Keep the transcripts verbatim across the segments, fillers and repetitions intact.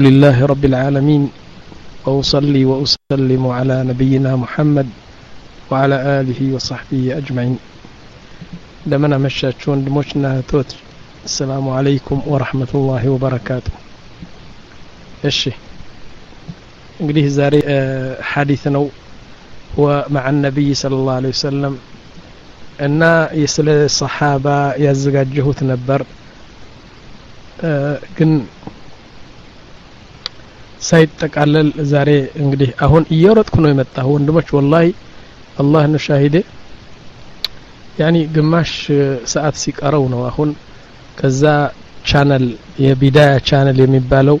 لله رب العالمين وأصلي وأسلم على نبينا محمد وعلى آله وصحبه أجمعين. لمن مشاتشون دموشنا توت السلام عليكم ورحمة الله وبركاته. الشيء እንግዲህ ዛሬ ሐዲስ ነው ومع النبي صلى الله عليه وسلم እና የስለ ሰሃባ ያዘጋጀሁት ነበር ግን ሳይጠቃለል ዛሬ እንግዲህ አሁን እየወረጥኩ ነው የመጣሁ ወንድሞች والله الله ነው ሻሂዴ ያኒ ግማሽ ሰዓት ሲቀረው ነው አሁን ከዛ ቻናል የቢዳያ ቻናል የሚባለው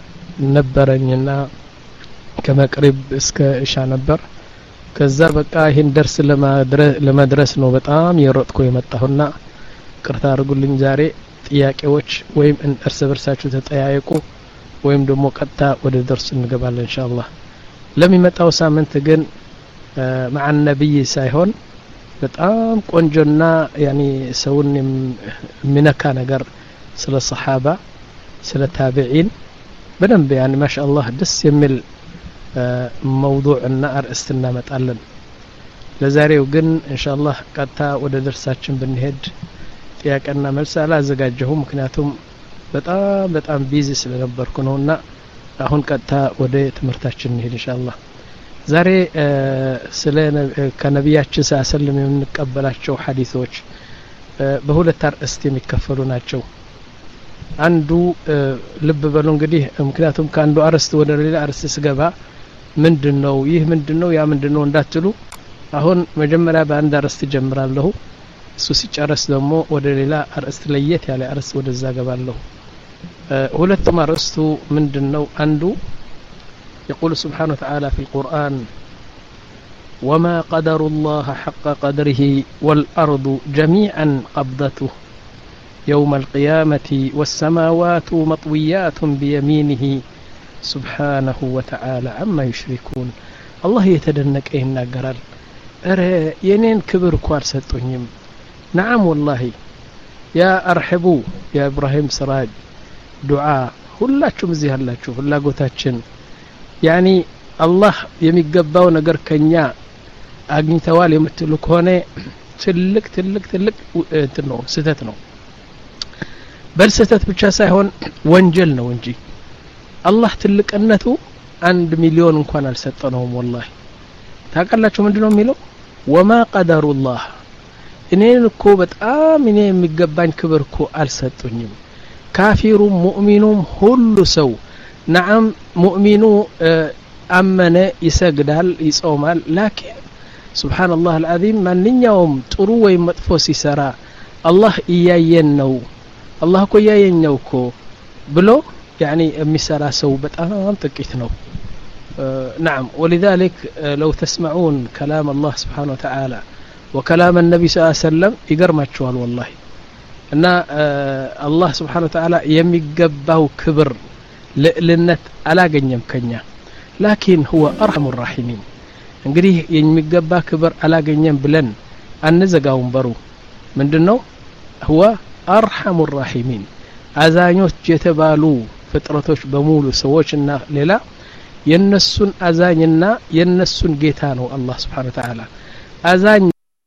ነበረኝና ከመቅሪብ እስከ ኢሻ ነበር ከዛ በቃ ይሄን ደርስ ለማድረስ ነው በጣም የሮጥኩ የመጣሁና ቅርታ አድርጉልኝ ዛሬ ጥያቄዎች ወይም እርስ በርሳችሁ ተጠያየቁ ወይም ደግሞ ቀጥታ ወደ ደርስ እንገባለን ኢንሻአላህ ለሚመጣው ሳምንት ግን مع النبي ሳይሆን በጣም ቆንጆና ያኒ ሰውን ሚነካ ነገር ስለ ሱሐባ ስለ ታቢዒን በደንብ ያኒ ማሻአላህ ደስ የሚል موضوع እና አርእስትና መጣለን ለዛሬው ግን ኢንሻአላህ ቀጥታ ወደ ደርሳችን ብንሄድ ጥያቄና መልስ አላዘጋጀሁም ምክንያቱም በጣም በጣም ቢዚ ስለነበርኩ ነውና አሁን ቀጥታ ወደ ትምህርታችን እንሄድ ኢንሻአላህ ዛሬ ስለ ከነቢያችን ሰለላሁ የምንቀበላቸው ሐዲሶች በሁለት አርእስት የሚከፈሉ ናቸው አንዱ ልብ በሉ እንግዲህ ምክንያቱም ከአንዱ አርእስት ወደ ሌላ አርእስት ስገባ ምንድነው ይህ ምንድነው ያ ምንድነው እንዳትሉ አሁን መጀመሪያ በአንድ አርእስት ጀምራለሁ እሱ ሲጨርስ ደግሞ ወደ ሌላ አርእስት ለየት ያለ አርእስት ወደዛ ገባለሁ ሁለቱም አርእስቱ ምንድነው አንዱ يقول سبحانه وتعالى في القرآن وما قدر الله حق قدره والأرض جميعا قبضته يوم القيامة والسماوات مطويات بيمينه سبحانه وتعالى عما يشركون الله يتدنك إيه ناقرال أرى ينين كبر كوار ستونيم نعم والله يا أرحبوا يا إبراهيم سراج دعاء ሁላችሁም እዚህ ያላችሁ ፍላጎታችን ያኒ አላህ የሚገባው ነገር ከኛ አግኝተዋል የምትሉ ከሆነ ትልቅ ትልቅ ትልቅ እንትን ነው ስህተት ነው በልስህተት ብቻ ሳይሆን ወንጀል ነው እንጂ አላህ ትልቅነቱ አንድ ሚሊዮን እንኳን አልሰጠነውም والله ታቀላችሁ ምንድነው የሚለው وما قدر الله እኔን እኮ በጣም እኔ የሚገባኝ ክብር እኮ አልሰጡኝም ካፊሩም ሙእሚኑም ሁሉ ሰው نعم مؤمن أمن يسجدال يصومال لكن سبحان الله العظيم من يوم طرو ومطفو سيسرا الله إياينو الله كو إياينوكو بلو يعني مسرا سو بتام تكيتنو نعم ولذلك لو تسمعون كلام الله سبحانه وتعالى وكلام النبي صلى الله عليه وسلم يقرماتشوال والله أن الله سبحانه وتعالى يميقباو كبر للنت አላገኘም ከኛ لكن هو ارحم الراحمين እንግዲህ የሚገባ ክብር አላገኘም ብለን አንዘጋውም በሩ ምንድነው هو ارحم الراحمين አዛኞች የተባሉ ፍጥረቶች በሙሉ ሰዎችና ሌላ የነሱን አዛኝና የነሱን ጌታ ነው አላህ Subhanahu Wa Ta'ala አዛኝ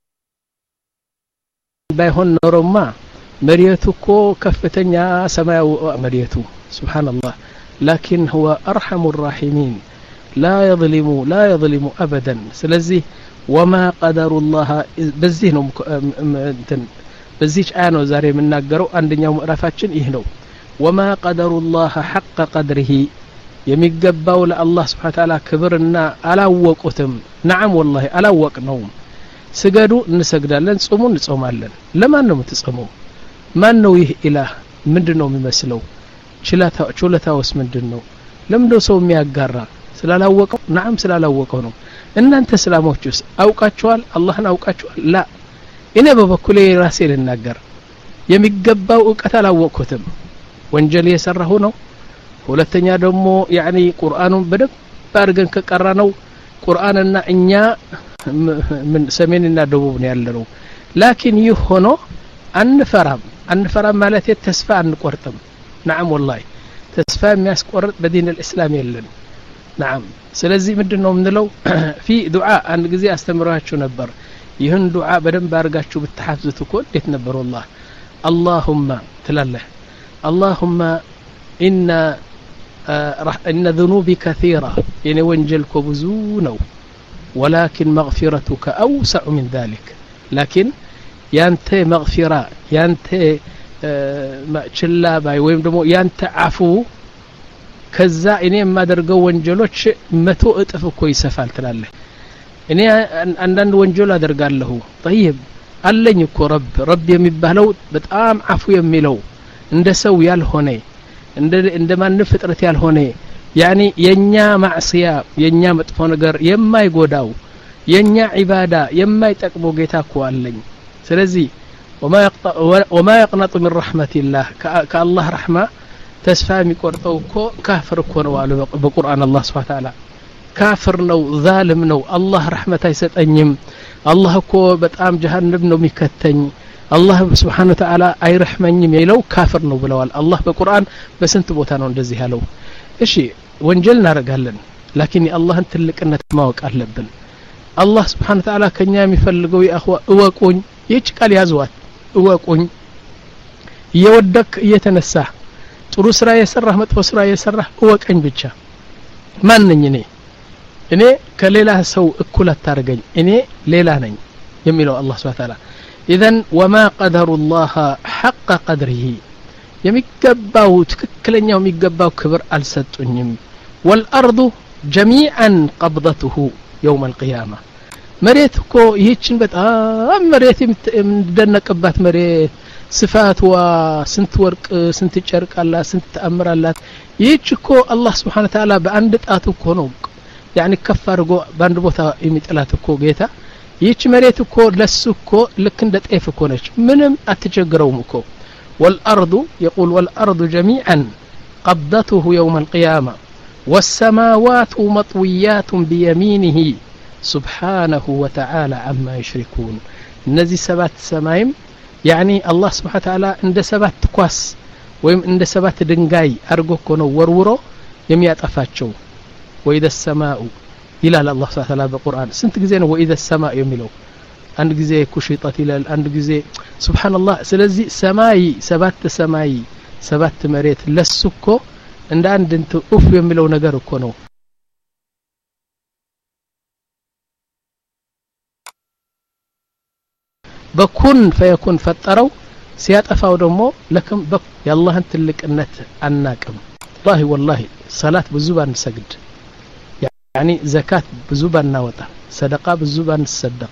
ባይሆን ኖሮማ መሪየቱ እኮ ከፍተኛ ሰማያዊ መሪየቱ ሱብሃንአላህ لكن هو أرحم الراحمين لا يظلم لا يظلم أبدا سلزي وما قدر الله بزيه ነው እንትን በዚች አያ ነው ዛሬ የምናገረው አንደኛው ምዕራፋችን ይህ ነው وما قدر الله حق قدره የሚገባው ለአላህ Subhanahu Wa Ta'ala ክብርና አላወቁትም نعم والله አላወቅነው ስገዱ እንሰግዳለን ጾሙ እንጾማለን ለማን ነው የምትጾመው ማን ነው ይህ ኢላህ ምንድነው የሚመስለው ችላታ ችላታውስ ምንድነው ለምንድነው ሰው የሚያጋራ ስላላወቀው نعم ስላላወቀው ነው እናንተ እስላሞችስ አውቃችኋል አላህን አውቃችኋል ላ እኔ በበኩሌ ራሴ ልናገር የሚገባው ዕቀት አላወቅኩትም ወንጀል የሰራሁ ነው ሁለተኛ ደግሞ ያኒ ቁርአኑን በደብ ባርገን ከቀራ ነው ቁርአንና እኛ ምን ሰሜንና ደቡብ ነው ያለነው لكن ይህ ሆኖ አንፈራም አንፈራም ማለት ተስፋ አንቆርጥም نعم والله ተስፋ የሚያስቆርጥ በዲን الاسلام የለም نعم ስለዚህ ምንድነው ምንለው في دعاء አንድ ጊዜ አስተምራችሁ ነበር ይህን ዱዓ በደንብ አርጋችሁ ብትሐፍዙት እኮ እንዴት ነበር والله اللهم ትላለህ اللهم ان ان ذنوبي كثيره يعني ወንጀልኮ ብዙ ነው ولكن مغفرتك اوسع من ذلك لكن ያንተ مغفرة ያንተ ችላ ባይ ወይም ደግሞ ያንተ አፉ ከዛ እኔ የማደርገው ወንጀሎች መቶ እጥፍ እኮ ይሰፋል ትላለህ እኔ አንዳንድ ወንጀል አደርጋለሁ طيب አለኝ እኮ ረብ ረብ የሚባለው በጣም አፉ የሚለው እንደ ሰው ያልሆነ እንደ እንደ ማን ፍጥረት ያልሆነ ያኒ የኛ ማዕሲያ የኛ መጥፎ ነገር የማይጎዳው የኛ ዒባዳ የማይጠቅመው ጌታ እኮ አለኝ ስለዚህ وما يقطع وما يقنط من رحمة الله كالله رحمة تسفى የሚቆርጠው እኮ ካፍር እኮ ነው አለ በቁርአን አላህ Subhanahu Ta'ala ካፍር ነው ዛልም ነው አላህ ረህመት አይሰጠኝም አላህ እኮ በጣም ጀሃነም ነው የሚከተኝ አላህ Subhanahu Ta'ala አይረህመኝም ይለው ካፍር ነው ብለዋል አላህ በቁርአን በስንት ቦታ ነው እንደዚህ ያለው እሺ ወንጀል እናረጋለን لكن የአላህን ትልቅነት ማወቅ አለብን አላህ Subhanahu Ta'ala ከኛ የሚፈልገው ያخوا እወቁኝ ይች ቃል ያዙዋት እወቁኝ እየወደክ እየተነሳ ጥሩ ስራ የሰራህ መጥፎ ስራ የሰራህ እወቀኝ ብቻ ማን ነኝ እኔ እኔ ከሌላ ሰው እኩል አታርገኝ እኔ ሌላ ነኝ የሚለው አላህ Subhanahu Ta'ala اذن وما قدر الله حق قدره የሚገባው ትክክለኛው የሚገባው ክብር አልሰጡኝም والارض جميعا قبضته يوم القيامه መሬት እኮ ይህችን በጣም መሬት የምትደነቅባት መሬት ስፋትዋ ስንት ወርቅ ስንት ጨርቅ አላት ስንት ተአምር አላት ይህች እኮ አላህ Subhanahu Ta'ala በአንድ ጣቱ እኮ ነው يعني ከፍ አድርጎ በአንድ ቦታ የሚጥላት እኮ ጌታ ይህች መሬት እኮ ለሱ እኮ ልክ እንደ ጤፍ እኮ ነች ምንም አትቸግረውም እኮ والارض يقول والارض جميعا قبضته يوم القيامه والسماوات مطويات بيمينه سبحانه وتعالى عما يشركون እነዚህ ሰባት ሰማይም يعني الله سبحانه وتعالى እንደ ሰባት ኳስ ወይም እንደ ሰባት ድንጋይ አርጎ እኮ ነው ወርውሮ የሚያጠፋቸው وإذا السماء ይላል الله سبحانه وتعالى በቁርአን ስንት ጊዜ ነው وإذا السماء የሚለው አንድ ጊዜ ኩሽጠት ይላል አንድ ጊዜ سبحان الله ስለዚህ ሰማይ ሰባት ሰማይ ሰባት መሬት ለሱ እኮ እንደ አንድ እንት ኡፍ የሚለው ነገር እኮ ነው በኩን ፈየኩን ፈጠረው ሲያጠፋው ደግሞ ለከም የአላህን ትልቅነት አናቅም والله والله صلاه ብዙ ባንሰግድ يعني زكاه ብዙ ባናወጣ صدقه ብዙ ባንሰደቅ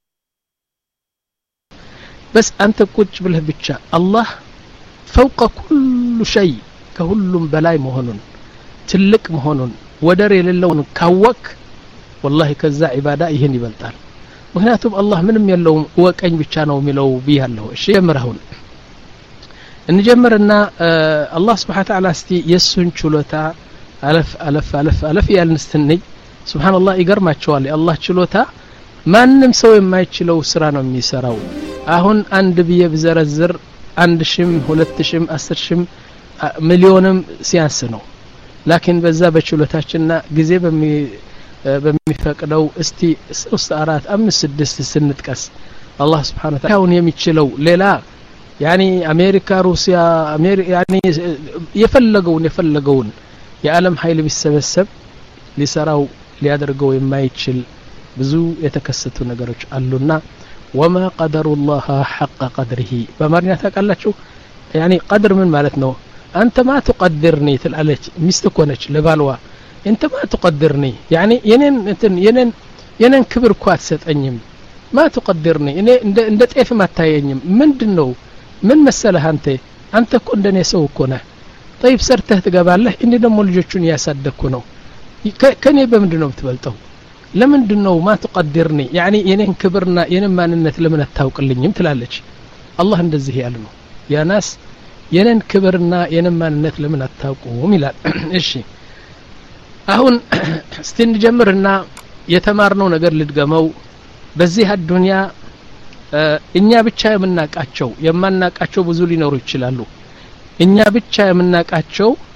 بس انت ቁጭ ብለህ ብቻ አላህ فوق كل شيء ከሁሉም በላይ መሆኑን ትልቅ መሆኑን ወደር የሌለውን ካወቅ والله ከዛ ዒባዳ ይሄን ይበልጣል ምክንያቱም አላህ ምንም የለውም ወቀኝ ብቻ ነው የሚለው ቢያለው እሺ ጀምረውን እንጀምርና አላህ Subhanahu Ta'ala እስቲ የሱን ችሎታ አለፍ አለፍ አለፍ አለፍ ያልንስተንይ ሱብሃንአላህ ይገርማቸዋል የአላህ ችሎታ ማንንም ሰው የማይችለው ስራ ነው የሚሰራው አሁን አንድ ብዬ ብዘረዝር አንድ ሺም ሁለት ሺም አስር ሺም ሚሊዮንም ሲያንስ ነው لكن በዛ በችሎታችንና ጊዜ በሚ በሚፈቅደው እስቲ ሶስት አራት አምስት ስድስት ስንጥቀስ አላህ Subhanahu Ta'ala ሁን የሚችለው ሌላ يعني አሜሪካ ሩሲያ አሜሪካ يعني የፈለገውን የፈለገውን የዓለም ኃይል ቢሰበሰብ ሊሰራው ሊያደርገው የማይችል ብዙ የተከሰቱ ነገሮች አሉና وما قدر الله حق قدره በማርኛ ታቃላችሁ يعني قدر ምን ማለት ነው አንተ ما تقدرني ትላለች ሚስት ኮነች ለባልዋ انت ما تقدرني يعني የኔን እንትን የኔን የኔን ክብር እኮ አትሰጠኝም ما تقدرني እኔ እንደ እንደ ጤፍ ማታየኝም ምንድነው ምን መሰለህ አንተ አንተ እኮ እንደኔ ሰው እኮ ነህ طيب ሰርተህ ትገባለህ እኔ ደግሞ ልጆቹን ያሳደኩ ነው ከኔ በምንድነው የምትበልጠው ለምንድነው ما تقدرني يعني የኔን ክብርና የኔን ማንነት ለምን አታውቅልኝም ትላለች አላህ እንደዚህ ያለ ነው ያ ናስ የኔን ክብርና የኔን ማንነት ለምን አታውቁም ይላል እሺ አሁን እስቲ ጀምርና የተማርነው ነገር ልድገመው በዚህ አዱንያ እኛ ብቻ የምናቃቸው የማናቃቸው ብዙ ሊኖሩ ይችላሉ እኛ ብቻ የምናቃቸው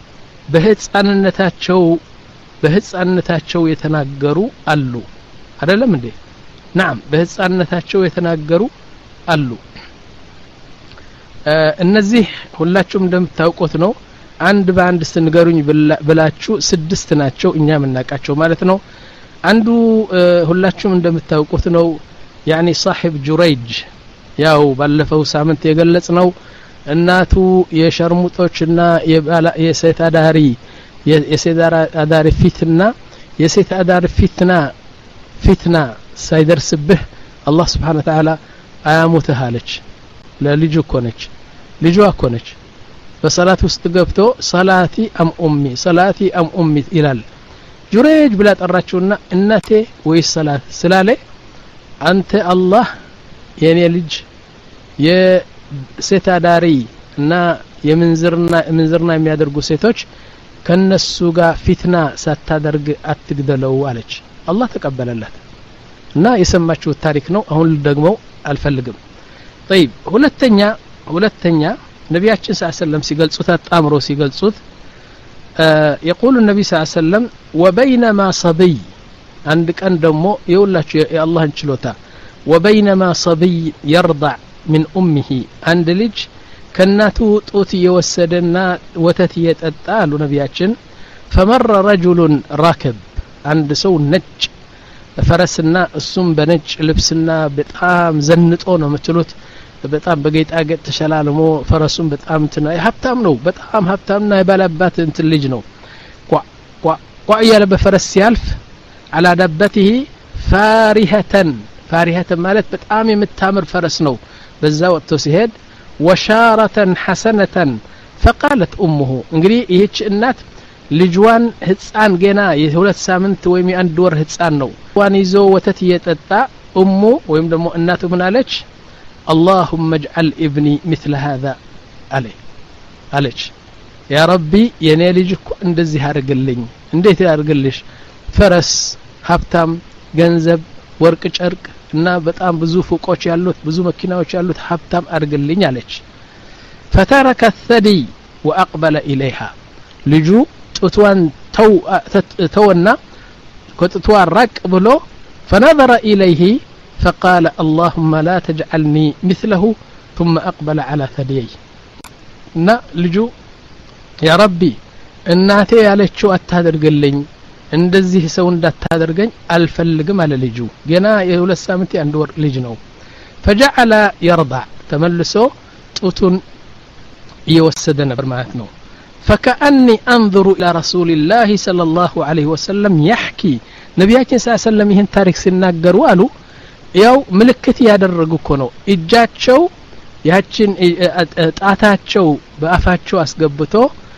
በህፃንነታቸው በህፃንነታቸው የተናገሩ አሉ አይደለም እንዴ نعم በህፃንነታቸው የተናገሩ አሉ እነዚህ ሁላችሁም እንደምታውቁት ነው አንድ በአንድ ስንገሩኝ ብላችሁ ስድስት ናቸው እኛ ምናቃቸው ማለት ነው አንዱ ሁላችሁም እንደምታውቁት ነው يعني صاحب جريج ያው ባለፈው ሳምንት የገለጽነው እናቱ የሸርሙጦችና የሴት አዳሪ የሴት አዳሪ ፊትና የሴት አዳሪ ፊትና ፊትና ሳይደርስብህ አላህ Subhanahu Wa Ta'ala አያሙትህ አለች ለልጁ ኮነች ልጇ ኮነች በሰላት ውስጥ ገብቶ ሰላቲ አም ኡሚ ሰላቲ አም ኡሚ ይላል ጁሬጅ ብላ ጠራችውና እናቴ ወይ ሰላት ስላለ አንተ አላህ የኔ ልጅ የሴት አዳሪ እና የምንዝርና ምንዝርና የሚያደርጉ ሴቶች ከነሱ ጋር ፊትና ሳታደርግ አትግደለው አለች አላህ ተቀበለላት እና የሰማችው ታሪክ ነው አሁን ደግሞ አልፈልግም طيب ሁለተኛ ሁለተኛ ነብያችን ሰለላሁ ዐለይሂ ወሰለም ሲገልጹት አጣምሮ ሲገልጹት يقول النبي صلى الله عليه وسلم وبينما صبي عند ቀን ደግሞ የውላችሁ የአላህን ችሎታ وبينما صبي يرضع من امه عند ልጅ ከናቱ ጡት የወሰደና ወተት የጠጣ አሉ ነብያችን فمر رجل راكب عند ሰው ነጭ ፈረስና እሱም በነጭ ልብስና በጣም ዘንጦ ነው የምትሉት በጣም በጌጣጌጥ ተሸላልሞ ፈረሱም በጣም እንትና ሀብታም ነው በጣም ሀብታምና የባለባት እንትን ልጅ ነው ቋ ቋ ቋ ያለ በፈረስ ሲያልፍ على دبته فارهة فارهة ማለት በጣም የምታምር ፈረስ ነው በዛ ወጥቶ ሲሄድ وشارة حسنة فقالت امه እንግዲህ ይህች እናት ልጅዋን ህፃን ገና የሁለት ሳምንት ወይም የአንድ ወር ህፃን ነው ዋን ይዞ ወተት እየጠጣ እሙ ወይም ደግሞ እናቱ ምን አለች اللهم اجعل ابني مثل هذا عليه አለች ያ ረቢ የኔ ልጅ እኮ እንደዚህ አርግልኝ እንዴት ያርግልሽ ፈረስ ሀብታም ገንዘብ ወርቅ ጨርቅ እና በጣም ብዙ ፉቆች ያሉት ብዙ መኪናዎች ያሉት ሀብታም አርግልኝ አለች فترك الثدي واقبل اليها ልጁ ጡቷን ተው ተውና ከጡቷ ራቅ ብሎ فنظر اليه فقال اللهم لا تجعلني مثله ثم اقبل على ثديي እና ልጁ ያ ረቢ እናቴ ያለችው አታደርግልኝ እንደዚህ ሰው እንዳታደርገኝ አልፈልግም አለ ልጁ ገና የሁለት ሳምንት አንድ ወር ልጅ ነው فجعل يرضع ተመልሶ ጡቱን እየወሰደ ነበር ማለት ነው فكأني انظر الى رسول الله صلى الله عليه وسلم يحكي ነብያችን ሰለላሁ ዐለይሂ ወሰለም ይህን ታሪክ ሲናገሩ አሉ ያው ምልክት ያደረጉ እኮ ነው እጃቸው ያችን ጣታቸው በአፋቸው አስገብቶ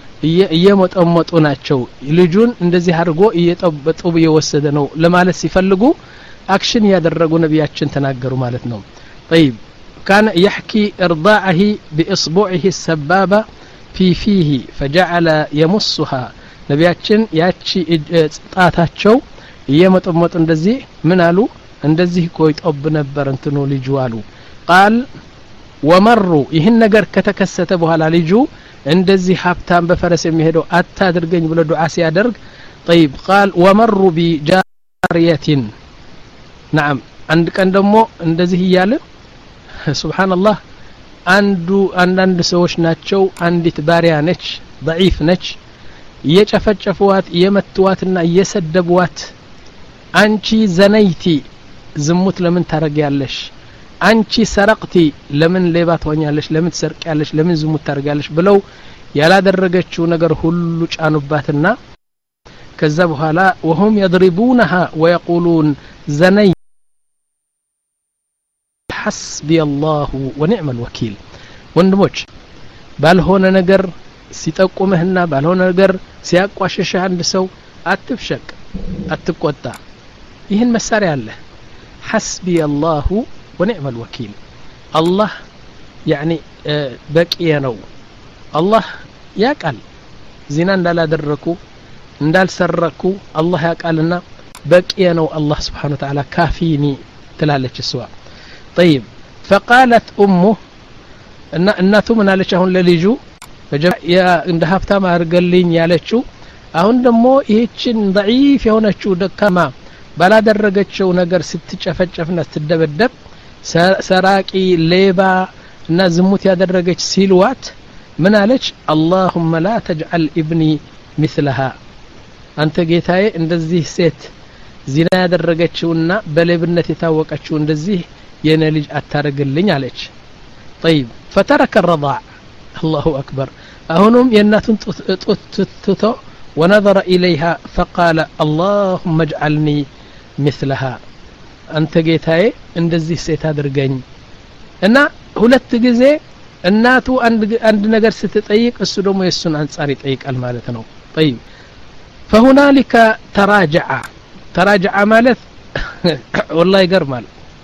እየመጠመጡ ናቸው ልጁን እንደዚህ አድርጎ እየጠበጡ እየወሰደ ነው ለማለት ሲፈልጉ አክሽን ያደረጉ ነብያችን ተናገሩ ማለት ነው طيب كان يحكي ارضاعه باصبعه السبابه في فيه فجعل يمصها ነብያችን ያቺ ጣታቸው እየመጠመጡ እንደዚህ ምን አሉ እንደዚህ ቆይጦብ ነበር እንትኑ ልጁ አሉ قال ومروا ይህን ነገር ከተከሰተ በኋላ ልጁ እንደዚህ ሀብታም በፈረስ የሚሄደው አታድርገኝ ብሎ ዱዓ ሲያደርግ طيب قال ومروا بجاريه نعم አንድ ቀን ደግሞ እንደዚህ ይያለ سبحان الله አንዱ አንዳንድ ሰዎች ናቸው አንዲት ባሪያ ነች ضعيف ነች እየጨፈጨፉዋት እየመቱዋትና እየሰደቡዋት አንቺ ዘነይቲ ዝሙት ለምን ታረጋለሽ አንቺ ሰረቅቲ ለምን ሌባ ትሆኛለሽ ለምን ትሰርቂያለሽ ለምን ዝሙት ታረጋለሽ ብለው ያላደረገችው ነገር ሁሉ ጫኑባትና ከዛ በኋላ وهم يضربونها ويقولون زني حسبي الله ونعم الوكيل ወንድሞች ባልሆነ ነገር ሲጠቁመህና ባልሆነ ነገር ሲያቋሽሽህ አንድ ሰው አትፍሸቅ አትቆጣ ይህን መሳሪያ አለ حسبي الله ونعم الوكيل الله يعني بقي ነው الله ያቃል ዚና እንዳላደረኩ እንዳልሰረኩ الله ያቃልና በቂ ነው الله سبحانه وتعالى كافيني ትላለች እሷ طيب فقالت امه እና እናቱ ምን አለች አሁን ለልጁ መጀመሪያ እንደ ሀብታም አርገልኝ ያለችው አሁን ደግሞ ይህችን ضعيف የሆነችው ደካማ ባላደረገችው ነገር ስትጨፈጨፍና ስትደበደብ ሰራቂ ሌባ እና ዝሙት ያደረገች ሲልዋት ምን አለች اللهم لا تجعل ابني مثلها አንተ ጌታዬ እንደዚህ ሴት ዚና ያደረገችውና በሌብነት የታወቀችው እንደዚህ የኔ ልጅ አታረግልኝ አለች طيب فترك الرضاع الله اكبر አሁንም የእናቱን ጡት ትቶ ونظر إليها فقال اللهم اجعلني مثلها አንተ ጌታዬ እንደዚህ ሴት አድርገኝ እና ሁለት ጊዜ እናቱ አንድ አንድ ነገር ስትጠይቅ እሱ ደግሞ የሱን አንጻር ይጠይቃል ማለት ነው طيب فهنالك تراجع تراجع ማለት والله ይገርማል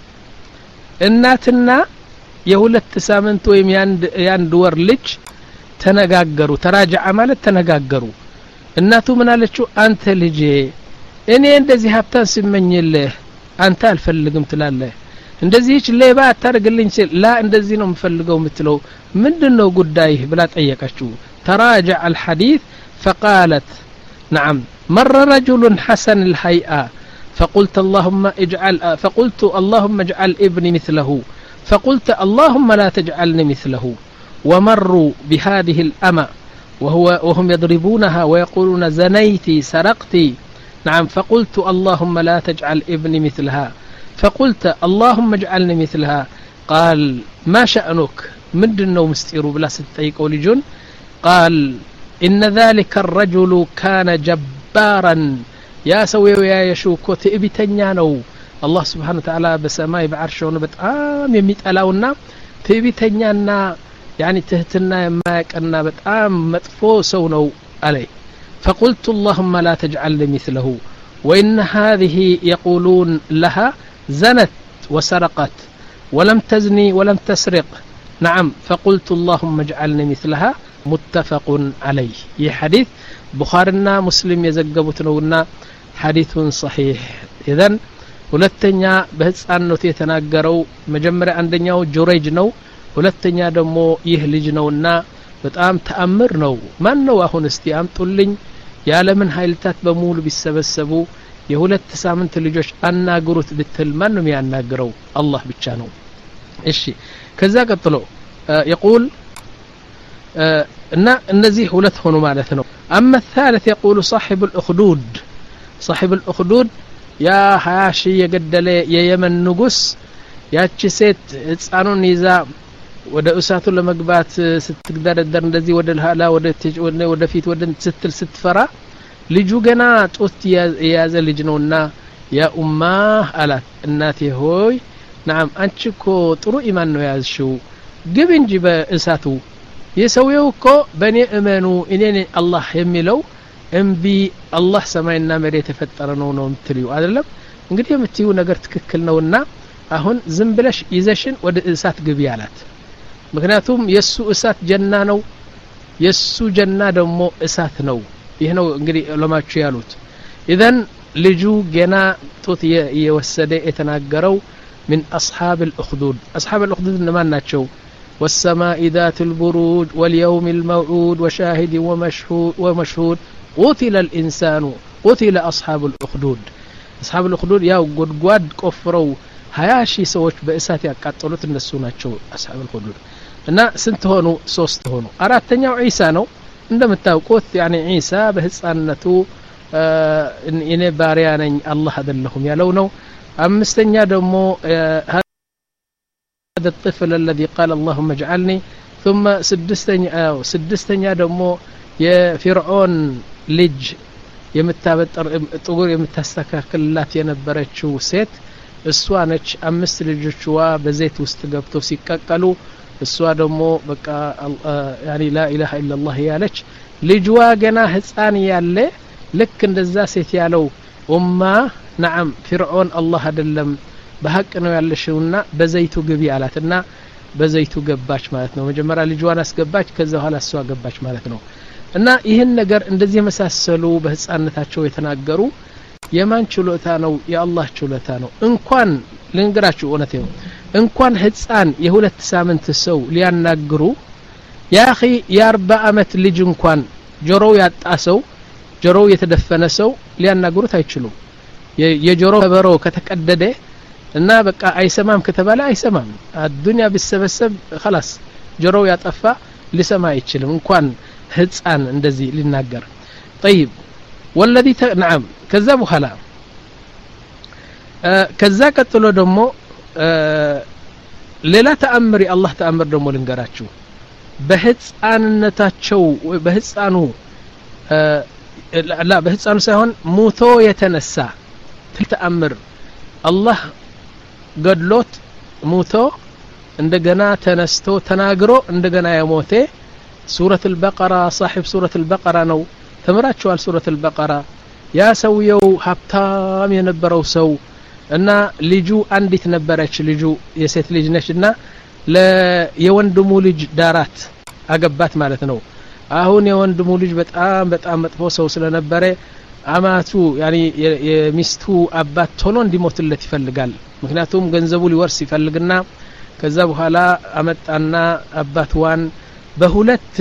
እናትና የሁለት ሳምንት ወይም ያንድ ያንድ ወር ልጅ ተነጋገሩ ተራጃዓ ማለት ተነጋገሩ እናቱ ምን አለችው አንተ ልጄ እኔ እንደዚህ ሀብታም ሲመኝልህ አንተ አልፈልግም ትላለህ እንደዚህች ሌባ አታርግልኝ ሲል ላ እንደዚህ ነው የምፈልገው የምትለው ምንድነው ጉዳይ ብላ ጠየቀችው تراجع الحديث فقالت نعم مر رجل حسن الهيئة فقلت اللهم اجعل فقلت اللهم اجعل ابني مثله فقلت اللهم لا تجعلني مثله ومروا بهذه الأمة وهو وهم يضربونها ويقولون زنيتي سرقتي نعم فقلت اللهم لا تجعل ابني مثلها فقلت اللهم اجعلني مثلها قال ما شأنك مدنو مستيرو بلا ستيقو لجن قال إن ذلك الرجل كان جبارا يا سوي ويا يشوكو تئبتنيانو الله سبحانه وتعالى بسماء بعرشه بتام يميتلاونا تئبتنيانا يعني تهتنا ما كنا بتام مطفو سونو عليه فقلت اللهم لا تجعلني مثله وإن هذه يقولون لها زنت وسرقت ولم تزني ولم تسرق نعم فقلت اللهم اجعلني مثلها متفق عليه يه حديث بخارينا مسلم يزغبوت نونا حديث صحيح اذن ሁለተኛ በህፃንነቱ የተናገረው መጀመሪያ አንደኛው ጁረይጅ ነው ሁለተኛ ደግሞ ይህ ልጅ ነውና በጣም ተአምር ነው ማን ነው አሁን እስቲ አምጡልኝ ያለምን ኃይልታት በሙሉ ቢሰበሰቡ የሁለት ሳምንት ልጆች አናግሩት ብትል ማን ነው የሚያናግረው አላህ ብቻ ነው እሺ ከዛ ቀጥሎ يقول እና እነዚህ ሁለት ሆኖ ማለት ነው اما الثالث يقول صاحب الاخدود صاحب الاخدود ያ ሃያሺ የገደለ የየመን ንጉስ ያቺ ሴት ህፃኑን ይዛ ወደ እሳቱ ለመግባት ስትግደረደር እንደዚህ ወደ ኋላ ወደ ወደ ፊት ወደ ስትል ስትፈራ ልጁ ገና ጦት የያዘ ልጅ ነውና ያ ኡማ አላት እናቴ ሆይ نعم አንቺኮ ጥሩ ኢማን ነው ያዝሽው ግብ እንጂ በእሳቱ የሰውየው እኮ በኔ እመኑ እኔ አላህ የሚለው እንቢ አላህ ሰማይና መሬት የፈጠረ ነው ነው የምትልዩ አይደለም እንግዲህ የምትዩ ነገር ትክክል ነውና አሁን ዝም ብለሽ ይዘሽን ወደ እሳት ግቢ አላት ምክንያቱም የሱ እሳት ጀና ነው የሱ ጀና ደግሞ እሳት ነው ይሄ ነው እንግዲህ ዑለማቹ ያሉት ኢዘን ልጁ ገና ጦት የወሰደ የተናገረው من أصحاب الأخدود أصحاب الأخدود ما ناتشو والسماء ذات البروج واليوم الموعود وشاهد ومشهود ومشهود قتل الإنسان قتل أصحاب الأخدود أصحاب الأخدود يا قد كفروا هياشي سوش بإسات يقتلوا النسو ناتشو أصحاب الأخدود እና ስንት ሆኑ ሶስት ሆኑ አራተኛው ዒሳ ነው እንደምታውቁት يعني ዒሳ በህፃንነቱ እኔ ባሪያ ነኝ አላህ አይደለሁም ያለው ነው አምስተኛ ደግሞ هذا الطفل الذي قال اللهم اجعلني ثم سدستኛ سدستኛ ደግሞ የፊርዖን ልጅ የምታበጠር ጥጉር የምታስተካክልላት የነበረችው ሴት እሷ ነች አምስት ልጆችዋ በዘይት ውስጥ ገብተው ሲቀቀሉ እሷ ደግሞ በቃ يعني لا اله الا الله ያለች ልጅዋ ገና ህፃን ያለ ልክ እንደዛ ሴት ያለው ኡማ نعم فرعون الله አይደለም በሐቅ ነው ያለሽውና በዘይቱ ግቢ አላትና በዘይቱ ገባች ማለት ነው መጀመሪያ ልጅዋን አስገባች ከዛ በኋላ እሷ ገባች ማለት ነው እና ይሄን ነገር እንደዚህ መሳሰሉ በህፃንነታቸው የተናገሩ የማን ችሎታ ነው የአላህ ችሎታ ነው እንኳን ልንገራችሁ እውነቴ ነው እንኳን ህፃን የሁለት ሳምንት ሰው ሊያናግሩ يا اخي يا أربع አመት ልጅ እንኳን ጆሮው ያጣሰው ጆሮው የተደፈነ ሰው ሊያናግሩት አይችሉም የጆሮ ከበሮ ከተቀደደ እና በቃ አይሰማም ከተባለ አይሰማም አዱንያ ቢሰበሰብ خلاص ጆሮው ያጠፋ ሊሰማ አይችልም እንኳን ህፃን እንደዚህ ሊናገር طيب والذي ت... نعم ከዛ በኋላ ከዛ ቀጥሎ ደግሞ ሌላ ተአምር የአላህ ተአምር ደግሞ ልንገራችሁ በህፃንነታቸው በህፃኑ لا በህፃኑ ሳይሆን ሙቶ የተነሳ ተአምር አላህ ገድሎት ሙቶ እንደገና ተነስቶ ተናግሮ እንደገና የሞተ ሱረቱ አልበቀራ صاحب ሱረቱ አልበቀራ ነው ተምራችኋል ሱረቱ አልበቀራ ያ ሰውየው ሀብታም የነበረው ሰው እና ልጁ አንዲት ነበረች ልጁ የሴት ልጅ ነችና ለየወንድሙ ልጅ ዳራት አገባት ማለት ነው አሁን የወንድሙ ልጅ በጣም በጣም መጥፎ ሰው ስለነበረ አማቱ ያኒ የሚስቱ አባት ቶሎ እንዲሞትለት ይፈልጋል ምክንያቱም ገንዘቡ ሊወርስ ይፈልግና ከዛ በኋላ አመጣና አባትዋን በሁለት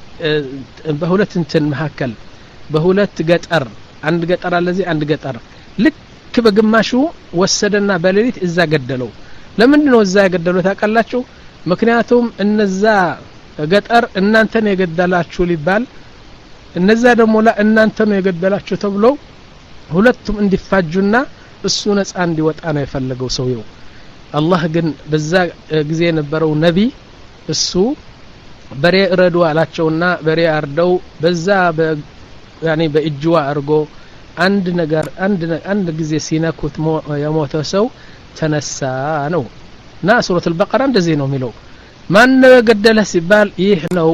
በሁለት እንትን መሐከል በሁለት ገጠር አንድ ገጠር አለዚህ አንድ ገጠር ልክ በግማሹ ወሰደና በሌሊት እዛ ገደለው ለምን ነው እዛ ገደለው ታውቃላችሁ ምክንያቱም እነዛ ገጠር እናንተ ነው የገደላችሁ ሊባል እነዛ ደግሞ ለእናንተ ነው የገደላችሁ ተብሎ ሁለቱም እንዲፋጁና እሱ ነፃ እንዲወጣ ነው የፈለገው ሰውየው አላህ ግን በዛ ጊዜ የነበረው ነቢ እሱ በሬ ረዱ አላቸውና በሬ አርደው በዛ ያኒ በእጅዋ አርጎ አንድ ነገር አንድ አንድ ጊዜ ሲነኩት የሞተ ሰው ተነሳ ነው ና ሱረቱ አልበቀራ እንደዚህ ነው የሚለው ማን ገደለ ሲባል ይህ ነው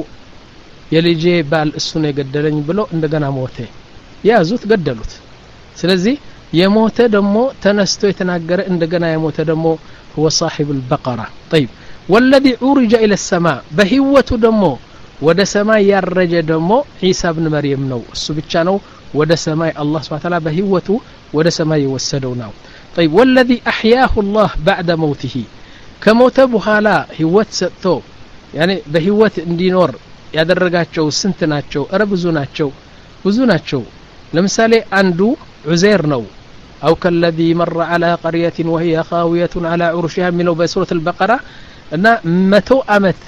የልጄ ባል እሱ ነው የገደለኝ ብሎ እንደገና ሞተ ያዙት ገደሉት ስለዚህ የሞተ ደግሞ ተነስቶ የተናገረ እንደገና የሞተ ደግሞ هو صاحب البقرة طيب والذي عرج إلى السماء بهوته دمو ودا سماء يرج دمو عيسى بن مريم نو እሱ ብቻ ነው ወደ ሰማይ አላህ Subhanahu Wa Ta'ala በህይወቱ ወደ ሰማይ የወሰደው ነው طيب والذي أحياه الله بعد موته ከሞተ በኋላ ህይወት ሰጥቶ ያኔ በህይወት እንዲኖር ያደረጋቸው ስንት ናቸው አረ ብዙ ናቸው ብዙ ናቸው ለምሳሌ አንዱ ዑዘይር ነው أو كالذي مر على قرية وهي خاوية على عروشها من بسورة البقرة أن متو أمت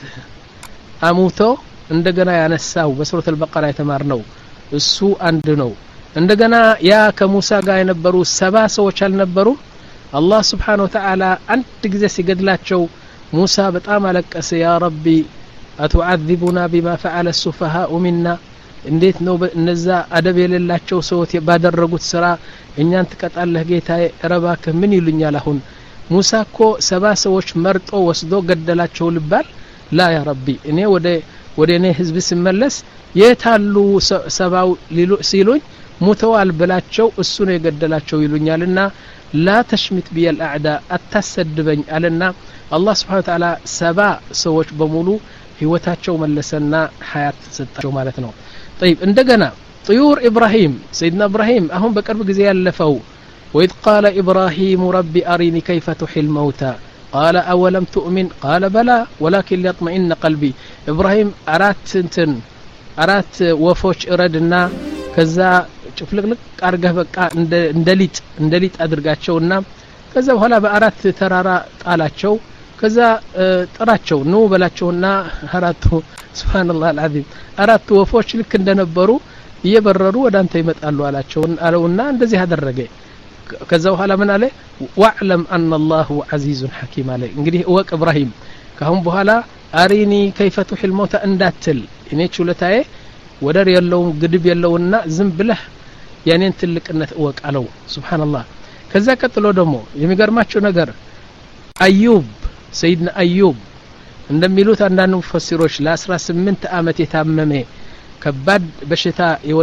أموتو እንደገና ያነሳው በሱረቱ አልበቀራ የተማርነው እሱ አንድ ነው እንደገና ያ ከሙሳ ጋር የነበሩ ሰባ ሰዎች አልነበሩ አላህ Subhanahu Wa Ta'ala አንድ ጊዜ ሲገድላቸው ሙሳ በጣም አለቀሰ ያ ረቢ አትعذبنا بما فعل السفهاء منا እንዴት ነው እነዛ አደብ የሌላቸው ሰዎች ባደረጉት ስራ እኛን ተቀጣለህ ጌታዬ ረባከ ምን ይሉኛል አሁን ሙሳ እኮ ሰባ ሰዎች መርጦ ወስዶ ገደላቸው ልባል ላ ያ ረቢ እኔ ወደ ወደ እኔ ህዝብ ሲመለስ የታሉ ሰባው ሲሉኝ ሙተዋል ብላቸው እሱ ነው የገደላቸው ይሉኛልና ላ ተሽሚት ቢል አዕዳ አታሰድበኝ አለና አላህ Subhanahu Wa Ta'ala ሰባ ሰዎች በሙሉ ህይወታቸው መለሰና ሐያት ሰጣቸው ማለት ነው طيب እንደገና طيور ابراهيم سيدنا ابراهيم አሁን በቅርብ ጊዜ ያለፈው وإذ قال إبراهيم ربي أرني كيف تحيي الموتى قال أولم تؤمن قال بلى ولكن ليطمئن قلبي إبراهيم أرات انتن أرات وفوش إردنا كذا ጭፍልቅልቅ አርገህ በቃ እንደሊጥ እንደሊጥ አድርጋቸውና ከዛ በኋላ በአራት ተራራ ጣላቸው ከዛ ጥራቸው ነው በላቸውና አራቱ ሱብሃንአላህ አልዓዚም አራቱ ወፎች ልክ እንደነበሩ እየበረሩ ወዳንተ ይመጣሉ አላቸው አለውና እንደዚህ አደረገ ከዛ በኋላ ምን አለ ወዕለም አን አላሁ ዐዚዙን ሐኪም አለ እንግዲህ ወቅ ኢብራሂም ካሁን በኋላ አሪኒ كيف تحيي الموتى እንዳትል እኔ ቹለታዬ ወደር የለውም ግድብ የለውና ዝም ብለህ ያኔን ትልቅነት ወቅ አለው ሱብሃንአላህ ከዛ ቀጥሎ ደግሞ የሚገርማቸው ነገር አዩብ ሰይድና አዩብ እንደሚሉት አንዳንዱ ሙፈሲሮች ለ18 አመት የታመመ ከባድ በሽታ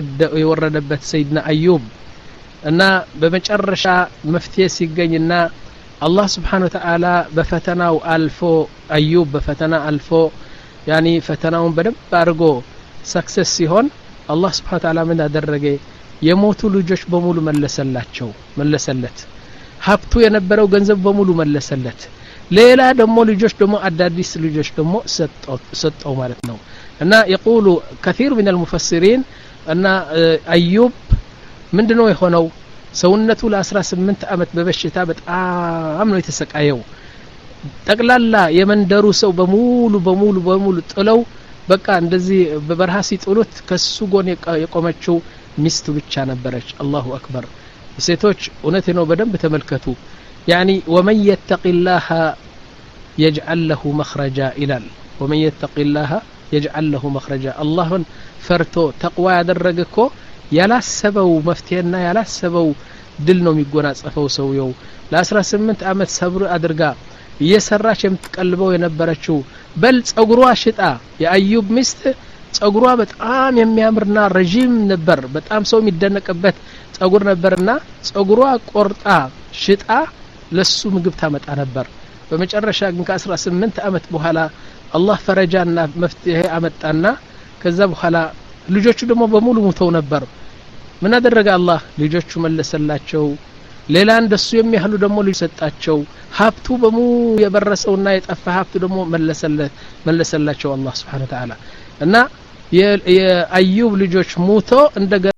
የወረደበት ሰይድና አዩብ እና በመጨረሻ መፍትሄ ሲገኝና አላህ Subhanahu Wa Ta'ala በፈተናው አልፎ አዩብ በፈተና አልፎ ያኒ ፈተናውን በደንብ አድርጎ ሰክሰስ ሲሆን አላህ Subhanahu Wa Ta'ala ምን አደረገ የሞቱ ልጆች በሙሉ መለሰላቸው መለሰለት ሀብቱ የነበረው ገንዘብ በሙሉ መለሰለት ሌላ ደግሞ ልጆች ደግሞ አዳዲስ ልጆች ደግሞ ሰጠው ሰጠው ማለት ነው እና يقول كثير من المفسرين እና አዩብ ምንድነው የሆነው ሰውነቱ ለ18 አመት በበሽታ በጣም ነው የተሰቃየው ጠቅላላ የመንደሩ ሰው በሙሉ በሙሉ በሙሉ ጥለው በቃ እንደዚህ በበረሃ ሲጥሉት ከሱ ጎን የቆመችው ሚስቱ ብቻ ነበረች አላሁ አክበር ሴቶች እውነቴ ነው በደንብ ተመልከቱ يعني ومن يتق الله يجعل له مخرجا إلال ومن يتق الله يجعل له مخرجا الله فرتو تقوى ያደረገኮ ያላሰበው መፍትሄና ያላሰበው ድል ነው የሚጎናጸፈው ሰውየው ለ18 አመት ሰብር አድርጋ እየሰራች የምትቀልበው የነበረችው በል ጸጉሯ ሽጣ የአዩብ ሚስት ጸጉሯ በጣም የሚያምርና ረጅም ነበር በጣም ሰው የሚደነቅበት ጸጉር ነበርና ጸጉሯ ቆርጣ ሽጣ ለሱ ምግብ ታመጣ ነበር በመጨረሻ ግን ከ18 አመት በኋላ አላህ ፈረጃና መፍትሄ አመጣና ከዛ በኋላ ልጆቹ ደግሞ በሙሉ ሞተው ነበር ምን አደረገ አላህ ልጆቹ መለሰላቸው ሌላ እንደሱ የሚያህሉ ደግሞ ልጅ ሰጣቸው ሀብቱ በሙሉ የበረሰውና የጠፋ ሀብቱ ደግሞ መለሰለት መለሰላቸው አላህ Subhanahu Wa Ta'ala እና የአዩብ ልጆች ሞቶ እንደገና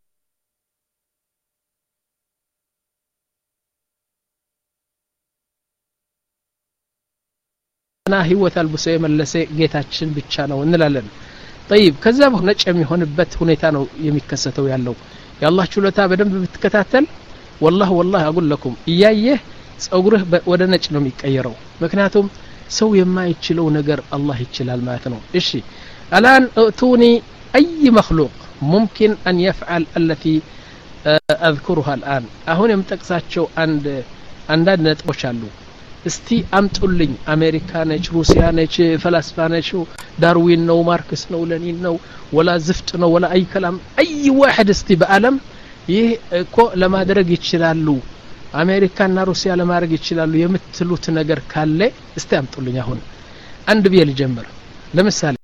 ህይወት አልብሶ የመለሰ ጌታችን ብቻ ነው እንላለን طيب ከዛ ነጭ የሚሆንበት ሁኔታ ነው የሚከሰተው ያለው ያላህ ችሎታ በደንብ ብትከታተል والله والله اقول لكم እያየህ ጸጉርህ ወደ ነጭ ነው የሚቀየረው ምክንያቱም ሰው የማይችለው ነገር አላህ ይችላል ማለት ነው እሺ الان اتوني اي مخلوق ممكن ان يفعل التي اذكرها الان አሁን የምጠቅሳቸው አንድ አንዳንድ ነጥቦች አሉ እስቲ አምጡልኝ አሜሪካ ነች ሩሲያ ነች ፈላስፋ ነች ዳርዊን ነው ማርክስ ነው ለኒን ነው ወላ ዝፍጥ ነው ወላ አይ كلام اي واحد እስቲ በአለም ይህ እኮ ለማድረግ ይችላሉ አሜሪካና ሩሲያ ለማድረግ ይችላሉ የምትሉት ነገር ካለ እስቲ አምጡልኝ አሁን አንድ ቢል ጀምር ለምሳሌ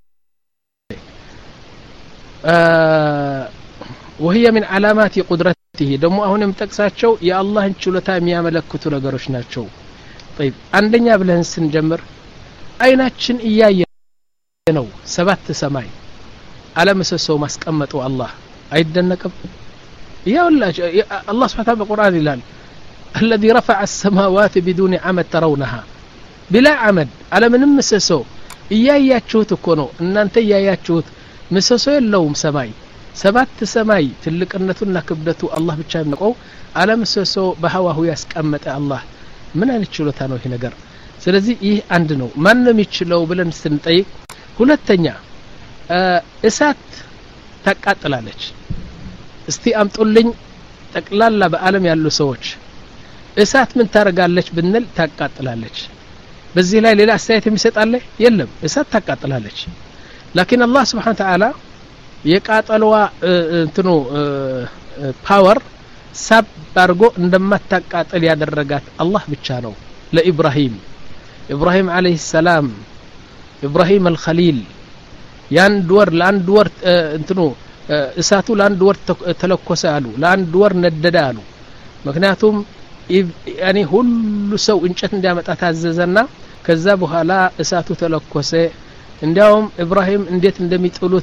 وهي من علامات قدرته ደሞ አሁን የምጠቅሳቸው የአላህን ችሎታ የሚያመለክቱ ነገሮች ናቸው طيب አንደኛ ብለን ስንጀምር አይናችን እያየ ነው ሰባት ሰማይ አለመሰሰው ማስቀመጡ አላህ አይደነቅም ያውላህ አላህ Subhanahu Wa Ta'ala በቁርአን ይላል الذي رفع السماوات بدون عمد ترونها بلا عمد على من مسسو እያያችሁት እኮ ነው እናንተ እያያችሁት مسسو የለውም ሰማይ ሰባት ሰማይ ትልቅነቱና ክብደቱ አላህ ብቻ የሚያውቀው አለመሰሶ በህዋሁ ያስቀመጠ አላህ ምን አይነት ችሎታ ነው ይሄ ነገር ስለዚህ ይህ አንድ ነው ማንንም ይችላል ብለን ስንጠይቅ ሁለተኛ እሳት ታቃጥላለች እስቲ አምጡልኝ ጠቅላላ በአለም ያሉ ሰዎች እሳት ምን ታረጋለች ብንል ታቃጥላለች በዚህ ላይ ሌላ አስተያየት የሚሰጣለ የለም እሳት ታቃጥላለች لكن الله سبحانه وتعالى የቃጠለዋ እንትኑ ፓወር ሳብ ባርጎ እንደማታቃጥል ያደረጋት አላህ ብቻ ነው ለኢብራሂም ኢብራሂም አለይሂ ሰላም ኢብራሂም الخليل ያንድ ወር ለአንድ ወር እንትኑ እሳቱ ለአንድ ወር ተለኮሰ አሉ ለአንድ ወር ነደደ አሉ ምክንያቱም ያኒ ሁሉ ሰው እንጨት እንዲያመጣ ታዘዘና ከዛ በኋላ እሳቱ ተለኮሰ እንዲያውም ኢብራሂም እንዴት እንደሚጥሉት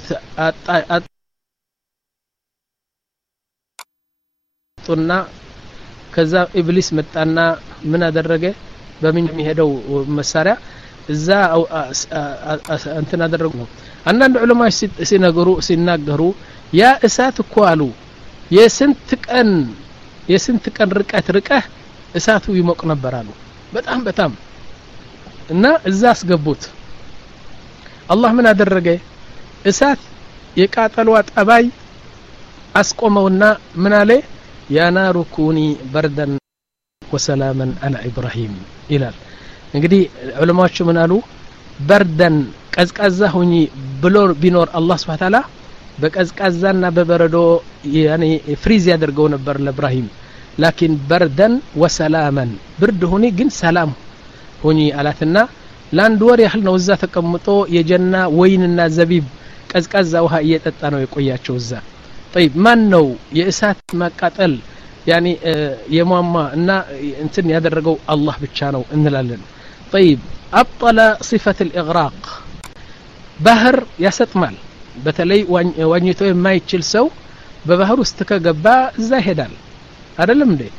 አጣጡና ከዛ ኢብሊስ መጣና ምን አደረገ በምን የሚሄደው መሳሪያ እዛ እንትን አደረጉ አንዳንድ ዑለማዎች ሲነገሩ ሲናገሩ ያ እሳት እኮ አሉ የስንት ቀን የስንት ቀን ርቀት ርቀህ እሳቱ ይሞቅ ነበር አሉ በጣም በጣም እና እዛ አስገቡት አላህ ምን አደረገ እሳት የቃጠለው አጣባይ አስቆመውና ምን አለ ያ ናሩ ኩኒ በርደን ወሰላማን አላ ኢብራሂም ይላል እንግዲህ ዑለማዎች ምን አሉ በርደን ቀዝቃዛ ሁኚ ብሎ ቢኖር አላህ Subhanahu Wa Ta'ala በቀዝቃዛና በበረዶ ያኔ ፍሪዝ ያደርገው ነበር ለኢብራሂም لكن بردن وسلاما برد هوني ግን ሰላም ሁኚ አላትና ላንድ ወር ያህል ነው እዛ ተቀምጦ የጀና ወይንና ዘቢብ ቀዝቃዛ ውሃ እየጠጣ ነው የቆያቸው እዛ طيب ማን ነው የእሳት ማቃጠል ያኒ የማማ እና እንትን ያደረገው አላህ ብቻ ነው እንላለን طيب أبطل صفة الإغراق ባህር ያሰጥማል በተለይ ዋኝቶ የማይችል ሰው በባህር ውስጥ ከገባ እዛ ይሄዳል አይደለም እንዴ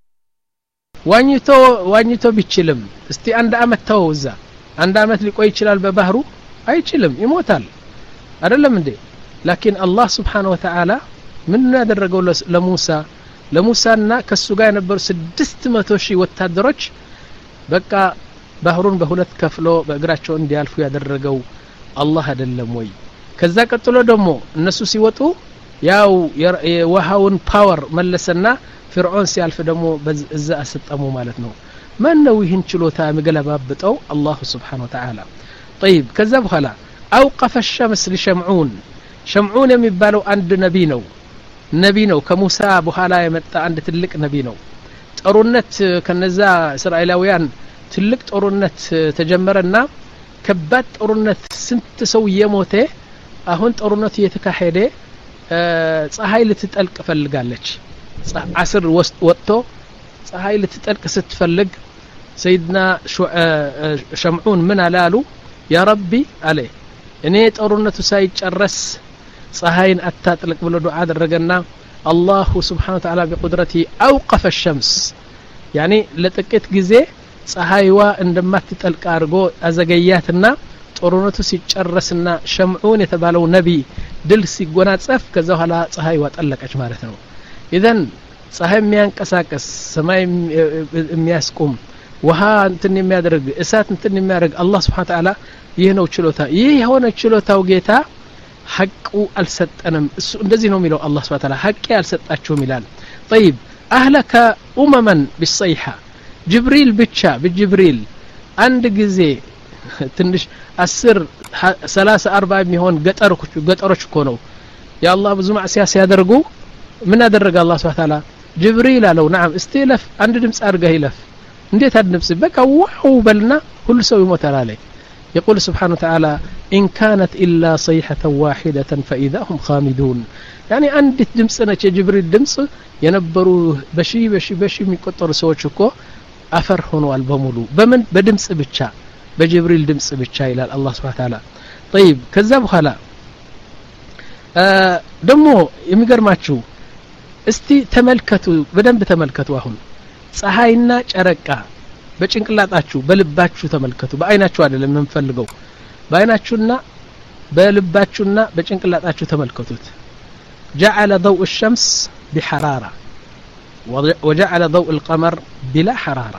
ዋኝቶ ዋኝቶ ቢችልም እስቲ አንድ አመት ተው እዛ አንድ አመት ሊቆይ ይችላል በባህሩ አይችልም ይሞታል አይደለም እንዴ لكن الله سبحانه وتعالى ምን ያደረገው ለሙሳ ለሙሳና ከሱ ጋር የነበሩ ስድስት መቶ ሺህ ወታደሮች በቃ ባህሩን በሁለት ከፍሎ በእግራቸው እንዲያልፉ ያደረገው አላህ አይደለም ወይ ከዛ ቀጥሎ ደግሞ እነሱ ሲወጡ ያው የውሃውን ፓወር መለሰና ፍርዖን ሲያልፍ ደግሞ በዛ አሰጠሙ ማለት ነው ማን ነው ይህን ችሎታ መገለባብጠው አላህ Subhanahu Wa Ta'ala طيب ከዛ በኋላ أوقف الشمس لشمعون شمعون የሚባለው አንድ ነቢ ነው ነቢ ነው ከሙሳ በኋላ የመጣ አንድ ትልቅ ነቢ ነው ጦርነት ከነዛ እስራኤላውያን ትልቅ ጦርነት ተጀመረና ከባድ ጦርነት ስንት ሰው የሞተ አሁን ጦርነቱ እየተካሄደ ፀሐይ ልትጠልቅ ፈልጋለች አስር ወጥቶ ፀሐይ ልትጠልቅ ስትፈልግ ሰይድና ሸምዑን ምን አላሉ ያ ረቢ አለ እኔ ጦርነቱ ሳይጨረስ ፀሐይን አታጥልቅ ብሎ ዱዓ አደረገና አላህ Subhanahu Wa Ta'ala በቁድረቱ أوقف الشمس يعني ለጥቂት ጊዜ ፀሐይዋ እንደማትጠልቅ አድርጎ አዘገያትና ጦርነቱ ሲጨረስና ሸምዑን የተባለው ነቢ ድል ሲጎናጸፍ ከዛ ኋላ ፀሐይዋ ጠለቀች ማለት ነው ኢዘን ፀሐይ የሚያንቀሳቀስ ሰማይ የሚያስቆም ውሃ እንትን የሚያደርግ እሳት እንትን የሚያደርግ አላህ Subhanahu Wa Ta'ala ይህ ነው ችሎታ ይህ የሆነ ችሎታው ጌታ ሐቁ አልሰጠንም እሱ እንደዚህ ነው የሚለው አላህ Subhanahu Wa Ta'ala ሐቅ አልሰጣቸውም ይላል طيب اهلك امما بالصيحه ጅብሪል ብቻ በጅብሪል አንድ ጊዜ ትንሽ አስር ሰላሳ አርባ የሚሆን ገጠሮች ገጠሮች እኮ ነው ያአላህ ብዙ ማዕሲያ ሲያደርጉ ምን አደረገ አላህ Subhanahu Wa Ta'ala ጅብሪል አለው نعم استلف አንድ ድምጽ አድርገህ ይለፍ እንዴት አድንብስ በቃ ዋው በልና ሁሉ ሰው ይሞታል አለ يقول سبحانه وتعالى إن كانت إلا صيحة واحدة فإذا هم خامدون يعني عند دمص نچ جبريل دمص ينبروا بشي بشي بشي የሚቆጠሩ ሰዎች እኮ አፈር ሆነዋል በሙሉ በምን በድምጽ ብቻ በጅብሪል ድምጽ ብቻ ይላል አላህ Subhanahu Wa Ta'ala طيب ከዛ በኋላ ደሞ የሚገርማችሁ እስቲ ተመልከቱ በደንብ ተመልከቱ አሁን ፀሐይና ጨረቃ በጭንቅላታችሁ በልባችሁ ተመልከቱ በአይናችሁ አይደለም የምንፈልገው በአይናችሁና በልባችሁና በጭንቅላታችሁ ተመልከቱት جعل ضوء الشمس بحرارة وجعل ضوء القمر بلا حرارة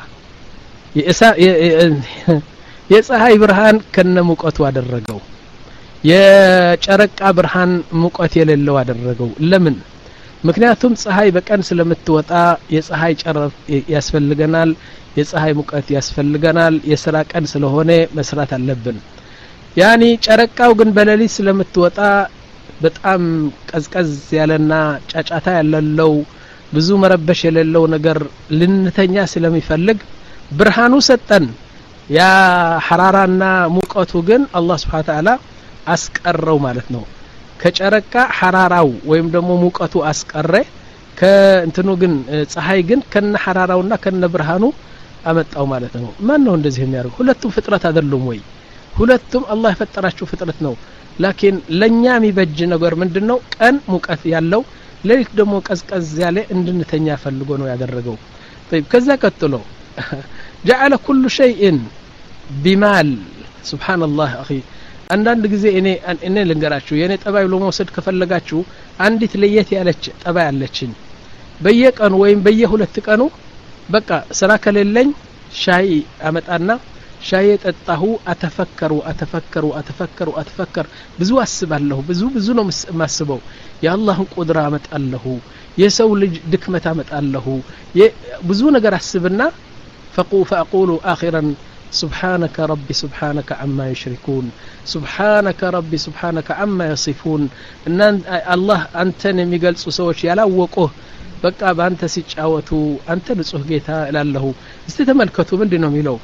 የፀሐይ ብርሃን ከነ ሙቀቱ አደረገው የጨረቃ ብርሃን ሙቀት የሌለው አደረገው ለምን ምክንያቱም ፀሐይ በቀን ስለምትወጣ የፀሐይ ጨረር ያስፈልገናል የፀሐይ ሙቀት ያስፈልገናል የሥራ ቀን ስለሆነ መስራት አለብን ያኒ ጨረቃው ግን በሌሊት ስለምትወጣ በጣም ቀዝቀዝ ያለና ጫጫታ ያለለው ብዙ መረበሽ የሌለው ነገር ልንተኛ ስለሚፈልግ ብርሃኑ ሰጠን ያ ሐራራና ሙቀቱ ግን አላህ Subhanahu Wa Ta'ala አስቀረው ማለት ነው ከጨረቃ ሐራራው ወይም ደግሞ ሙቀቱ አስቀረ ከእንትኑ ግን ፀሐይ ግን ከነ ሐራራውና ከነ ብርሃኑ አመጣው ማለት ነው ማን ነው እንደዚህ የሚያደርግ ሁለቱም ፍጥረት አይደሉም ወይ ሁለቱም አላህ የፈጠራቸው ፍጥረት ነው ላኪን ለኛ የሚበጅ ነገር ምንድነው ቀን ሙቀት ያለው ሌሊት ደግሞ ቀዝቀዝ ያለ እንድንተኛ ፈልጎ ነው ያደረገው طيب ከዛ ቀጥሎ جعل كل شيء بمال سبحان الله اخي አንዳንድ ጊዜ እኔ እኔ ልንገራችሁ የኔ ጠባይ ለመውሰድ ከፈለጋችሁ አንዲት ለየት ያለች ጠባይ አለችኝ በየቀኑ ወይም በየሁለት ቀኑ በቃ ስራ ከሌለኝ ሻይ አመጣና ሻይ ጠጣሁ አተፈከሩ አተፈከሩ አተፈከሩ አተፈከር ብዙ አስባለሁ ብዙ ብዙ ነው ማስበው የአላህን ቁድራ አመጣለሁ የሰው ልጅ ድክመት አመጣለሁ ብዙ ነገር አስብና فقو فاقول اخرا سبحانك ربي سبحانك عما يشركون سبحانك ربي سبحانك عما يصفون ان الله انتن የሚገልጹ ሰዎች ያላወቁ በቃ ባንተ ሲጫወቱ አንተ ንጹህ ጌታ እላለሁ እስቲ ተመልከቱ ምንድነው የሚለው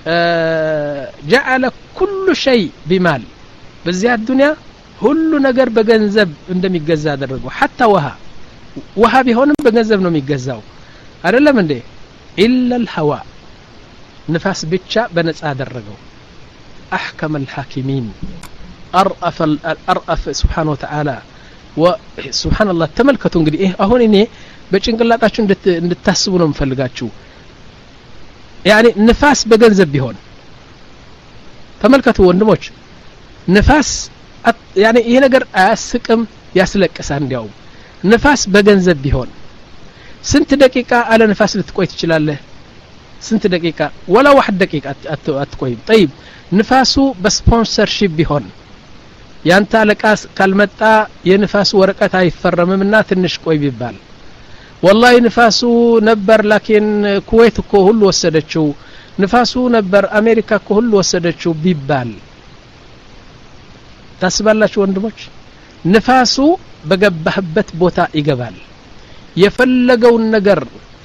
جعل كل شيء بمال በዚህ አዱንያ ሁሉ ነገር በገንዘብ እንደሚገዛ አደረገው حتى ውሃ ውሃ ቢሆንም በገንዘብ ነው የሚገዛው አይደለም እንዴ إلا الهواء ንፋስ ብቻ በነጻ አደረገው احكم الحاكمين ارأف الارأف سبحانه وتعالى وسبحان الله ተመልከቱ እንግዲህ አሁን እኔ በጭንቅላታችሁ እንድታስቡ ነው የምፈልጋችሁ يعني ንፋስ በገንዘብ ቢሆን ተመልከቱ ወንድሞች ንፋስ يعني ይሄ ነገር አያስቅም ያስለቅሳል እንዲያው ንፋስ በገንዘብ ቢሆን ስንት ደቂቃ አለ ንፋስ ልትቆይ ትችላለህ ስንት ደቂቃ ولا واحد دقيقة አትቆይም طيب ንፋሱ በስፖንሰርሺፕ ቢሆን ያንተ አለቃስ ካልመጣ የንፋስ ወረቀት አይፈረምምና ትንሽ ቆይ ቢባል والله ንፋሱ ነበር ላኪን ኩዌት እኮ ሁሉ ወሰደችው ንፋሱ ነበር አሜሪካ እኮ ሁሉ ወሰደችው ቢባል ታስባላችሁ ወንድሞች ንፋሱ በገባህበት ቦታ ይገባል የፈለገው ነገር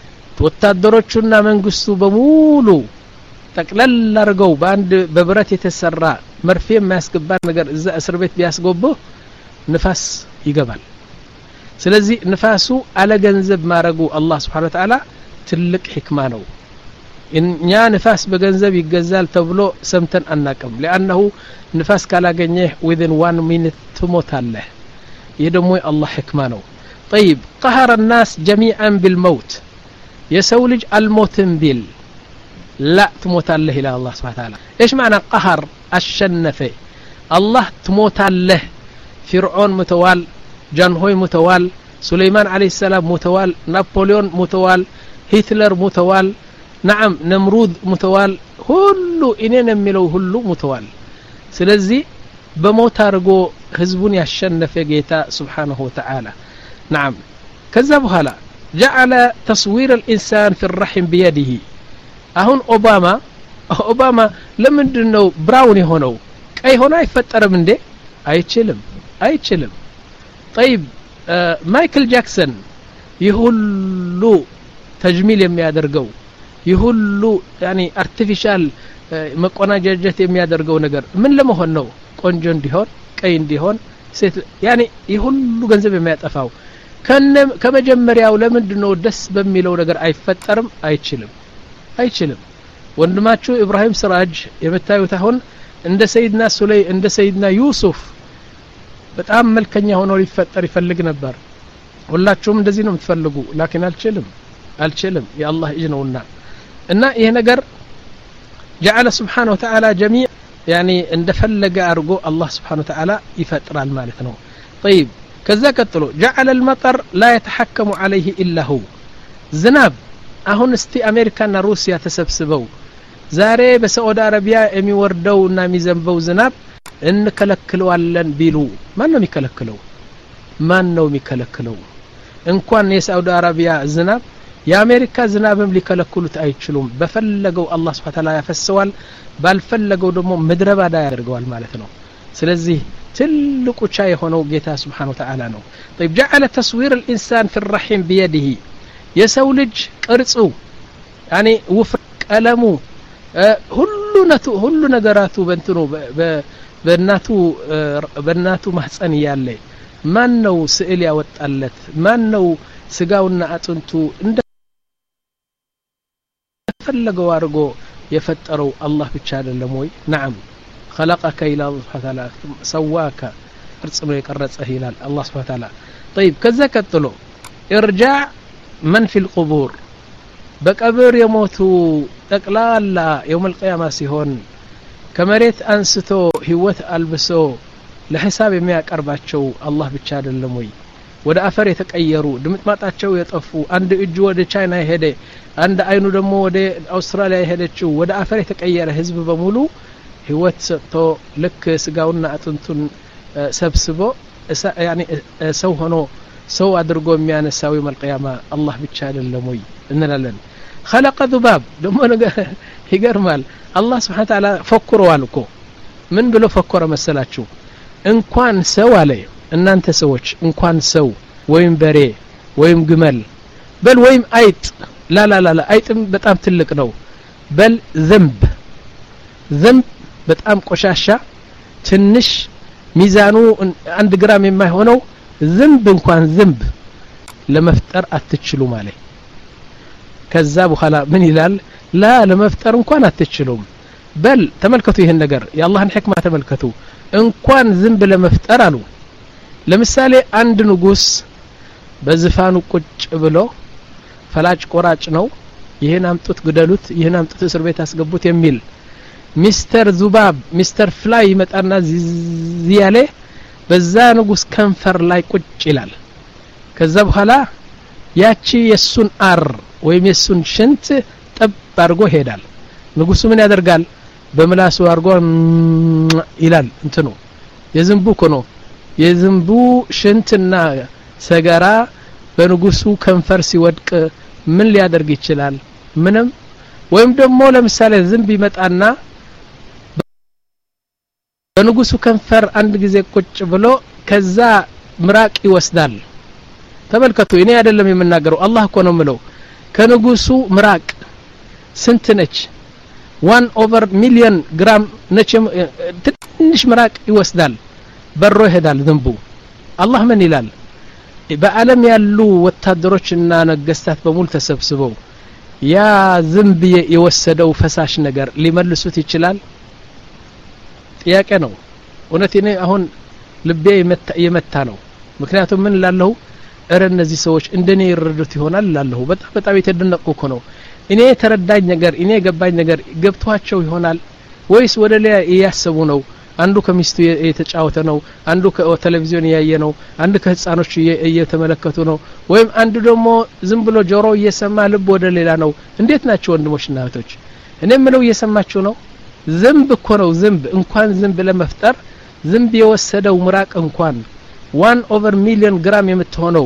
ወታደሮቹና መንግስቱ በሙሉ ጠቅለል አድርገው በአንድ በብረት የተሰራ መርፌ የማያስገባ ነገር እዛ እስር ቤት ቢያስገቡ ንፋስ ይገባል ስለዚህ ንፋሱ አለ ገንዘብ ማረጉ አላህ Subhanahu Wa Ta'ala ትልቅ ህክማ ነው እኛ ንፋስ በገንዘብ ይገዛል ተብሎ ሰምተን አናቀም ለአንሁ ንፋስ ካላገኘህ within one minute ትሞታለህ ይሄ ደግሞ የአላህ ህክማ ነው طيب قهر الناس جميعا بالموت የሰው ልጅ አልሞትም ቢል لا ትሞታለህ ኢላ አላህ Subhanahu Wa Ta'ala ايش معنى قهر አሸነፈ አላህ ትሞታለህ ፍርዖን ሙተዋል ጃንሆይ ሙተዋል ሱለይማን አለይሂ ሰላም ሙተዋል ናፖሊዮን ሙተዋል ሂትለር ሙተዋል نعم نمرود متوال ሁሉ እኔን የሚለው ሁሉ ሙተዋል ስለዚህ በሞት አርጎ ህዝቡን ያሸነፈ ጌታ سبحانه وتعالى نعم ከዛ በኋላ جعل تصوير الانسان في الرحم بيده አሁን ኦባማ ኦባማ ለምንድነው ብራውን የሆነው ቀይ ሆነ አይፈጠርም እንዴ አይችልም አይችልም طيب ማይክል ጃክሰን ይሁሉ ተጅሚል የሚያደርገው ይሁሉ يعني artificial መቆናጀጀት የሚያደርገው ነገር ምን ለመሆን ነው ቆንጆ እንዲሆን ቀይ እንዲሆን ሴት يعني ይሁሉ ገንዘብ የሚያጠፋው ከመጀመሪያው ለምንድነው ደስ በሚለው ነገር አይፈጠርም አይችልም አይችልም ወንድማችሁ ኢብራሂም ስራጅ የምታዩት አሁን እንደ ሰይድና ሱለይ እንደ ሰይድና ዩሱፍ በጣም መልከኛ ሆኖ ሊፈጠር ይፈልግ ነበር ሁላችሁም እንደዚህ ነው የምትፈልጉ ላኪን አልችልም አልችልም የአላህ እጅ ነውና እና ይሄ ነገር جعل سبحانه وتعالى جميع يعني እንደፈለገ አርጎ አላህ سبحانه وتعالى ይፈጥራል ማለት ነው طيب ከዛ ቀጥሎ جعل المطر لا يتحكم عليه الا هو ዝናብ አሁን እስቲ አሜሪካና ሩሲያ ተሰብስበው ዛሬ በሳዑዲ አረቢያ የሚወርደውና የሚዘንበው ዝናብ እንከለክለዋለን ቢሉ ማን ነው የሚከለክለው ማን ነው የሚከለክለው እንኳን የሳዑዲ አረቢያ ዝናብ የአሜሪካ ዝናብም ሊከለክሉት አይችሉም በፈለገው አላህ Subhanahu Wa Ta'ala ያፈሰዋል ባልፈለገው ደግሞ ምድረባዳ ያደርገዋል ማለት ነው ስለዚህ ትልቁ ቻይ የሆነው ጌታ Subhanahu Wa Ta'ala ነው طيب جعل تصوير الانسان في الرحم بيده የሰው ልጅ ቅርጹ يعني ወፍር ቀለሙ ሁሉ ነቱ ሁሉ ነገራቱ በእንትኑ በእናቱ በእናቱ ማህፀን ያለ ማን ነው ስዕል ያወጣለት ማን ነው ስጋውና አጥንቱ እንደፈለገው አርጎ የፈጠረው አላህ ብቻ አይደለም ወይ نعم خلقك الى الله سبحانه وتعالى سواك ቅርጽ ነው የቀረጸህ ይላል አላህ Subhanahu Wa Ta'ala طيب ከዛ ቀጥሎ ارجع من في القبور በቀብር የሞቱ ጠቅላላ يوم القيامه ሲሆን ከመሬት አንስቶ ህይወት አልብሶ ለሂሳብ የሚያቀርባቸው አላህ ብቻ አይደለም ወይ ወደ አፈር የተቀየሩ ድምጥማጣቸው የጠፉ አንድ እጁ ወደ ቻይና ሄደ አንድ አይኑ ደግሞ ወደ አውስትራሊያ ሄደችው ወደ አፈር የተቀየረ ህዝብ በሙሉ ህይወት ሰጥቶ ለክ ስጋውና አጥንቱን ሰብስቦ يعني ሰው ሆኖ ሰው አድርጎ የሚያነሳው يوم القيامه አላህ ብቻ አይደለም ወይ እንላለን خلق ذباب ደሞ ነገር ይገርማል አላህ Subhanahu Wa Ta'ala ፈክሯል እኮ ምን ብሎ ፈከረ መሰላችሁ እንኳን ሰው አለ እናንተ ሰዎች እንኳን ሰው ወይም በሬ ወይም ግመል በል ወይም አይጥ ላ ላ ላ አይጥም በጣም ትልቅ ነው በል ዝንብ ዝንብ በጣም ቆሻሻ ትንሽ ሚዛኑ አንድ ግራም የማይሆነው ዝንብ እንኳን ዝንብ ለመፍጠር አትችሉ ማለት ከዛ በኋላ ምን ይላል لا ለመፍጠር እንኳን አትችሉም በል ተመልከቱ ይሄን ነገር የአላህን ህክማ ተመልከቱ እንኳን ዝም ብለ መፍጠር አሉ ለምሳሌ አንድ ንጉስ በዝፋኑ ቁጭ ብሎ ፈላጭ ቆራጭ ነው ይሄን አምጡት ግደሉት ይሄን አምጡት እስር ቤት አስገቡት የሚል ሚስተር ዙባብ ሚስተር ፍላይ ይመጣና ዚያለ በዛ ንጉስ ከንፈር ላይ ቁጭ ይላል ከዛ በኋላ ያቺ የሱን አር ወይም የሱን ሽንት ጠብ አድርጎ ሄዳል ንጉሱ ምን ያደርጋል በምላሱ አድርጎ ይላል እንትኑ የዝንቡ ኮኖ የዝንቡ ሽንትና ሰገራ በንጉሱ ከንፈር ሲወድቅ ምን ሊያደርግ ይችላል ምንም ወይም ደግሞ ለምሳሌ ዝንብ ይመጣና በንጉሱ ከንፈር አንድ ጊዜ ቁጭ ብሎ ከዛ ምራቅ ይወስዳል ተመልከቱ እኔ አይደለም የምናገረው አላህ እኮ ነው ምለው ከንጉሱ ምራቅ ስንት ነች one over million ግራም ነች ትንሽ ምራቅ ይወስዳል በሮ ይሄዳል ዝንቡ አላህ ምን ይላል በአለም ያሉ ወታደሮችና ነገስታት በሙሉ ተሰብስበው ያ ዝንብ የወሰደው ፈሳሽ ነገር ሊመልሱት ይችላል ጥያቄ ነው እውነት እኔ አሁን ልቤ የመታ ነው ምክንያቱም ምን ላለው እረ እነዚህ ሰዎች እንደኔ ይረዱት ይሆናል ላለው በጣም በጣም የተደነቁ እኮ ነው እኔ ተረዳኝ ነገር እኔ ገባኝ ነገር ገብቷቸው ይሆናል ወይስ ወደ ላይ ያያሰቡ ነው አንዱ ከሚስቱ የተጫወተ ነው አንዱ ከቴሌቪዥን ያየ ነው አንዱ ከህፃኖች እየተመለከቱ ነው ወይም አንዱ ደግሞ ዝም ብሎ ጆሮ እየሰማ ልብ ወደ ሌላ ነው እንዴት ናቸው ወንድሞችና እህቶች እኔ ምለው እየሰማችሁ ነው ዝንብ እኮ ነው ዝንብ እንኳን ዝንብ ለመፍጠር ዝንብ የወሰደው ምራቅ እንኳን one over million ግራም የምትሆነው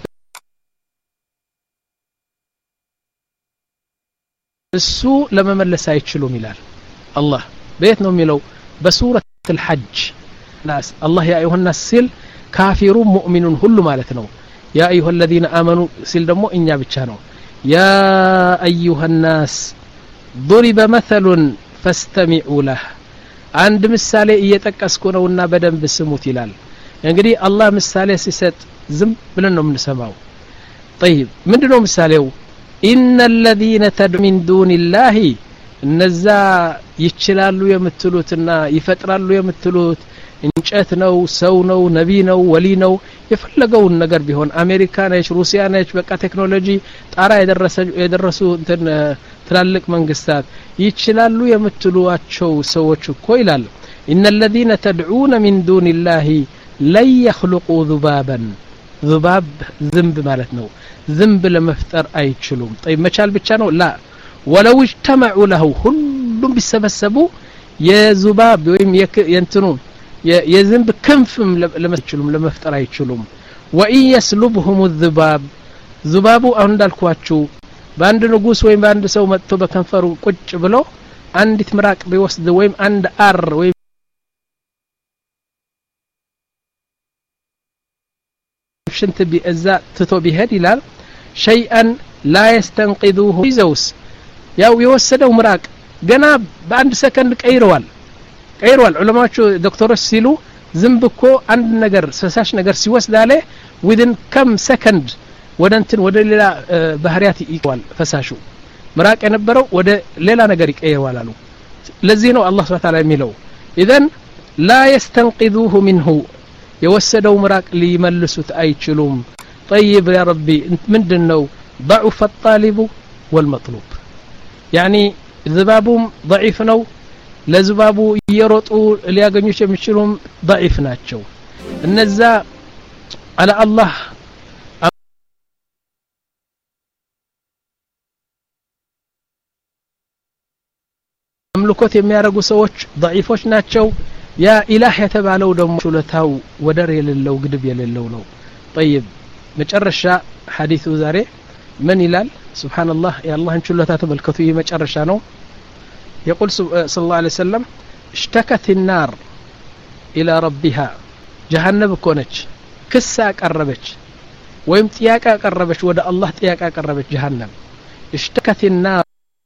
እሱ ለመመለስ አይችሉም ይላል አላህ በየት ነው የሚለው በሱረة الحج ناس الله يا ايها الناس ሲል ካፊሩ ሙእሚኑን ሁሉ ማለት ነው يا ايها الذين امنوا ሲል ደግሞ እኛ ብቻ ነው يا ايها الناس ضرب مثل فاستمعوا له አንድ ምሳሌ እየተጠቀስኩ ነውና በደንብ ስሙት ይላል እንግዲህ አላህ ምሳሌ ሲሰጥ ዝም ብለን ነው የምንሰማው طيب ምንድነው ምሳሌው ان الذين تدعون من دون الله እነዛ ይችላሉ የምትሉትና ይፈጥራሉ የምትሉት እንጨት ነው ሰው ነው ነቢ ነው ወሊ ነው የፈለገውን ነገር ቢሆን አሜሪካ ነች ሩሲያ ነች በቃ ቴክኖሎጂ ጣራ የደረሰ የደረሱ እንትን ትላልቅ መንግስታት ይችላሉ የምትሉአቸው ሰዎች እኮ ይላል ان الذين تدعون من دون الله لن يخلقوا ذبابا ذباب ዝንብ ማለት ነው ዝንብ ለመፍጠር አይችሉም طيب መቻል ብቻ ነው لا ولو اجتمعوا له ሁሉም ቢሰበሰቡ የዙባብ ወይም የእንትኑ የዝንብ ክንፍም ለመችሉም ለመፍጠር አይችሉም وان يسلبهم الذباب ذباب አሁን እንዳልኳችሁ በአንድ ንጉስ ወይም በአንድ ሰው መጥቶ በከንፈሩ ቁጭ ብሎ አንዲት ምራቅ ቢወስድ ወይም አንድ አር ወይም ሽንት ቢእዛ ትቶ ቢሄድ ይላል شيئا لا يستنقذوه ይዘውስ ያው የወሰደው ምራቅ ገና በአንድ ሰከንድ ቀይረዋል ቀይረዋል ዑለማዎቹ ዶክተሮች ሲሉ ዝንብ እኮ አንድ ነገር ፈሳሽ ነገር ሲወስድ አለ within ከም ሰከንድ ወደ እንትን ወደ ሌላ ባህሪያት ይቀዋል ፈሳሹ ምራቅ የነበረው ወደ ሌላ ነገር ይቀየዋል አሉ ለዚህ ነው አላህ Subhanahu Wa Ta'ala የሚለው اذا لا يستنقذوه منه የወሰደው ምራቅ ሊመልሱት አይችሉም طيب يا ربي ምንድነው ضعف الطالب والمطلوب يعني ذبابهم ضعيف ነው ለዝባቡ እየሮጡ ሊያገኙት የሚችሉም ضعيف ናቸው እነዛ على الله አምልኮት የሚያረጉ ሰዎች ضعيفዎች ናቸው ያ ኢላህ የተባለው ደግሞ ችሎታው ወደር የሌለው ግድብ የሌለው ነው طيب መጨረሻ ሐዲሱ ዛሬ ምን ይላል ሱብሃንአላህ የአላህን ችሎታ ተመልከቱ ይህ መጨረሻ ነው يقول صلى الله عليه وسلم اشتكت النار الى ربها جهنم كونች ክስ አቀረበች ወይም ጥያቄ አቀረበች ወደ አላህ ጥያቄ አቀረበች جهنم اشتكت النار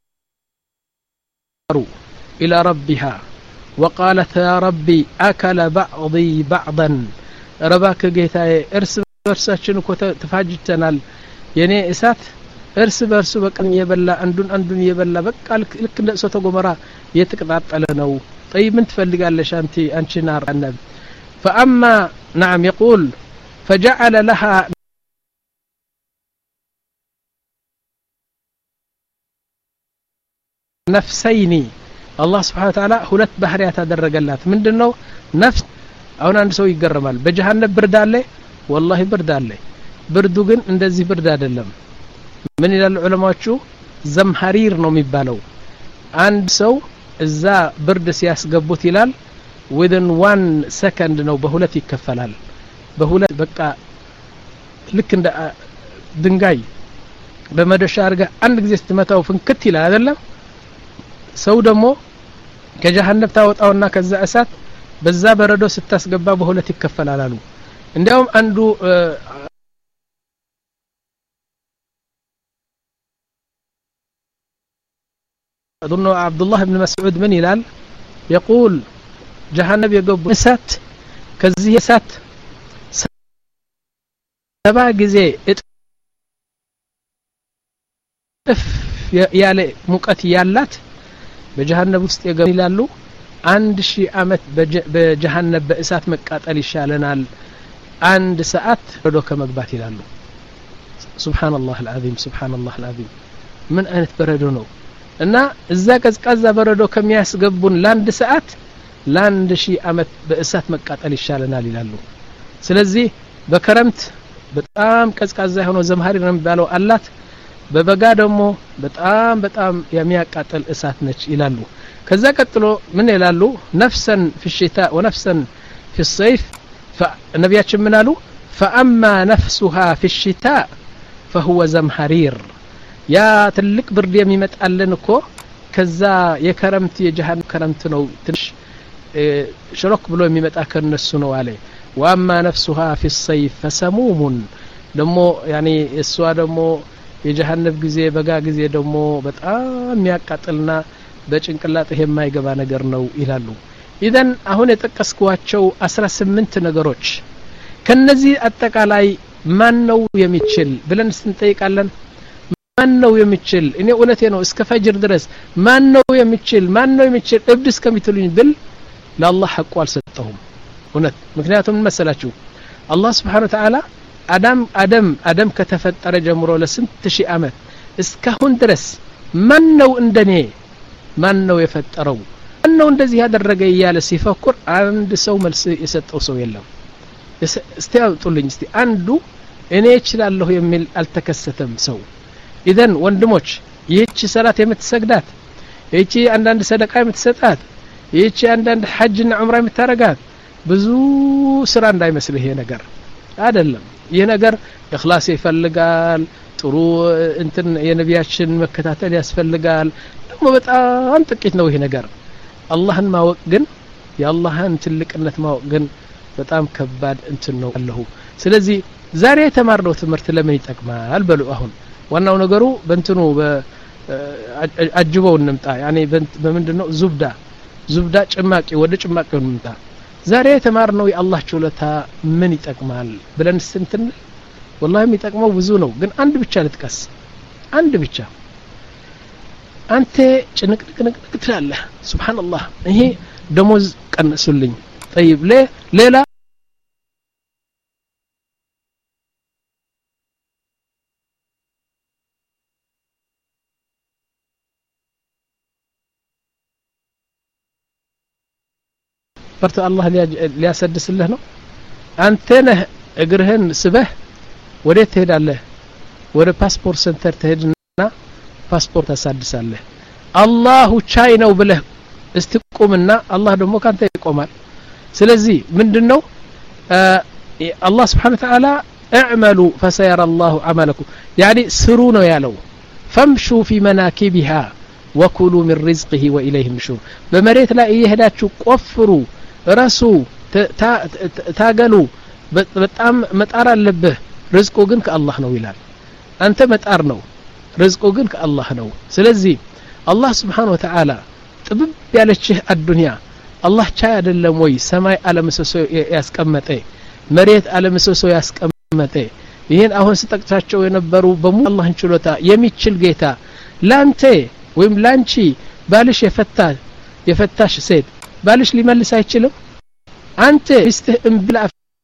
الى ربها وقالت يا ربي اكل بعضي بعضا ربك ጌታዬ እርስ በርሳችን እኮ ተፋጅተናል የኔ እሳት እርስ በርሱ በቀን እየበላ አንዱን አንዱን እየበላ በቃ ልክ እንደ እሳተ ገሞራ እየተቀጣጠለ ነው طيب ምን ትፈልጋለሽ አንቺ አንቺ ናር አነብ فاما نعم يقول فجعل لها نفسين الله سبحانه وتعالى ሁለት ባህሪያት አደረገላት ምንድነው ነፍስ አሁን አንድ ሰው ይገረማል በጀሃነም ብርድ አለ والله ብርድ አለ ብርዱ ግን እንደዚህ ብርድ አይደለም ምን ይላል ዑለማዎቹ ዘምሐሪር ነው የሚባለው አንድ ሰው እዛ ብርድ ሲያስገቡት ይላል within one second ነው በሁለት ይከፈላል በሁለት በቃ ልክ እንደ ድንጋይ በመደሻ አርጋ አንድ ጊዜ ስትመታው ፍንክት ይላል አይደለም ሰው ደግሞ ከጀሃነም ታወጣውና ከዛ እሳት በዛ በረዶ ስታስገባ በሁለት ይከፈላል አሉ እንዲያውም አንዱ اظن عبد الله بن مسعود من يلال يقول جهنم يقب እሳት ከዚህ እሳት ሰባ ጊዜ እፍ ያለ ሙቀት ያላት በጀሃነም ውስጥ የገቡ ይላሉ አንድ ሺህ አመት በጀሃነም በእሳት መቃጠል ይሻለናል አንድ ሰዓት ወዶ ከመግባት ይላሉ ሱብሃንአላህ العظيم ሱብሃንአላህ العظيم ምን አይነት በረዶ ነው እና እዛ ቀዝቃዛ በረዶ ከሚያስገቡን ለአንድ ሰዓት ለአንድ ሺህ አመት በእሳት መቃጠል ይሻለናል ይላሉ ስለዚህ በከረምት በጣም ቀዝቃዛ ሆኖ ዘምሐሪር ነው የሚባለው አላት በበጋ ደግሞ በጣም በጣም የሚያቃጥል እሳት ነች ይላሉ ከዛ ቀጥሎ ምን ይላሉ ነፍሰን في الشتاء ونفسا في الصيف فنبياتችን ምን አሉ فاما نفسها في الشتاء فهو زمحرير ያ ትልቅ ብርድ የሚመጣልን እኮ ከዛ የከረምት የጀሃነም ከረምት ነው ትንሽ ሽሮክ ብሎ የሚመጣ ከነሱ ነው አለ واما نفسها في الصيف فسموم ደሞ ያኒ እሷ ደሞ የጀሃነም ጊዜ በጋ ጊዜ ደሞ በጣም የሚያቃጥልና በጭንቅላት የማይገባ ነገር ነው ይላሉ ኢዘን አሁን የተጠቀስኳቸው አስራ ስምንት ነገሮች ከነዚህ አጠቃላይ ማን ነው የሚችል ብለን ስንጠይቃለን ማን ነው የሚችል እኔ እውነቴ ነው እስከ ፈጅር ድረስ ማን ነው የሚችል ማን ነው የሚችል እብድ እስከሚትሉኝ ብል ለአላህ ሐቁ አልሰጠሁም እውነት ምክንያቱም መሰላችሁ አላህ Subhanahu Wa Ta'ala አዳም አደም አደም ከተፈጠረ ጀምሮ ለስንት ሺህ አመት እስካሁን ድረስ ማን ነው እንደኔ ማን ነው የፈጠረው ማን ነው እንደዚህ ያደረገ ይያለ ሲፈክር አንድ ሰው መልስ የሰጠው ሰው የለም እስቲ አውጡልኝ እስቲ አንዱ እኔ እችላለሁ የሚል አልተከሰተም ሰው ኢዘን ወንድሞች ይህች ሰላት የምትሰግዳት ይህች አንዳንድ ሰደቃ የምትሰጣት ይህች አንዳንድ ሐጅና ዑምራ የምታረጋት ብዙ ስራ እንዳይመስል ይሄ ነገር አይደለም ይሄ ነገር ኢኽላስ ይፈልጋል ጥሩ እንትን የነቢያችን መከታተል ያስፈልጋል ደግሞ በጣም ጥቂት ነው ይሄ ነገር አላህን ማወቅ ግን የአላህን ትልቅነት ማወቅ ግን በጣም ከባድ እንትን ነው አለሁ ስለዚህ ዛሬ የተማርነው ትምህርት ለምን ይጠቅማል በሉ አሁን ዋናው ነገሩ በእንትኑ አጅበው እንምጣ ያኔ በምንድነው ዙብዳ ዙብዳ ጭማቂ ወደ ጭማቂው እንምጣ ዛሬ የተማርነው የአላህ ችሎታ ምን ይጠቅማል ብለን ስንትን والله የሚጠቅመው ብዙ ነው ግን አንድ ብቻ ልጥቀስ አንድ ብቻ አንተ ጭንቅንቅንቅ ትላለህ ሱብሃንአላህ ይሄ ደሞዝ ቀንሱልኝ طيب ሌላ فرت الله ሊያሰድስልህ ነው አንተ ነህ እግርህን ስበህ ወዴት ትሄዳለህ ወደ ፓስፖርት ሴንተር ትሄድና ፓስፖርት ታሳድሳለህ አላሁ ቻይ ነው ብለህ እስትቆምና አላህ ደግሞ ካንተ ይቆማል ስለዚህ ምንድነው አላህ Subhanahu Wa Ta'ala اعملوا فسيرى الله عملكم يعني ስሩ ነው ያለው فامشوا في مناكبها وكلوا من رزقه واليه النشور በመሬት ላይ እየሄዳችሁ ቆፍሩ ራሱ ታገሉ በጣም መጣር አለብህ ርዝቁ ግን ከአላህ ነው ይላል አንተ መጣር ነው ርዝቁ ግን ከአላህ ነው ስለዚህ አላህ Subhanahu Wa Ta'ala ጥብብ ያለችህ አዱንያ አላህ ቻይ አይደለም ወይ ሰማይ አለምሰሶ ያስቀመጠ መሬት አለምሰሶ ያስቀመጠ ይሄን አሁን ስጠቅሳቸው የነበሩ በሙሉ አላህን ችሎታ የሚችል ጌታ ላንተ ወይም ላንቺ ባልሽ የፈታ የፈታሽ ሴት ባልሽ ሊመልስ አይችልም አንተ ሚስትህ እምብላ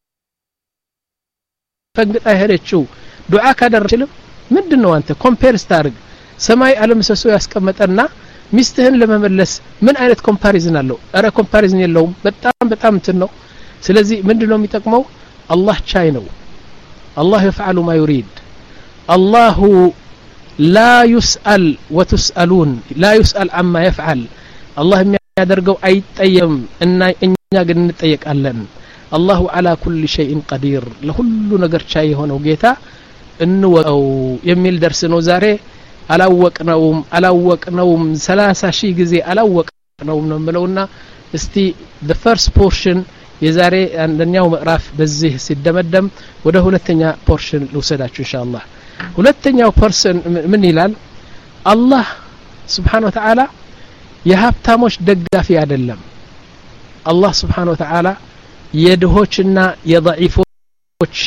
ፈንግጣ ሄደችው ዱዓ ካደረችልም ምንድነው አንተ ኮምፔር ስታርግ ሰማይ አለምሰሶ ያስቀመጠና ሚስትህን ለመመለስ ምን አይነት ኮምፓሪዝን አለው አረ ኮምፓሪዝን የለውም በጣም በጣም እንትን ነው ስለዚህ ምንድነው የሚጠቅመው አላህ ቻይ ነው الله يفعل ما يريد الله لا يسأل وتسألون لا يسأل عما يفعل الله የሚያደርገው አይጠየም እና እኛ ግን እንጠየቃለን الله على كل شيء قدير ለሁሉ ነገር ቻይ ሆነው ጌታ እንወቀው የሚል ደርስ ነው ዛሬ አላወቅነውም አላወቅነውም ሰላሳ ሺህ ጊዜ አላወቅነውም ነው ምለውና እስቲ the first portion የዛሬ አንደኛው ምዕራፍ በዚህ ሲደመደም ወደ ሁለተኛ ፖርሽን ልውሰዳችሁ ኢንሻአላህ ሁለተኛው ፐርሰን ምን ይላል አላህ Subhanahu Wa Ta'ala የሀብታሞች ደጋፊ አይደለም አላህ Subhanahu Wa Ta'ala የድሆችና የضعيፎች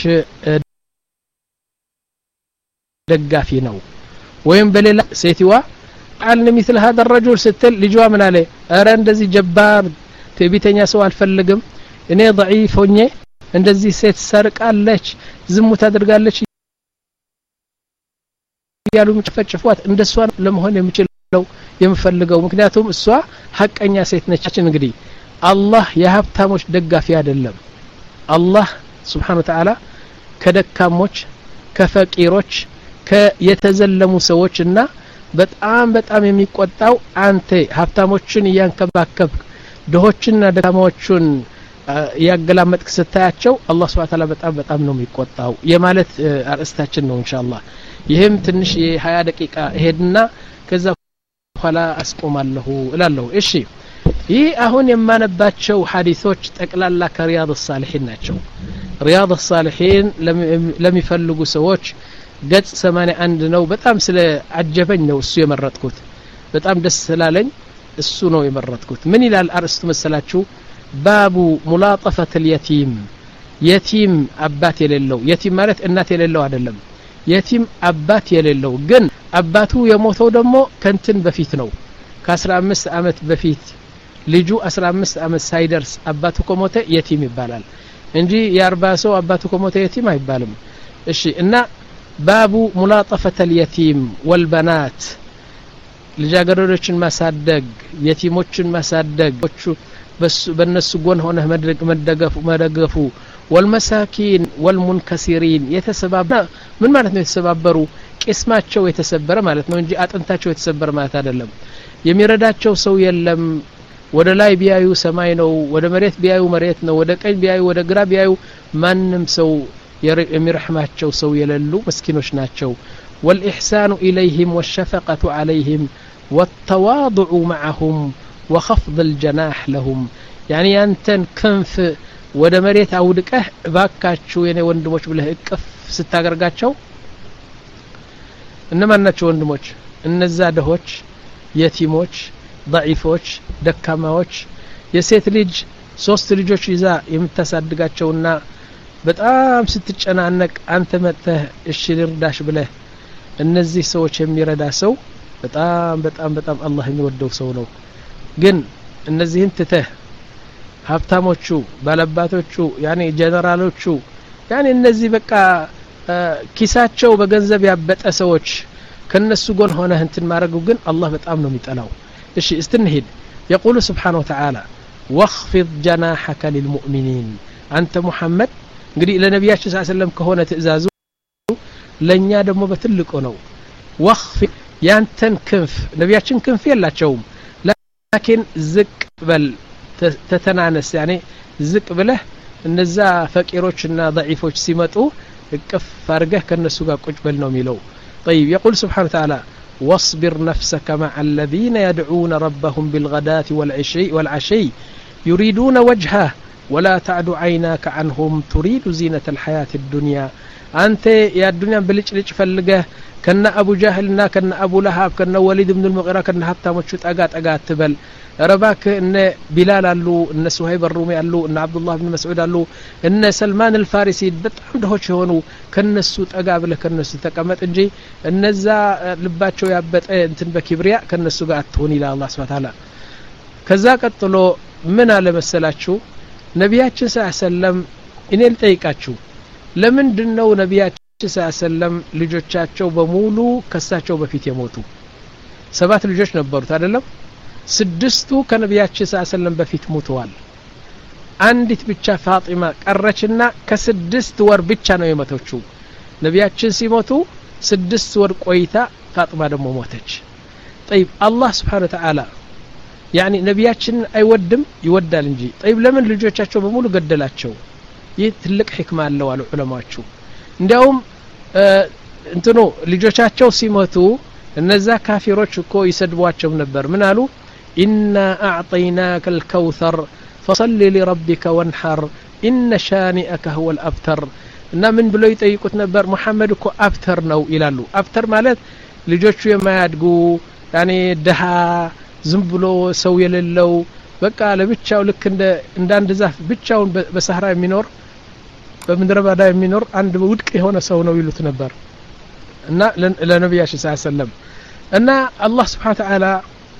ደጋፊ ነው ወይም በሌላ ሴትዋ አልነ مثل هذا الرجل ስትል ልጅዋ ምን አለ አረ እንደዚህ ጀባር ትዕቢተኛ ሰው አልፈልግም እኔ ضعيف ሆኜ እንደዚህ ሴት ሰርቃለች ዝሙት አድርጋለች ያሉ ምትፈጭፏት እንደሷ ለመሆን የሚችለው የምፈልገው ምክንያቱም እሷ ሐቀኛ ሴት ነች እንግዲህ አላህ የሀብታሞች ደጋፊ አይደለም አላህ Subhanahu Wa Ta'ala ከደካሞች ከፈቂሮች ከየተዘለሙ ሰዎችና በጣም በጣም የሚቆጣው አንተ ሀብታሞችን ያንከባከብ ድሆችና ደካማዎችን ያገላመጥክ ስታያቸው አላህ Subhanahu Wa Ta'ala በጣም በጣም ነው የሚቆጣው የማለት አርስታችን ነው ኢንሻአላህ ይሄም ትንሽ የ20 ደቂቃ ሄድና ከዛ በኋላ አስቆማለሁ እላለሁ እሺ ይህ አሁን የማነባቸው ሐዲሶች ጠቅላላ ከሪያድ الصالحين ናቸው ሪያድ الصالحين ለሚፈልጉ ሰዎች ገጽ ሰማንያ አንድ ነው በጣም ስለ አጀበኝ ነው እሱ የመረጥኩት በጣም ደስ ስላለኝ እሱ ነው የመረጥኩት ምን ይላል አርስቱ መሰላችሁ ባቡ ሙላጠፈት اليتيم የቲም አባት የሌለው የቲም ማለት እናት የሌለው አይደለም የቲም አባት የሌለው ግን አባቱ የሞተው ደግሞ ከንትን በፊት ነው ከ15 አመት በፊት ልጁ አስራ አምስት አመት ሳይደርስ አባቱ ከሞተ የቲም ይባላል እንጂ የአርባ ሰው አባቱ ከሞተ የቲም አይባልም እሺ እና ባቡ ሙላጠፈት اليتيم والبنات ልጃገረዶችን ማሳደግ የቲሞችን ማሳደግ በእነሱ ጎን ሆነህ መደገፉ መደገፉ والمساكين والمنكسرين የተሰባበረ ምን ማለት ነው የተሰባበሩ ቂስማቸው የተሰበረ ማለት ነው እንጂ አጥንታቸው የተሰበረ ማለት አይደለም የሚረዳቸው ሰው የለም ወደ ላይ ቢያዩ ሰማይ ነው ወደ መሬት ቢያዩ መሬት ነው ወደ ቀኝ ቢያዩ ወደ ግራ ቢያዩ ማንንም ሰው የሚረህማቸው ሰው የሌሉ መስኪኖች ናቸው والإحسان إليهم والشفقة عليهم والتواضع معهم وخفض الجناح لهم يعني أنتن كنف ወደ መሬት አውድቀህ ባካችሁ የኔ ወንድሞች ብለህ እቅፍ ስታገርጋቸው እነማን ናቸው ወንድሞች እነዛ ደሆች የቲሞች ضعيፎች ደካማዎች የሴት ልጅ ሶስት ልጆች ይዛ የምታሳድጋቸውና በጣም ስትጨናነቅ አንተ መጥተህ እሺ ልርዳሽ ብለህ እነዚህ ሰዎች የሚረዳ ሰው በጣም በጣም በጣም አላህ የሚወደው ሰው ነው ግን እነዚህን ትተህ ሀብታሞቹ ባለባቶቹ ያኔ ጀነራሎቹ ያኔ እነዚህ በቃ ኪሳቸው በገንዘብ ያበጠ ሰዎች ከነሱ ጎን ሆነህ እንትን ማድረጉ ግን አላህ በጣም ነው የሚጠላው እሺ እስትንሂድ يقول سبحانه وتعالى واخفض جناحك للمؤمنين انت محمد እንግዲህ ለነብያችን ሰለላሁ ዐለይሂ ወሰለም ከሆነ ትእዛዙ ለኛ ደግሞ በትልቁ ነው واخفض ያንተን ክንፍ ነብያችን ክንፍ የላቸውም لكن ዝቅ በል ተተናነስ يعني ዝቅ ብለህ እነዛ ፈቂሮችና ضعيፎች ሲመጡ እቅፍ አርገህ ከነሱ ጋር ቁጭ በል ነው የሚለው طيب يقول سبحانه وتعالى واصبر نفسك مع الذين يدعون ربهم بالغداة والعشي والعشي يريدون وجهه ولا تعد عيناك عنهم تريد زينة الحياة الدنيا أنت يا الدنيا بلج لج فلقه كنا أبو جاهلنا كنا أبو لهاب كنا وليد بن المغيرة كنا حتى مشوت أقات أقات تبل رباك إن بلال قالوا إن سهيب الرومي قالوا إن عبد الله بن مسعود قالوا إن سلمان الفارسي بتعم دهوش هونو كنا السوت أقابله كنا السوت تقامت إنجي النزا لباتشو يابت إيه انتن بكبرياء كنا السوت قاعد تهوني لا الله سبحانه وتعالى كذا قتلوا من على مسلاتشو ነቢያችን ሰለላሁ እኔ ልጠይቃችሁ ለምንድነው ነቢያችን ሰለላሁ ልጆቻቸው በሙሉ ከሳቸው በፊት የሞቱ ሰባት ልጆች ነበሩት አይደለም ስድስቱ ከነቢያችን ሰለላሁ በፊት ሞተዋል አንዲት ብቻ ፋጢማ ቀረችና ከስድስት ወር ብቻ ነው የሞተችው ነቢያችን ሲሞቱ ስድስት ወር ቆይታ ፋጢማ ደግሞ ሞተች طيب الله سبحانه وتعالى يعني ነቢያችን አይወድም ይወዳል እንጂ طيب ለምን ልጆቻቸው በሙሉ ገደላቸው ይህ ትልቅ ህክማ አለው አሉ ዑለማዎቹ እንዲያውም እንትኑ ልጆቻቸው ሲሞቱ እነዛ ካፊሮች እኮ ይሰድቧቸው ነበር ምን አሉ إنا أعطيناك الكوثر فصل لربك وانحر إن شانئك هو الأبتر እና ምን ብለው ይጠይቁት ነበር መሐመድ እኮ አብተር ነው ይላሉ አብተር ማለት ልጆቹ የማያድጉ ያኔ ደሃ ዝም ብሎ ሰው የሌለው በቃ ለብቻው ልክ እንደ እንዳንድ ዛፍ ብቻውን በሰሃራ የሚኖር በምድረ በዳ የሚኖር አንድ ውድቅ የሆነ ሰው ነው ይሉት ነበር እና ለነብያችን ሰለላሁ ዐለይሂ ወሰለም እና አላህ Subhanahu Wa Ta'ala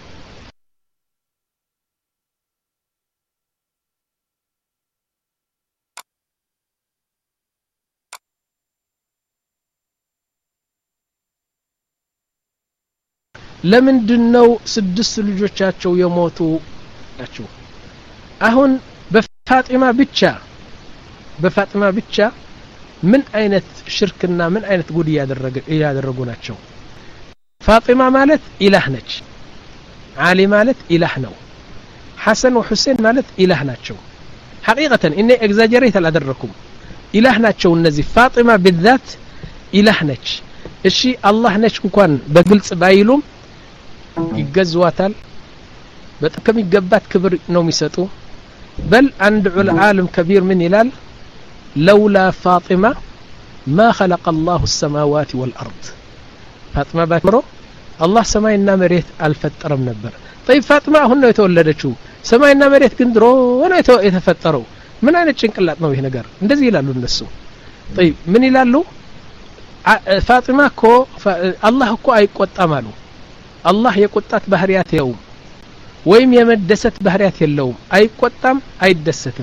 ለምንድነው ስድስት ልጆቻቸው የሞቱ ናቸው አሁን በፋጢማ ብቻ በፋጢማ ብቻ ምን አይነት ሽርክና ምን አይነት ጉድ ያደረገ ያደረጉ ናቸው ፋጢማ ማለት ኢላህ ነች አሊ ማለት ኢላህ ነው ሐሰን ወሁሴን ማለት ኢላህ ናቸው حقيقة እኔ ኤግዛጀሬት አላደረኩም ኢላህ ናቸው እነዚህ ፋጢማ بالذات ኢላህ ነች እሺ አላህ ነች እንኳን በግልጽ ባይሉም ይገዝዋታል በጥቅም ይገባት ክብር ነው የሚሰጡ بل عند العالم كبير من ይላል لولا فاطمة ما خلق الله السماوات والأرض فاطمة ባትኖር الله ሰማይና መሬት አልፈጠረም ነበር طيب فاطمة አሁን ነው የተወለደችው ሰማይና መሬት ግን ድሮ ነው የተፈጠረው ምን አይነት ጭንቅላት ነው ይሄ ነገር እንደዚህ ይላሉ እነሱ طيب ምን ይላሉ فاطمة እኮ الله እኮ አይቆጣም አሉ الله የቁጣት ባህሪያት የለውም ወይም የመደሰት ባህሪያት የለውም አይቆጣም አይደሰትም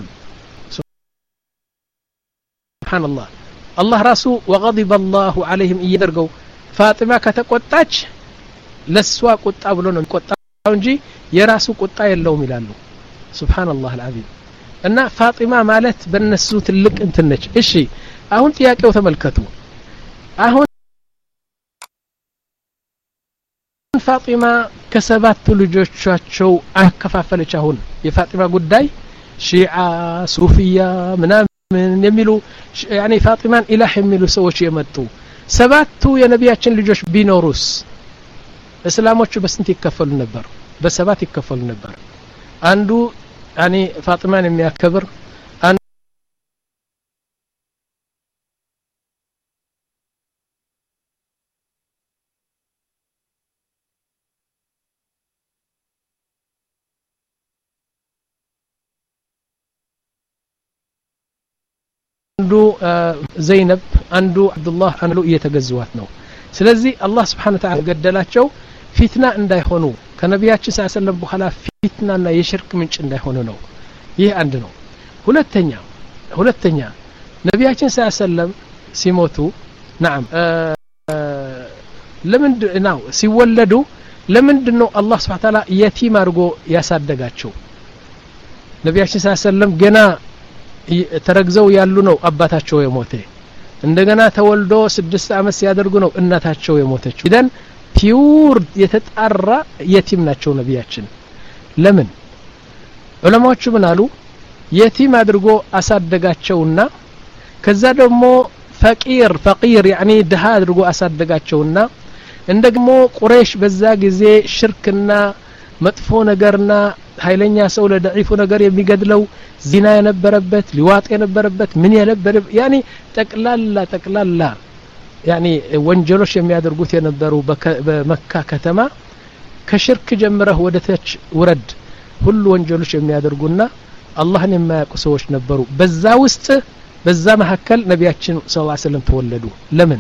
ሱብሃንአላህ الله ራሱ وغضب الله عليهم ይደርገው ፋጢማ ከተቆጣች ለሷ ቁጣ ብሎ ነው የሚቆጣው እንጂ የራሱ ቁጣ የለውም ይላሉ ሱብሃንአላህ العظيم እና ፋጢማ ማለት በእነሱ ትልቅ እንትን ነች እሺ አሁን ጥያቄው ተመልከቱ አሁን ፋጢማ ከሰባቱ ልጆቻቸው አከፋፈለች አሁን የፋጢማ ጉዳይ ሺዓ ሱፊያ ምናምን የሚሉ ያኔ ፋጢማን ኢላህ የሚሉ ሰዎች የመጡ ሰባቱ የነቢያችን ልጆች ቢኖሩስ እስላሞቹ በስንት ይከፈሉ ነበር በሰባት ይከፈሉ ነበር አንዱ ያኔ ፋጢማን የሚያከብር አንዱ ዘይነብ አንዱ አብዱላህ አንዱ እየተገዘዋት ነው ስለዚህ አላህ Subhanahu Wa Ta'ala ገደላቸው ፊትና እንዳይሆኑ ከነቢያችን ሰለላሁ ዐለይሂ ወሰለም በኋላ ፊትናና የሽርክ ምንጭ እንዳይሆኑ ነው ይህ አንድ ነው ሁለተኛ ሁለተኛ ነቢያችን ሰለላሁ ዐለይሂ ወሰለም ሲሞቱ نعم ለምን ነው ሲወለዱ ለምንድነው አላህ Subhanahu Wa Ta'ala የቲም አድርጎ ያሳደጋቸው ነቢያችን ሰለላሁ ዐለይሂ ወሰለም ገና ተረግዘው ያሉ ነው አባታቸው የሞተ እንደገና ተወልዶ ስድስት አመት ሲያደርጉ ነው እናታቸው የሞተችው ኢዳን ፒውር የተጣራ የቲም ናቸው ነቢያችን ለምን ዑለማዎቹ ምን አሉ የቲም አድርጎ አሳደጋቸውና ከዛ ደግሞ ፈቂር ፈቂር ያኒ ደሃ አድርጎ አሳደጋቸውና እንደግሞ ቁረይሽ በዛ ጊዜ ሽርክና መጥፎ ነገርና ኃይለኛ ሰው ለደዒፉ ነገር የሚገድለው ዚና የነበረበት ሊዋጥ የነበረበት ምን የነበረ ያኒ ጠቅላላ ጠቅላላ ያኒ ወንጀሎች የሚያደርጉት የነበሩ በመካ ከተማ ከሽርክ ጀምረህ ወደ ታች ወረድ ሁሉ ወንጀሎች የሚያደርጉና አላህን የማያውቁ ሰዎች ነበሩ በዛ ውስጥ በዛ መሐከል ነቢያችን ሰለላሁ ዐለይሂ ወሰለም ተወለዱ ለምን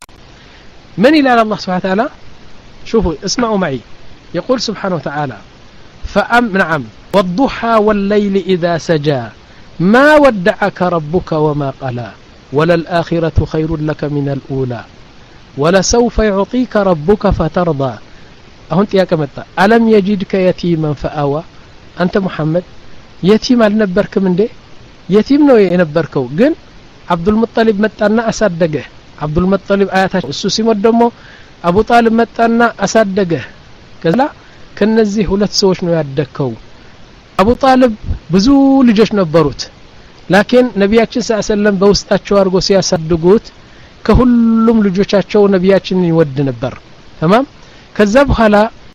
من إلى الله سبحانه وتعالى شوفوا اسمعوا معي يقول سبحانه وتعالى فأم نعم والضحى والليل إذا سجى ما ودعك ربك وما قلى وللآخرة خير لك من الأولى ولسوف يعطيك ربك فترضى أهنت يا كمتا ألم يجدك يتيما فآوى أنت محمد يتيم النبرك من دي يتيم نو ينبركو قل عبد المطلب متانا أصدقه عبد المطلب آياته السوسي مدمو أبو طالب متانا أصدقه كذا كنزي ሁለት ሰዎች ነው ያደከው አቡ ጣልብ ብዙ ልጆች ነበሩት ላኪን ነቢያችን ሰለላሁ ዐለይሂ ወሰለም በውስጣቸው አርጎ ሲያሳድጉት ከሁሉም ልጆቻቸው ነቢያችን ይወድ ነበር ተማም ከዛ በኋላ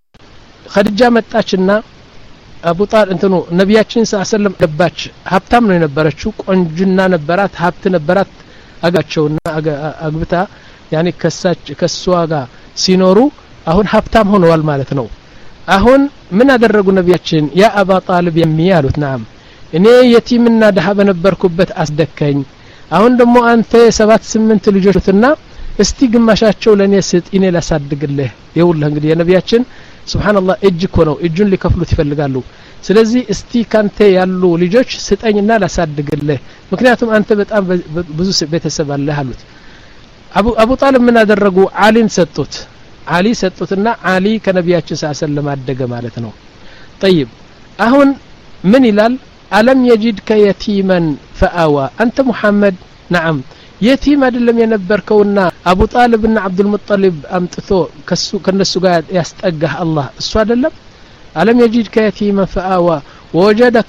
ኸዲጃ መጣችና አቡ ጣልብ እንትኑ ነቢያችን ሰለላሁ ዐለይሂ ወሰለም ገባች ሀብታም ነው የነበረችው ቆንጅና ነበራት ሀብት ነበራት አጋቸውና አግብታ ያኒ ከሳች ከሷ ጋር ሲኖሩ አሁን ሀብታም ሆነዋል ማለት ነው አሁን ምን አደረጉ ነቢያችን ያ አባ ጣልብ የሚያሉት ናም እኔ የቲምና ደሃ በነበርኩበት አስደከኝ አሁን ደግሞ አንተ ሰባት ስምንት ልጆችና እስቲ ግማሻቸው ለኔ ስጥ እኔ ላሳድግልህ ይውልህ እንግዲህ የነቢያችን ሱብሃንአላህ እጅ እኮ ነው እጁን ሊከፍሉት ይፈልጋሉ ስለዚህ እስቲ ካንተ ያሉ ልጆች ስጠኝና ላሳድግልህ ምክንያቱም አንተ በጣም ብዙ ቤተሰብ አለህ አሉት አቡ አቡ ጣልብ ምን አደረጉ አሊን ሰጡት አሊ ሰጡትና አሊ ከነቢያችን ሰለላሁ ዐለይሂ ወሰለም አደገ ማለት ነው طيب አሁን ምን ይላል አለም يجدك يتيما فآوى አንተ ሙሐመድ نعم የቲም አይደለም የነበርከውና አቡ ጣልብና አብዱል ሙጠሊብ አምጥቶ ከሱ ከነሱ ጋር ያስጠጋህ አላህ እሱ አይደለም አለም يجدك يتيما فآوى ووجدك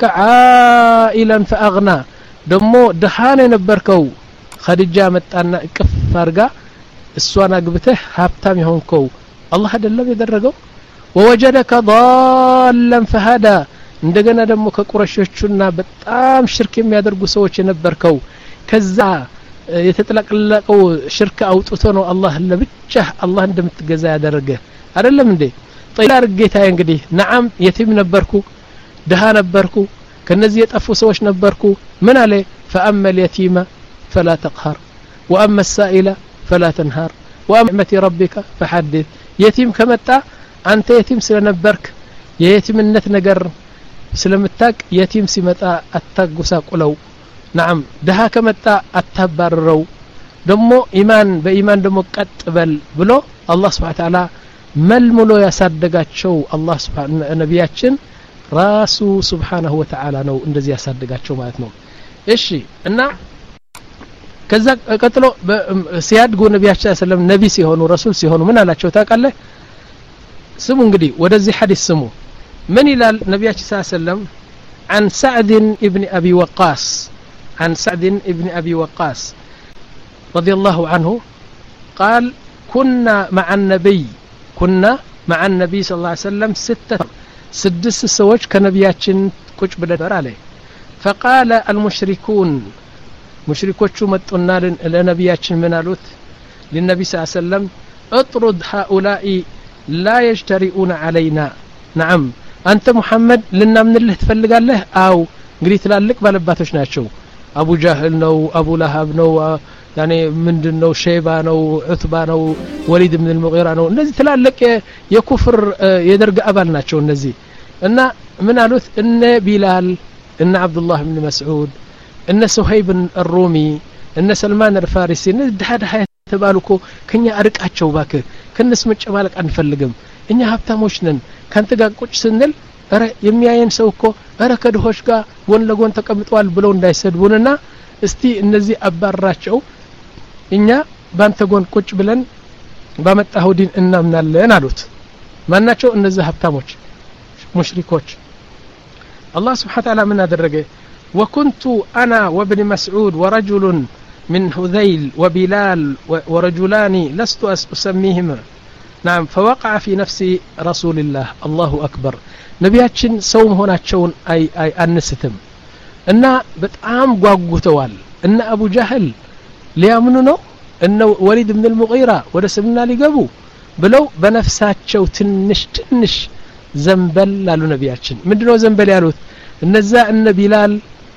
عائلا فأغنى ደሞ ደሃን የነበርከው ኸዲጃ መጣና እቅፍ አርጋ እሷን አግብተህ ሀብታም ይሆንከው አላህ አይደለም ያደረገው ووجدك ضالا فهدى እንደገና ደግሞ ከቁረሾቹና በጣም ሽርክ የሚያደርጉ ሰዎች የነበርከው ከዛ የተጠለቀለቀው ሽርክ አውጥቶ ነው አላህ ለብቻ አላህ እንደምትገዛ ያደረገ አይደለም እንዴ طيار ጌታዬ እንግዲህ نعم የቲም ነበርኩ ደሃ ነበርኩ ከነዚህ የጠፉ ሰዎች ነበርኩ ምን አለ فأما اليتيم فلا تقهر وأما السائل فلا تنهر وأمة ربك فحدث يتيم كمتا أنت يتيم سلنبرك يتيمنت نجر سلمتاك يتيم سمتا التقسا قلو نعم دها كمتا التبررو دمو إيمان بإيمان دمو قتبل بلو الله سبحانه وتعالى ململو يصدقاتشو الله سبحانه نبياتشن راسو سبحانه وتعالى نو اندزي يصدقاتشو معناتنو እሺ እና ከዛ ቀጥሎ ሲያድጉ ነብያችን ሰለላሁ ዐለይሂ ወሰለም ነቢ ሲሆኑ ረሱል ሲሆኑ ምን አላቸው ታውቃለህ ስሙ እንግዲህ ወደዚህ ሐዲስ ስሙ ምን ይላል ነብያችን ሰለላሁ ዐለይሂ ወሰለም عن سعد ابن ابي وقاص عن سعد ابن ابي وقاص رضي الله عنه قال كنا مع النبي كنا مع النبي صلى الله عليه وسلم ستة سدس سوج كنبياتين ቁጭ ብለን عليه فقال المشركون مشركوቹ መጡና ለነብያችን ምን አሉት ለነብይ ሰለላሁ ዐለይሂ ወሰለም اطرد هؤلاء لا يجترئون علينا نعم አንተ ሙሐመድ ልናምንልህ ትፈልጋለህ አው እንግዲህ ትላልቅ ባለባቶች ናቸው አቡ ጃህል ነው አቡ ለሃብ ነው ያኔ ምንድነው ሸይባ ነው ዑትባ ነው ወሊድ ኢብኑ አልሙጊራ ነው እነዚህ ትላልቅ የኩፍር የደርግ አባል ናቸው እነዚህ እና ምን አሉት እነ ቢላል እነ አብዱላህ ኢብኑ መስዑድ እነ ሱሀይብ الرومي እነ ሰልማን الفارسي እነ ዳዳ ተባሉኮ ከኛ አርቃቸው ባከ ከነስ መጨማለቅ አንፈልግም እኛ ሀብታሞች ነን ካንተ ጋር ቁጭ ስንል አረ የሚያየን ሰው እኮ አረ ከድሆች ጋር ጎን ለጎን ተቀምጠዋል ብለው እንዳይሰድቡንና እስቲ እነዚህ አባራቸው እኛ ባንተ ጎን ቁጭ ብለን ባመጣው ዲን እናምናለን አሉት ማናቸው እነዚህ ሀብታሞች ሙሽሪኮች الله سبحانه وتعالى من أدرجه وكنت أنا وابن مسعود ورجل من هذيل وبلال ورجلان لست أسميهما نعم فوقع في نفس رسول الله الله أكبر نبياتشن سوم هناچون أي أي أنستم إن بتعام قاقوتوال إن أبو جهل ليامنوا نو إن وليد بن المغيرة ورسمنا لقبو بلو بنفساتشو تنش تنش زنبل لالو نبياتشن مدنو زنبل يالوت النزا إن بلال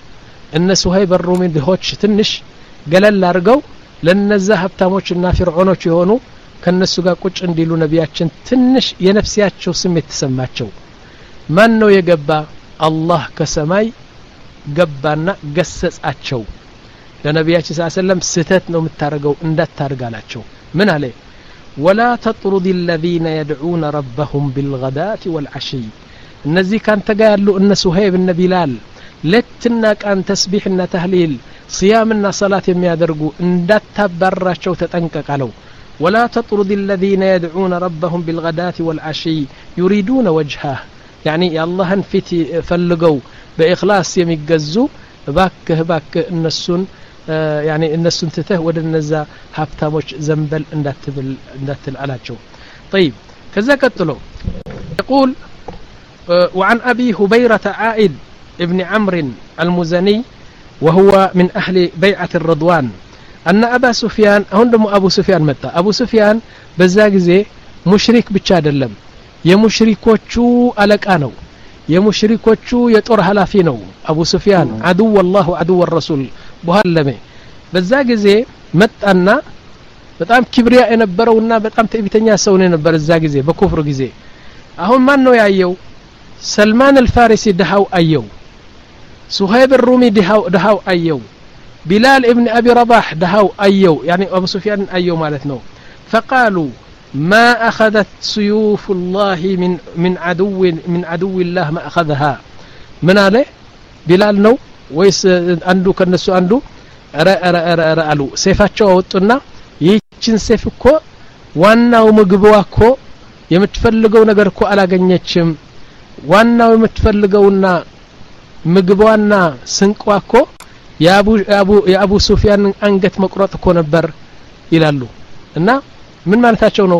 إن سهيب الرومي دهوتش تنش قلل لارقو لنزا هبتاموش إنا فرعونوش يهونو ከነሱ ጋር ቁጭ እንዲሉ ነቢያችን ትንሽ የነፍሲያቸው ስሜት ተሰማቸው ማን ነው የገባ አላህ ከሰማይ ገባና ገሰጻቸው ለነቢያችን ሰለላሁ ዐለይሂ ወሰለም ስተት ነው የምታረገው እንዳታርጋላቸው ምን አለ ولا تطرد الذين يدعون ربهم بالغداة والعشي እነዚህ ካንተ ጋር ያሉ እነ ሱሀይብ እነ ቢላል ለትና ቃን ተስቢህና ተህሊል صيامና ሰላት የሚያደርጉ እንዳታባራቸው ተጠንቀቃለው ولا تطرد الذين يدعون ربهم بالغداة والعشي يريدون وجهه يعني يا الله انفت فلقوا بإخلاص يميقزوا باك باك النسون آه يعني النسون تته ود النزا هابتاموش زنبل انداتل انداتل علاجو طيب كذا قتلوا يقول آه وعن أبي هبيرة عائد ابن عمرو المزني وهو من أهل بيعة الرضوان أن أبا سفيان هندم أبو سفيان متى أبو سفيان بزاجزي مشرك بتشادلم يا مشركوچو ألقانو يا مشركوچو يطور هلافينو أبو سفيان عدو الله عدو الرسول بهاللمه بزاجزي متأنا بتام كبرياء ينبرونا بتام تبيتنيا سون ينبر الزاجزي بكفر جزي أهم ما إنه يعيو سلمان الفارسي دهاو أيو سهيب الرومي دهاو دهاو أيو بلال ابن أبي رباح دهاو أيو يعني أبو سفيان أيو مالتنا فقالوا ما أخذت سيوف الله من من عدو من عدو الله ما أخذها من عليه بلال نو ويس عنده كنسو عنده أرى أرى أرى أرى ألو سيفاتشو وطنا يجن سيفكو وانا ومقبواكو يمتفلقو نقركو على جنيتشم وانا ومتفلقونا مقبوانا سنكواكو يا ابو يا ابو يا ابو سفيان انقت مقرط እኮ ነበር ይላሉ እና ምን ማለታቸው ነው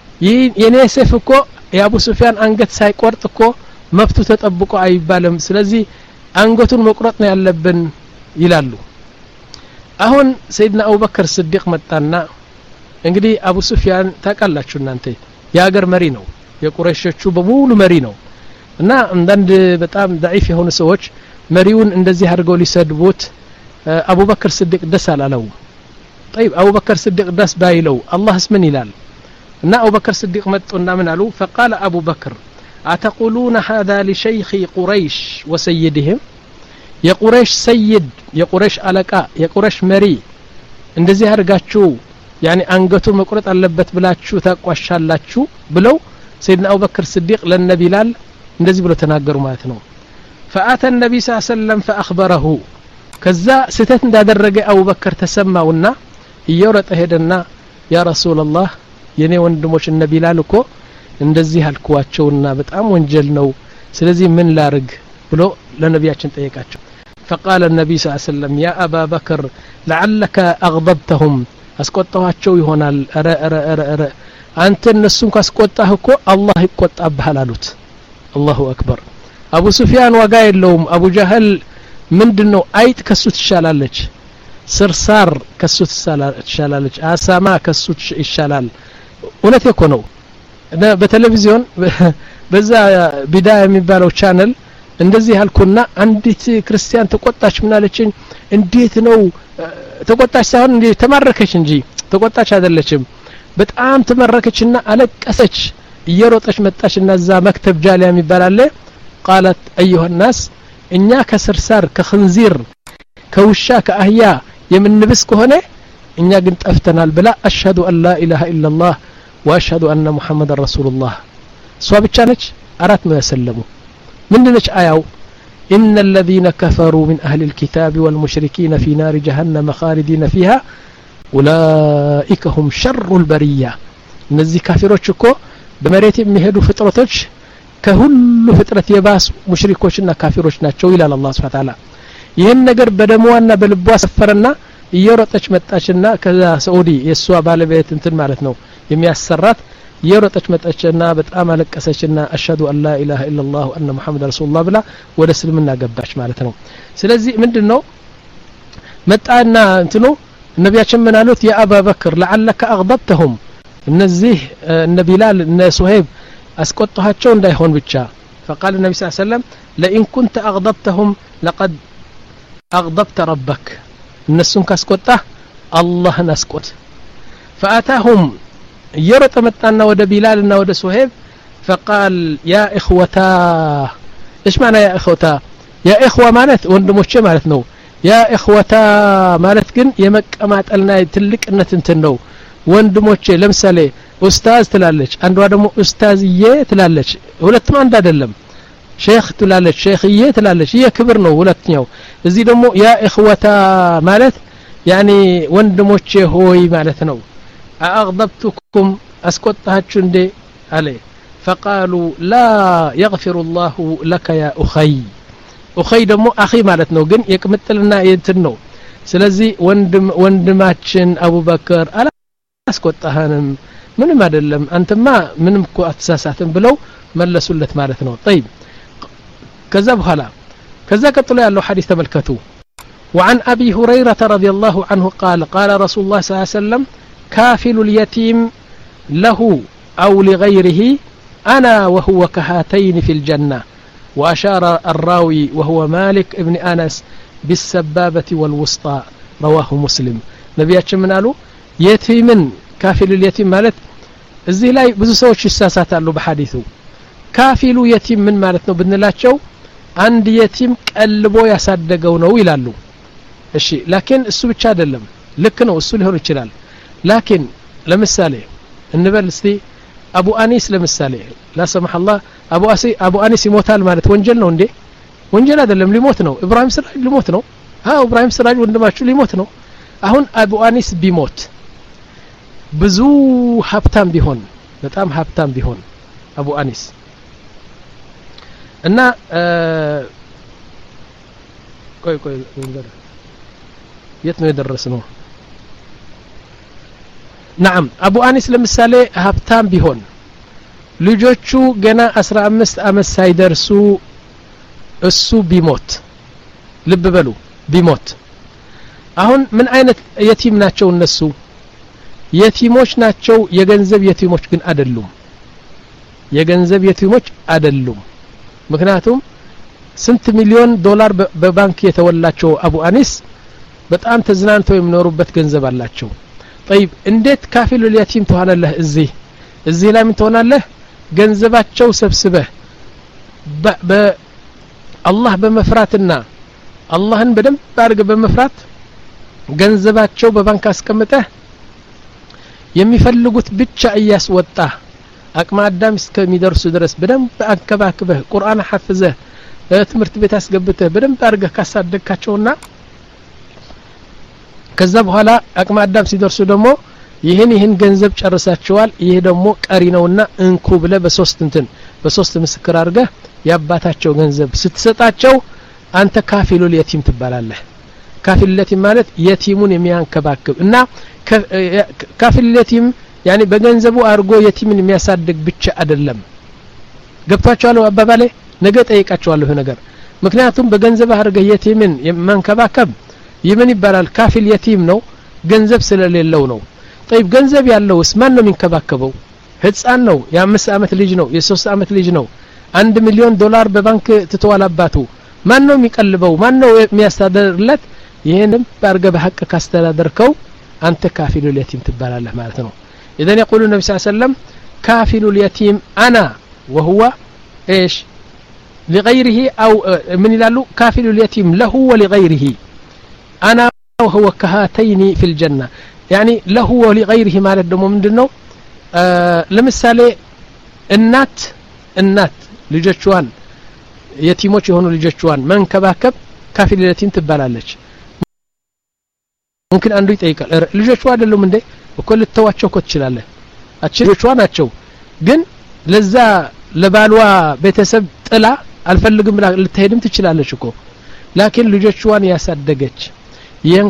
የኔ ሰይፍ እኮ የአቡ ሱፊያን አንገት ሳይቆርጥ እኮ መፍቱ ተጠብቆ አይባልም ስለዚህ አንገቱን መቁረጥ ነው ያለብን ይላሉ አሁን ሰይድና አቡበከር ስዲቅ መጣና እንግዲህ አቡ ሱፊያን ታቃላችሁ እናንተ የሀገር መሪ ነው የቁረይሾቹ በሙሉ መሪ ነው እና አንዳንድ በጣም ضعيف የሆኑ ሰዎች መሪውን እንደዚህ አድርገው ሊሰድቡት أبو بكر الصديق دس على لو طيب أبو بكر الصديق دس بايلو الله اسمن يلال نا أبو بكر الصديق متقنا من علو فقال أبو بكر أتقولون هذا لشيخ قريش وسيدهم يا قريش سيد يا قريش ألقاء يا قريش مري እንደዚህ አርጋችሁ يعني አንገቱን መቁረጥ አለበት ብላችሁ ታቋሻላችሁ ብለው سيدنا أبو بكر الصديق ለነብይ ላል እንደዚህ ብለው ተናገሩ ማለት ነው فأتى النبي صلى الله عليه وسلم فأخبره كذا ستت እንዳደረገ أبو بكر ተሰማውና ይወረጠ ሄደና يا رسول الله የኔ ወንድሞች النبي ላልኮ እንደዚህ አልኳቸውና በጣም ወንጀል ነው ስለዚህ ምን ላርግ ብሎ ለነብያችን ጠየቃቸው فقال النبي صلى الله عليه وسلم يا أبا بكر لعلك أغضبتهم أسقطتهم ይሆናል አረ አረ አረ አረ አንተ እነሱን ካስቆጣህ እኮ አላህ ይቆጣብሃል አሉት الله أكبر أبو سفيان ዋጋ የለውም أبو جهل ምንድነው አይጥ ከሱ ትሻላለች ስርሳር ከሱ ትሻላለች አሳማ ከሱ ይሻላል እውነት እኮ ነው እና በቴሌቪዥን በዛ ቢዳያ የሚባለው ቻናል እንደዚህ ያልኩና አንዲት ክርስቲያን ተቆጣች ምናለችኝ እንዴት ነው ተቆጣች ሳይሆን እንዴ ተማረከች እንጂ ተቆጣች አይደለችም በጣም ተማረከችና አለቀሰች እየሮጠች መጣችና እዛ መክተብ ጃሊያ የሚባል አለ قالت ايها الناس እኛ ከስርሳር ከخنزير ከውሻ ከአህያ የምንብስ ከሆነ እኛ ግን ጠፍተናል ብላ አሽهد ان لا اله الا الله واشهد ان محمد رسول الله ሷብቻ ነች አራት ነው ያሰለሙ ምንድነች አያው ان الذين كفروا من اهل الكتاب والمشركين في نار جهنم خالدين فيها اولئك هم شر البريه እነዚህ ካፊሮች እኮ በመሬት የሚሄዱ ፍጥረቶች ከሁሉ ፍጥረት የባስ ሙሽሪኮችና ካፊሮች ናቸው ይላል አላህ Subhanahu Wa Ta'ala ይሄን ነገር በደሟና በልቧ ሰፈረና እየሮጠች መጣችና ከዛ ሳኡዲ የሷ ባለቤት እንትን ማለት ነው የሚያሰራት የሮጠች መጣችና በጣም አለቀሰችና አሽሀዱ አን ላ ኢላሃ ኢላላህ ወአነ ሙሐመድ ረሱሉላህ ብላ ወደ እስልምና ገባች ማለት ነው ስለዚህ ምንድነው መጣና እንትኑ ነብያችን ምን አሉት ያ አባበክር ለዓለከ አግضبتهم እነዚህ እነ ቢላል እነ ሱሄብ አስቆጣቸው እንዳይሆን ብቻ فقال النبي صلى الله عليه وسلم لئن كنت أغضبتهم لقد أغضبت ربك النسون كاسكوتا الله نسكوت فأتاهم يرت متنا ود بلالنا ود سهيب فقال يا إخوتا إيش معنى يا إخوتا يا إخوة مالت وندموش مالت نو يا إخوتا مالت كن يمقامات لنا تلك انتنتنو ወንድሞቼ ለምሳሌ ኡስታዝ ትላለች አንዷ ደግሞ ኡስታዝዬ ትላለች ሁለቱም አንድ አይደለም ሼክ ትላለች ሼክዬ ትላለች ይሄ ክብር ነው ሁለተኛው እዚህ ደግሞ ያ ኢኽወታ ማለት يعني ወንድሞቼ ሆይ ማለት ነው አغضبتكم አስቆጣችሁ እንዴ አለ فقالوا لا يغفر الله لك يا اخي اخي ደግሞ اخي ማለት ነው ግን የቅምጥልና እንትን ነው ስለዚህ ወንድም ወንድማችን አቡበከር አስቆጣህንም ምንም አይደለም አንተማ ምንም እኮ አትሳሳትም ብለው መለሱለት ማለት ነው طيب ከዛ በኋላ ከዛ ቀጥሎ ያለው ሐዲስ ተመልከቱ وعن ابي هريره رضي الله عنه قال قال رسول الله صلى الله عليه وسلم كافل اليتيم له او لغيره انا وهو كهاتين في الجنه واشار الراوي وهو مالك ابن انس بالسبابه والوسطى رواه مسلم ነብያችን ምን አሉ የቲምን ካፊሉ የቲም ማለት እዚህ ላይ ብዙ ሰዎች ይሳሳታሉ በሐዲሱ ካፊሉ የቲም ምን ማለት ነው ብንላቸው አንድ የቲም ቀልቦ ያሳደገው ነው ይላሉ እሺ ላኪን እሱ ብቻ አይደለም ልክ ነው እሱ ሊሆን ይችላል ላኪን ለምሳሌ እንበል እስቲ አቡ አኒስ ለምሳሌ لا سمح الله አቡ አሲ አቡ አኒስ ይሞታል ማለት ወንጀል ነው እንዴ ወንጀል አይደለም ሊሞት ነው ኢብራሂም ስራጅ ሊሞት ነው አዎ ኢብራሂም ስራጅ ወንድማችሁ ሊሞት ነው አሁን አቡ አኒስ ቢሞት ብዙ ሀብታም ቢሆን በጣም ሀብታም ቢሆን አቡ አኒስ እና ቆይ ቆይ እንገር የት ነው የደረስነው نعم አቡ አኒስ ለምሳሌ ሀብታም ቢሆን ልጆቹ ገና አስራ አምስት አመት ሳይደርሱ እሱ ቢሞት ልብ በሉ ቢሞት አሁን ምን አይነት የቲም ናቸው እነሱ የቲሞች ናቸው የገንዘብ የቲሞች ግን አይደሉም የገንዘብ የቲሞች አይደሉም ምክንያቱም ስንት ሚሊዮን ዶላር በባንክ የተወላቸው አቡ አኒስ በጣም ተዝናንተው የሚኖሩበት ገንዘብ አላቸው طيب እንዴት ካፊሉ የቲም ትሆናለህ እዚህ እዚህ ላይ ምን ትሆናለህ ገንዘባቸው ሰብስበህ በአላህ በመፍራትና አላህን በደንብ አድርገህ በመፍራት ገንዘባቸው በባንክ አስቀምጠህ የሚፈልጉት ብቻ እያስወጣ አቅመ አዳም እስከሚደርሱ ድረስ በደንብ አንከባክበህ ቁርአን ሐፍዘህ ትምህርት ቤት አስገብተህ በደንብ አድርገህ ካሳደግካቸውና ከዛ በኋላ አቅመ አዳም ሲደርሱ ደግሞ ይሄን ይሄን ገንዘብ ጨርሳቸዋል ይሄ ደግሞ ቀሪ ነውና እንኩ ብለ በሶስት እንትን በሶስት ምስክር አድርገህ ያባታቸው ገንዘብ ስትሰጣቸው አንተ ካፊሉ የቲም ትባላለህ ካፊል የቲም ማለት የቲሙን የሚያንከባክብ እና ካፊል የቲም يعني በገንዘቡ አርጎ የቲምን የሚያሳድግ ብቻ አይደለም ገብታችኋል አባባሌ ነገ ጠይቃችኋለሁ ነገር ምክንያቱም በገንዘብ አርገህ የቲምን የማንከባከብ ይምን ይባላል ካፊል የቲም ነው ገንዘብ ስለሌለው ነው طيب ገንዘብ ያለውስ ማን ነው የሚንከባከበው ህፃን ነው የአምስት አመት ልጅ ነው የሶስት አመት ልጅ ነው አንድ ሚሊዮን ዶላር በባንክ ትተዋላባቱ ማን ነው የሚቀልበው ማን ነው የሚያስተዳድርለት ይሄንም ባርገህ በሐቅ ካስተዳደርከው አንተ ካፊሉ የቲም ትባላለህ ማለት ነው اذا يقول النبي صلى الله عليه وسلم كافل اليتيم انا وهو ايش لغيره او من يلالو كافل اليتيم له ولغيره انا وهو كهاتين في الجنه يعني له ولغيره ማለት ደግሞ ምንድነው ለምሳሌ እናት እናት ልጆቿን የቲሞች የሆኑ ልጆቿን መንከባከብ ካፊል የቲም ትባላለች ممكن አንዱ ይጠይቃል ልጆቿ አይደሉም እንዴ እኮ ልተዋቸው እኮ ትችላለህ አችሎቿ ናቸው ግን ለዛ ለባልዋ ቤተሰብ ጥላ አልፈልግም ልትሄድም ትችላለች እኮ ላኪን ልጆቿን ያሳደገች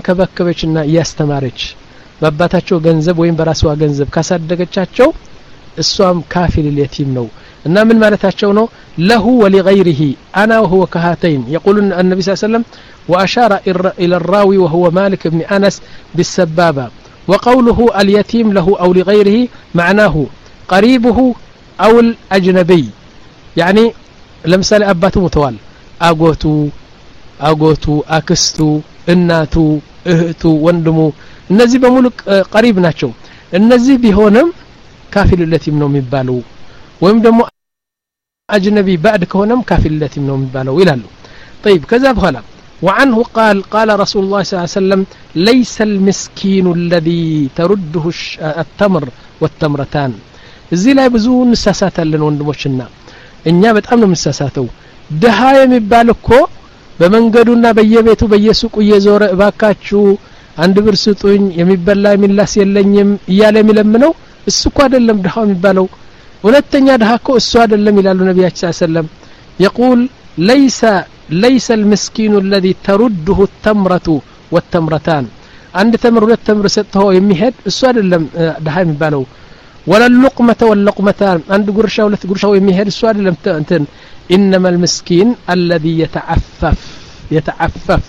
የንከበከበችና ያስተማረች በአባታቸው ገንዘብ ወይም በራስዋ ገንዘብ ካሳደገቻቸው እሷም ካፊል اليتيم ነው እና ምን ማለታቸው ነው له ولغيره انا وهو كهاتين يقول النبي صلى الله عليه وسلم واشار الى الراوي وهو مالك بن انس بالسبابه وقوله اليتيم له او لغيره معناه قريبه او الاجنبي يعني ለምሳሌ አባቱ ሞተዋል አጎቱ አጎቱ አክስቱ እናቱ እህቱ ወንድሙ እነዚህ በሙሉ قريب ናቸው እነዚህ ቢሆንም ካፊል اليتيم ነው የሚባለው ወይም ደግሞ አጅነቢ بعد ከሆነም ካፊል اليتيم ነው የሚባለው ይላሉ طيب ከዛ በኋላ وعنه قال قال رسول الله صلى الله عليه وسلم ليس المسكين الذي ترده التمر والتمرتان እዚህ ላይ ብዙ እንሳሳታለን ወንድሞችና እኛ በጣም ነው የምንሳሳተው ደሃ የሚባል እኮ በመንገዱና በየቤቱ በየሱቁ እየዞረ እባካችሁ አንድ ብር ስጡኝ የሚበላ የሚላስ የለኝም እያለ የሚለምነው እሱ እኮ አይደለም ደሃ የሚባለው ሁለተኛ ደሃ እኮ እሱ አይደለም ይላሉ ነብያችን ሰለላሁ ዐለይሂ ወሰለም يقول ليس ليس المسكين الذي ترده التمرة والتمرتان عند تمر ሁለት ተምር ሰጥተው የሚሄድ እሱ አይደለም ደሃ የሚባለው ولا اللقمة واللقمتان عند قرشة ولا قرشة ويميهد السؤال لم تنتن إنما المسكين الذي يتعفف يتعفف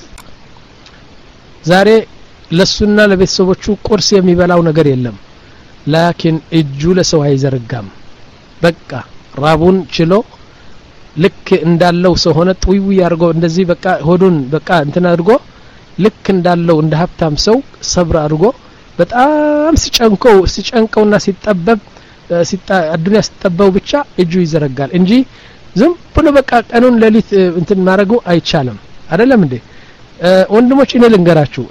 زاري للسنة لبيت سوبتشو قرص يمي بلاو نقر يلم لكن الجولة سوهي زرقام بقى رابون چلو لك اندالو سوهنة طويوي يارغو اندزي بقى هدون بقى انتنا ارغو لك اندالو اندهبتام سو صبر ارغو በጣም ሲጨንቀው ሲጨንቀውና ሲጠበብ ሲጣ አዱንያ ሲጠበው ብቻ እጁ ይዘረጋል እንጂ ዝም ብሎ በቃ ቀኑን ለሊት እንትን ማረጉ አይቻልም አይደለም እንዴ ወንድሞች እኔ ልንገራችሁ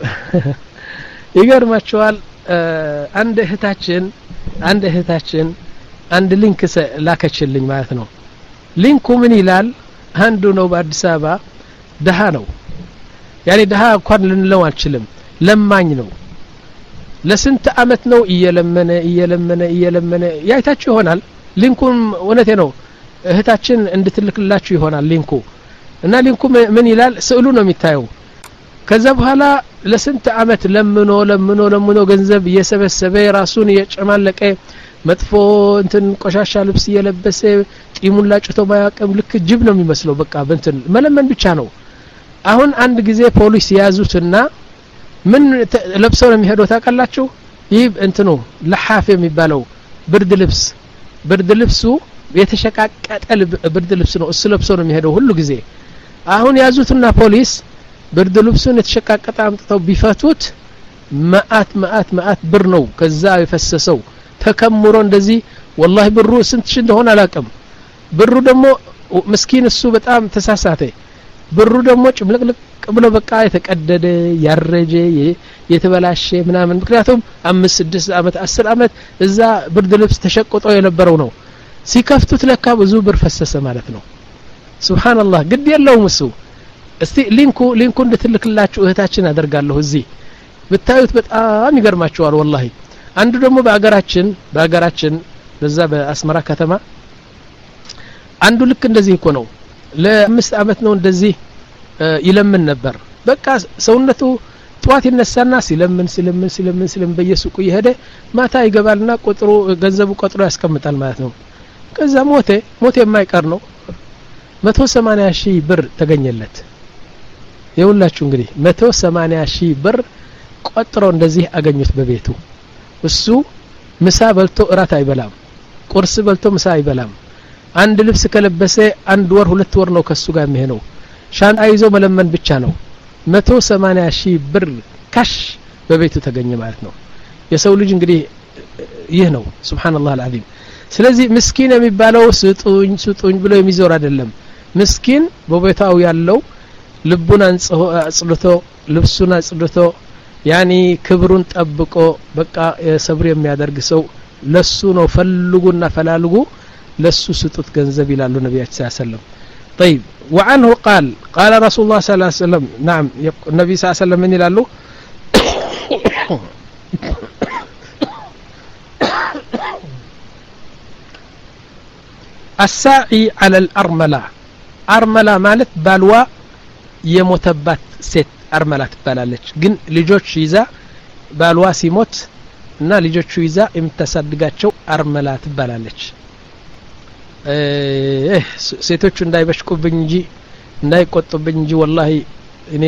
ይገርማችኋል አንድ እህታችን አንድ እህታችን አንድ ሊንክ ላከችልኝ ማለት ነው ሊንኩ ምን ይላል አንዱ ነው በአዲስ አበባ ደሃ ነው ያኔ ደሃ እንኳን ልንለው አንችልም ለማኝ ነው ለስንት አመት ነው እየለመነ እየለመነ እየለመነ ያይታችሁ ይሆናል ሊንኩን ወነቴ ነው እህታችን እንድትልክላችሁ ይሆናል ሊንኩ እና ሊንኩ ምን ይላል ስዕሉ ነው የሚታየው ከዛ በኋላ ለስንት አመት ለምኖ ለምኖ ለምኖ ገንዘብ እየሰበሰበ ራሱን እየጨማለቀ መጥፎ እንትን ቆሻሻ ልብስ እየለበሰ ጢሙን ላጭቶ ማያቀም ልክ ጅብ ነው የሚመስለው በቃ በእንትን መለመን ብቻ ነው አሁን አንድ ጊዜ ፖሊስ ያዙትና ምን ለብሰው ነው የሚሄደው ታውቃላችሁ ይህ እንትኑ ለሐፍ የሚባለው ብርድ ልብስ ብርድ ልብሱ የተሸቃቀጠ ብርድ ልብስ ነው እሱ ለብሰው ነው የሚሄደው ሁሉ ጊዜ አሁን ያዙትና ፖሊስ ብርድ ልብሱን የተሸቃቀጠ አምጥተው ቢፈቱት ማአት ማአት ማአት ብር ነው ከዛ የፈሰሰው ተከምሮ እንደዚህ والله ብሩ ስንት ሺህ እንደሆነ አላቀም ብሩ ደግሞ ምስኪን እሱ በጣም ተሳሳተ ብሩ ደግሞ ጭምልቅልቅ ብሎ በቃ የተቀደደ ያረጀ የተበላሸ ምናምን ምክንያቱም አምስት ስድስት አመት አስር አመት እዛ ብርድ ልብስ ተሸቆጦ የነበረው ነው ሲከፍቱት ለካ ብዙ ብር ፈሰሰ ማለት ነው ሱብሃንአላህ ግድ የለውም እሱ እስቲ ሊንኩ ሊንኩ እንድትልክላችሁ እህታችን አደርጋለሁ እዚህ ብታዩት በጣም ይገርማችኋል والله አንዱ ደግሞ በአገራችን በአገራችን በዛ በአስመራ ከተማ አንዱ ልክ እንደዚህ እኮ ነው ለአምስት አመት ነው እንደዚህ ይለምን ነበር በቃ ሰውነቱ ጧት ይነሳና ሲለምን ሲለምን ሲለምን ሲለምን በየሱቁ ይሄደ ማታ ይገባልና ቁጥሩ ገንዘቡ ቆጥሮ ያስቀምጣል ማለት ነው ከዛ ሞተ ሞተ የማይቀር ነው መቶ ሰማንያ ሺህ ብር ተገኘለት ይውላችሁ እንግዲህ መቶ ሰማንያ ሺህ ብር ቆጥሮ እንደዚህ አገኙት በቤቱ እሱ ምሳ በልቶ እራት አይበላም ቁርስ በልቶ ምሳ አይበላም አንድ ልብስ ከለበሰ አንድ ወር ሁለት ወር ነው ከሱ ጋር የሚሄነው ሻንጣ ይዞ መለመን ብቻ ነው መቶ ሰማንያ ሺህ ብር ካሽ በቤቱ ተገኘ ማለት ነው የሰው ልጅ እንግዲህ ይህ ነው ሱብሃንአላህ አልዓዚም ስለዚህ ምስኪን የሚባለው ስጡኝ ስጡኝ ብሎ የሚዞር አይደለም ምስኪን በቤታው ያለው ልቡን አጽድቶ ልብሱን አጽድቶ ያኒ ክብሩን ጠብቆ በቃ ሰብር የሚያደርግ ሰው ለሱ ነው ፈልጉና ፈላልጉ ለሱ ስጡት ገንዘብ ይላሉ ነብያችን ሰለላሁ ዐለይሂ ወሰለም طيب وعنه قال قال رسول الله صلى الله عليه وسلم نعم النبي صلى الله عليه وسلم من يلالو الساعي على الأرملة أرملة مالت بالوا يموتبات ست أرملة تبالالج جن لجوش يزا بالوا سيموت እና ልጆቹ ይዛ የምታሳድጋቸው አርመላ ትባላለች እ ሴቶቹ እንዳይበሽቁብኝ እንጂ እንዳይቆጡብኝ እንጂ ወላሂ እኔ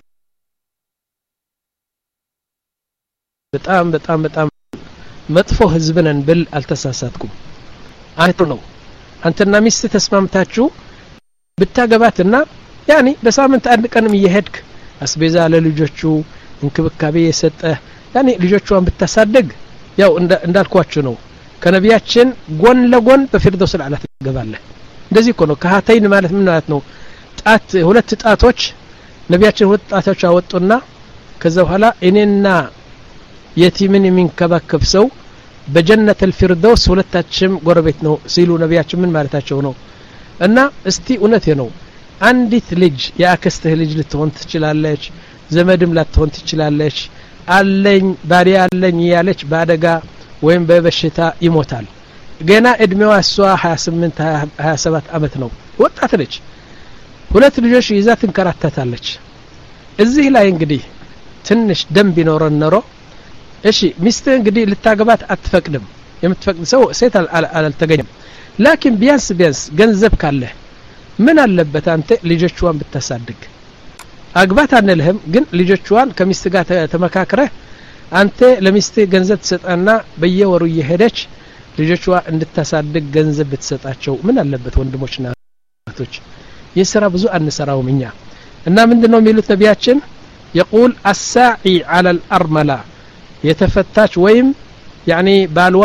በጣም በጣም በጣም መጥፎ ህዝብ ነን ብል አልተሳሳትኩም አንተ ነው አንተና ሚስት ተስማምታችሁ ብታገባትና ያኒ በሳምንት አንድ ቀንም እየሄድክ አስቤዛ ለልጆቹ እንክብካቤ የሰጠ ያኒ ልጆቿን ብታሳደግ ያው እንዳልኳችሁ ነው ከነቢያችን ጎን ለጎን በፊርደውስ አልአላ ትገባለህ እንደዚህ እኮ ነው ከሃተይን ማለት ምን ማለት ነው ጣት ሁለት ጣቶች ነቢያችን ሁለት ጣቶች አወጡና ከዛ በኋላ እኔና የቲምን የሚንከባከብ ሰው በጀነት الفردوس ሁለታችንም ጎረቤት ነው ሲሉ ነቢያችን ምን ማለታቸው ነው እና እስቲ እውነቴ ነው አንዲት ልጅ ያከስተህ ልጅ ልትሆን ትችላለች ዘመድም ላትሆን ትችላለች አለኝ ባሪያ አለኝ ያለች ባደጋ ወይም በበሽታ ይሞታል ገና እድሜዋ እሷ ሃያ ስምንት ሃያ ሰባት አመት ነው ወጣት ነች ሁለት ልጆች ይዛ ትንከራተታለች እዚህ ላይ እንግዲህ ትንሽ ደም ቢኖረን ኖሮ እሺ ሚስት እንግዲህ ልታገባት አትፈቅድም የምትፈቅድ ሰው ሴት አልተገኘም ላኪን ቢያንስ ቢያንስ ገንዘብ ካለ ምን አለበት አንተ ልጆቿን ብታሳድግ አግባት አንልህም ግን ልጆቿን ከሚስት ጋር ተመካክረህ አንተ ለሚስት ገንዘብ ትሰጣና በየወሩ እየሄደች ልጆቿ እንድታሳድግ ገንዘብ ብትሰጣቸው ምን አለበት ወንድሞችና እህቶች የሥራ ብዙ አንሰራውም እኛ እና ምንድነው የሚሉት ነቢያችን يقول الساعي على الأرملة የተፈታች ወይም ያኒ ባልዋ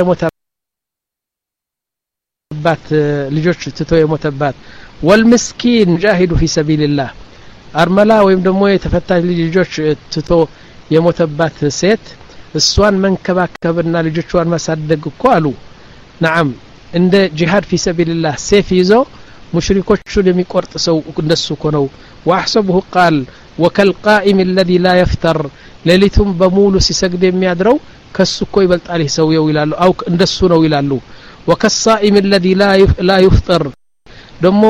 ሞተባት ልጆች ትቶ የሞተባት والمسكين جاهد في سبيل الله አርመላ ወይም ደግሞ የተፈታች ልጆች ትቶ የሞተባት ሴት እሷን መንከባከብና ልጆቿን ማሳደግ እኮ አሉ نعم እንደ ጂሃድ في سبيل الله ሰይፍ ይዞ ሙሽሪኮቹን የሚቆርጥ ሰው እንደሱ እኮ ነው واحسبه قال وكالقائم الذي لا يفتر ሌሊቱም በሙሉ ሲሰግድ የሚያድረው ከሱ እኮ ይበልጣል ይሰውየው ይላሉ አው እንደሱ ነው ይላሉ وكالصائم الذي لا لا يفطر ደሞ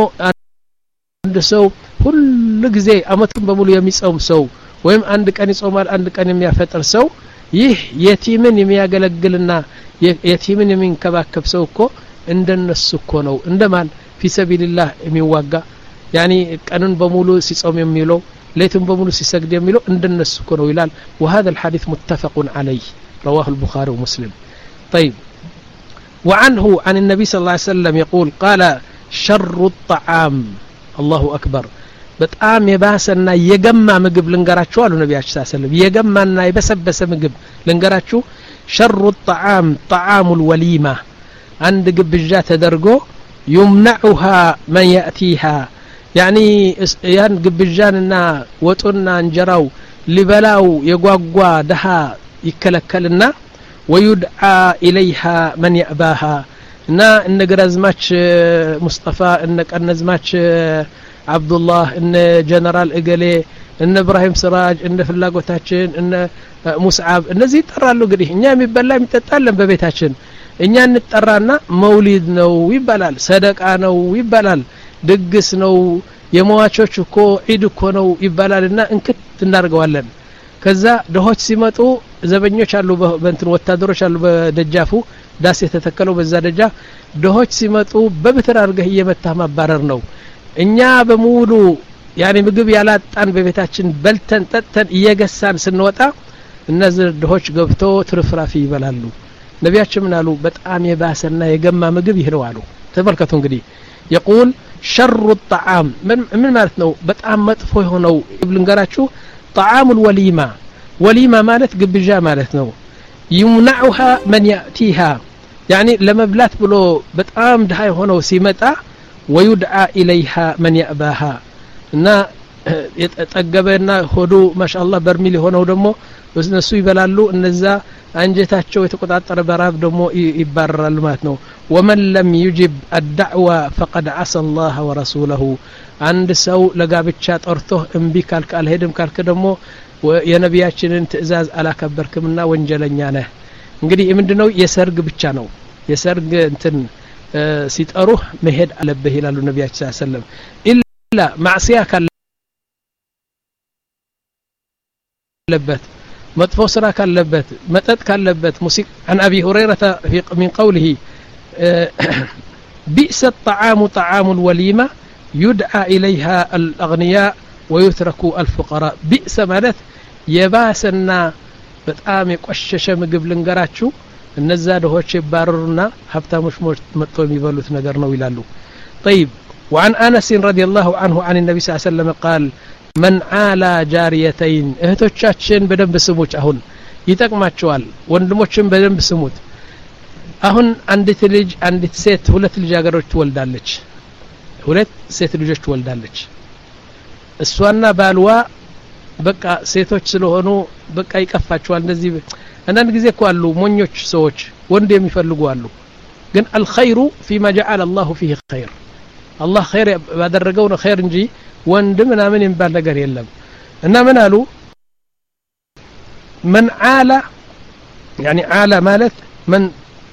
አንድ ሰው ሁሉ ጊዜ አመቱን በሙሉ የሚጾም ሰው ወይም አንድ ቀን ይጾማል አንድ ቀን የሚያፈጥር ሰው ይህ የቲምን የሚያገለግልና የቲምን የሚንከባከብ ሰው እኮ እንደነሱ እኮ ነው እንደማን في سبيل الله የሚዋጋ يعني ቀኑን በሙሉ ሲጾም የሚለው ليتم بمولو سيسجد يميلو اندنس كونو يلال وهذا الحديث متفق عليه رواه البخاري ومسلم طيب وعنه عن النبي صلى الله عليه وسلم يقول قال شر الطعام الله أكبر በጣም የባሰና የገማ ምግብ ልንገራችሁ አሉ ነብያችን ሰለላሁ ዐለይሂ ወሰለም የገማና የበሰበሰ ምግብ ልንገራችሁ شر الطعام طعام الوليمة عند ግብዣ ተደርጎ يمنعها من يأتيها يعني ያን ግብዣንና ወጡና እንጀራው ሊበላው የጓጓ ደሃ ይከለከልና ويدعى إليها من يأباها እና እነ ግራዝማች ሙስጠፋ እነ ቀነዝማች አብዱላህ እነ ጀነራል እገሌ እነ ኢብራሂም ስራጅ እነ ፍላጎታችን እነ ሙስዓብ እነዚህ ይጠራሉ እንግዲህ እኛ የሚበላ የሚጠጣለን በቤታችን እኛ እንጠራና መውሊድ ነው ይባላል ሰደቃ ነው ይባላል ድግስ ነው የሟቾች እኮ ዒድ እኮ ነው ይባላልና እንክት እናርገዋለን ከዛ ደሆች ሲመጡ ዘበኞች አሉ በእንትን ወታደሮች አሉ በደጃፉ ዳስ የተተከለው በዛ ደጃ ደሆች ሲመጡ በብትር አርገህ እየመታህ ማባረር ነው እኛ በሙሉ ያኔ ምግብ ያላጣን በቤታችን በልተን ጠጥተን እየገሳን ስንወጣ እነዚህ ደሆች ገብቶ ትርፍራፊ ይበላሉ ነቢያችን ምን አሉ በጣም የባሰና የገማ ምግብ ይሄው አሉ ተመልከቱ እንግዲህ يقول شر الطعام من من معناته በጣም መጥፎ የሆነው ልንገራችሁ طعام الوليمة وليمة ማለት ግብዣ ማለት ነው يمنعها من يأتيها يعني ለመብላት ብሎ በጣም ድሃ የሆነው ሲመጣ ويدعى إليها من يأباها እና የተጠገበና ሆዱ ማሻአላህ በርሚል የሆነው ደግሞ እነሱ ይበላሉ እነዛ አንጀታቸው የተቆጣጠረ በራብ ደግሞ ይባረራሉ ማለት ነው ومن لم يجب الدعوة فقد عصى الله ورسوله عند سو ለጋብቻ ጠርቶ እምቢ ካልክ አልሄድም ካልክ ደግሞ የነቢያችንን ትእዛዝ አላከበርክምና ወንጀለኛ ነህ እንግዲህ ምንድነው የሰርግ ብቻ ነው የሰርግ እንትን ሲጠሩህ መሄድ አለበት ይላሉ ነቢያችን ሰለላሁ ዐለይሂ ወሰለም ኢላ ማዕሲያ ካለበት مطفو سرا كاللبت متت كاللبت موسيقى عن أبي هريرة في من قوله بئس الطعام طعام الوليمة يدعى إليها الأغنياء ويترك الفقراء بئس مالت يباسنا በጣም የቆሸሸ ምግብ ልንገራችሁ እነዛ ደሆች ይባረሩና ሀብታሞች መጥቶ የሚበሉት ነገር ነው ይላሉ طيب وعن أنس رضي الله عنه عن النبي صلى الله عليه وسلم قال من عالى جاريتين እህቶቻችን በደንብ ስሙት አሁን ይጠቅማቸዋል ወንድሞችን በደንብ ስሙት አሁን አንዲት ልጅ አንዲት ሴት ሁለት ልጃገረዶች ትወልዳለች ሁለት ሴት ልጆች ትወልዳለች እሷና ባልዋ በቃ ሴቶች ስለሆኑ በቃ ይቀፋቸዋል እንደዚህ አንዳንድ ጊዜ እኮ አሉ ሞኞች ሰዎች ወንድ የሚፈልጉ አሉ ግን الخير فيما جعل الله فيه خير الله خير ባደረገው ነው خير እንጂ ወንድ ምናምን የሚባል ነገር የለም እና ምን አሉ من عال يعني عال ማለት من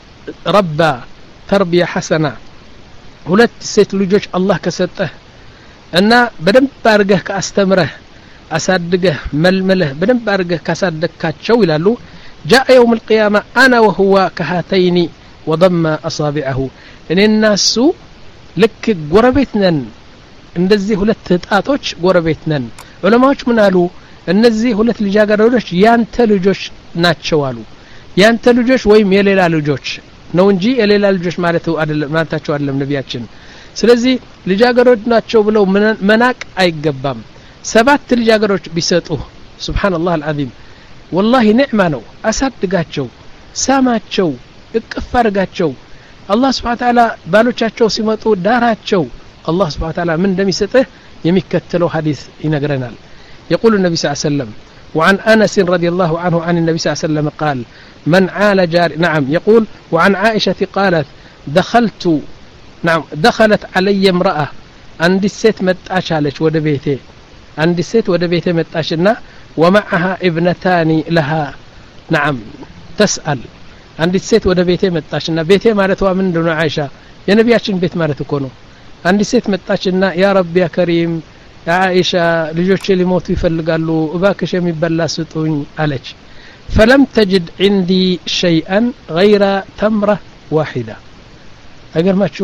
ربى تربيه حسنه ሁለት ሴት ልጆች አላህ ከሰጠህ እና በደንብ አርገህ ካስተምረህ አሳድገህ መልመለህ በደንብ አርገህ ካሳደግካቸው ይላሉ جاء يوم القيامه انا وهو كهاتين وضم اصابعه እኔና እሱ ልክ ጎረቤት ነን እንደዚህ ሁለት ጣቶች ጎረቤት ነን ዑለማዎች ምን አሉ እነዚህ ሁለት ልጃገረዶች ያንተ ልጆች ናቸው አሉ ያንተ ልጆች ወይም የሌላ ልጆች ነው እንጂ የሌላ ልጆች ማለት አይደለም ማለታቸው አይደለም ነቢያችን ስለዚህ ልጃገረዶች ናቸው ብለው መናቅ አይገባም ሰባት ልጃገረዶች ቢሰጡ ሱብሃንአላህ አልዓዚም والله ኒዕማ ነው አሳድጋቸው ሳማቸው እቅፍ አድርጋቸው አላህ Subhanahu Wa Ta'ala ባሎቻቸው ሲመጡ ዳራቸው አላህ Subhanahu Wa Ta'ala ምን እንደሚሰጥህ የሚከተለው ሐዲስ ይነግረናል يقول النبي صلى الله عليه وسلم وعن أنس رضي الله عنه عن النبي صلى الله عليه وسلم قال من عال جار نعم يقول وعن عائشة قالت دخلت نعم دخلت علي امرأة عند الست متاشالش ود بيته عند الست ود بيته متاشنا ومعها ابنتان لها نعم تسأل عند الست ود بيته متاشنا بيته مالتها من دون عائشة يا نبياتين بيت مالته كونو عند الست متاشنا يا رب يا كريم يا عائشة ልጆቼ ሊሞቱ ይፈልጋሉ እባክሽ የሚበላ ስጡኝ አለች فلم تجد عندي شيئا غير تمرة واحدة أقرماتشو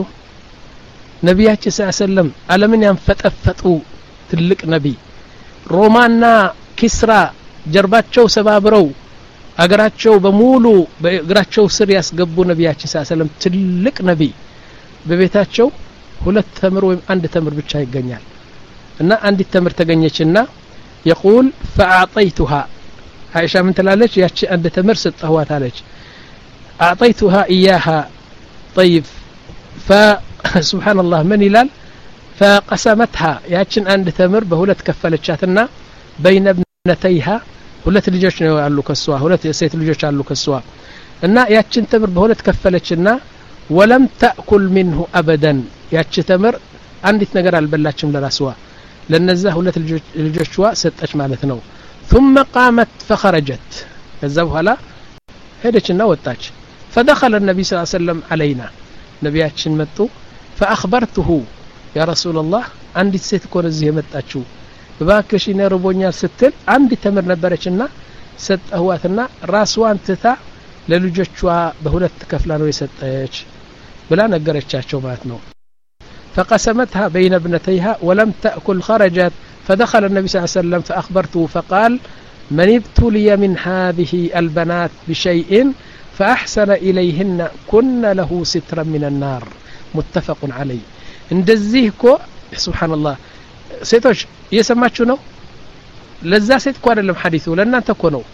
نبياتي صلى الله عليه وسلم على من ينفتفتوا تلك نبي رومانا كسرى جرباتشو سبابرو أقراتشو بمولو بأقراتشو سرياس قبو نبياتي صلى الله عليه وسلم تلك نبي ببيتاتشو ሁለት ተምር ወይም አንድ ተምር ብቻ ይገኛል እና አንድ ተምር ተገኘችና يقول فاعطيتها عائشة من تلالج ياتي عند تمر سطهوات عليك اعطيتها اياها طيب فسبحان الله من يلال فقسمتها ياتين عند تمر بهولت كفلتشاتنا بين ابنتيها ሁለት ልጆች ነው ያሉ ከሷ ሁለት ሴት ልጆች አሉ ከሷ እና ያችን ተምር በሁለት ከፈለችና ولم تاكل منه ابدا ያቺ ተምር አንዲት ነገር አልበላችም ለራስዋ ለነዛ ሁለት ልጆችዋ ሰጠች ማለት ነው ثم قامت فخرجت ከዛ በኋላ ሄደችና ወጣች فدخل النبي صلى الله عليه وسلم علينا ነብያችን መጡ فاخبرته يا رسول الله አንዲት ሴት እኮ እዚህ የመጣችው እባክሽ ነርቦኛል ስትል አንዲት ተምር ነበረችና ሰጠዋትና ራስዋን ትታ ለልጆቿ በሁለት ከፍላ ነው የሰጠች ብላ ነገረቻቸው ማለት ነው فقسمتها بين ابنتيها ولم تأكل خرجت فدخل النبي صلى الله عليه وسلم فأخبرته فقال من ابتلي من هذه البنات بشيء فأحسن إليهن كن له سترا من النار متفق عليه اندزيهكو سبحان الله سيتوش يسمعتشو نو لذا سيت كو አይደለም ሐዲሱ ለእናንተ እኮ ነው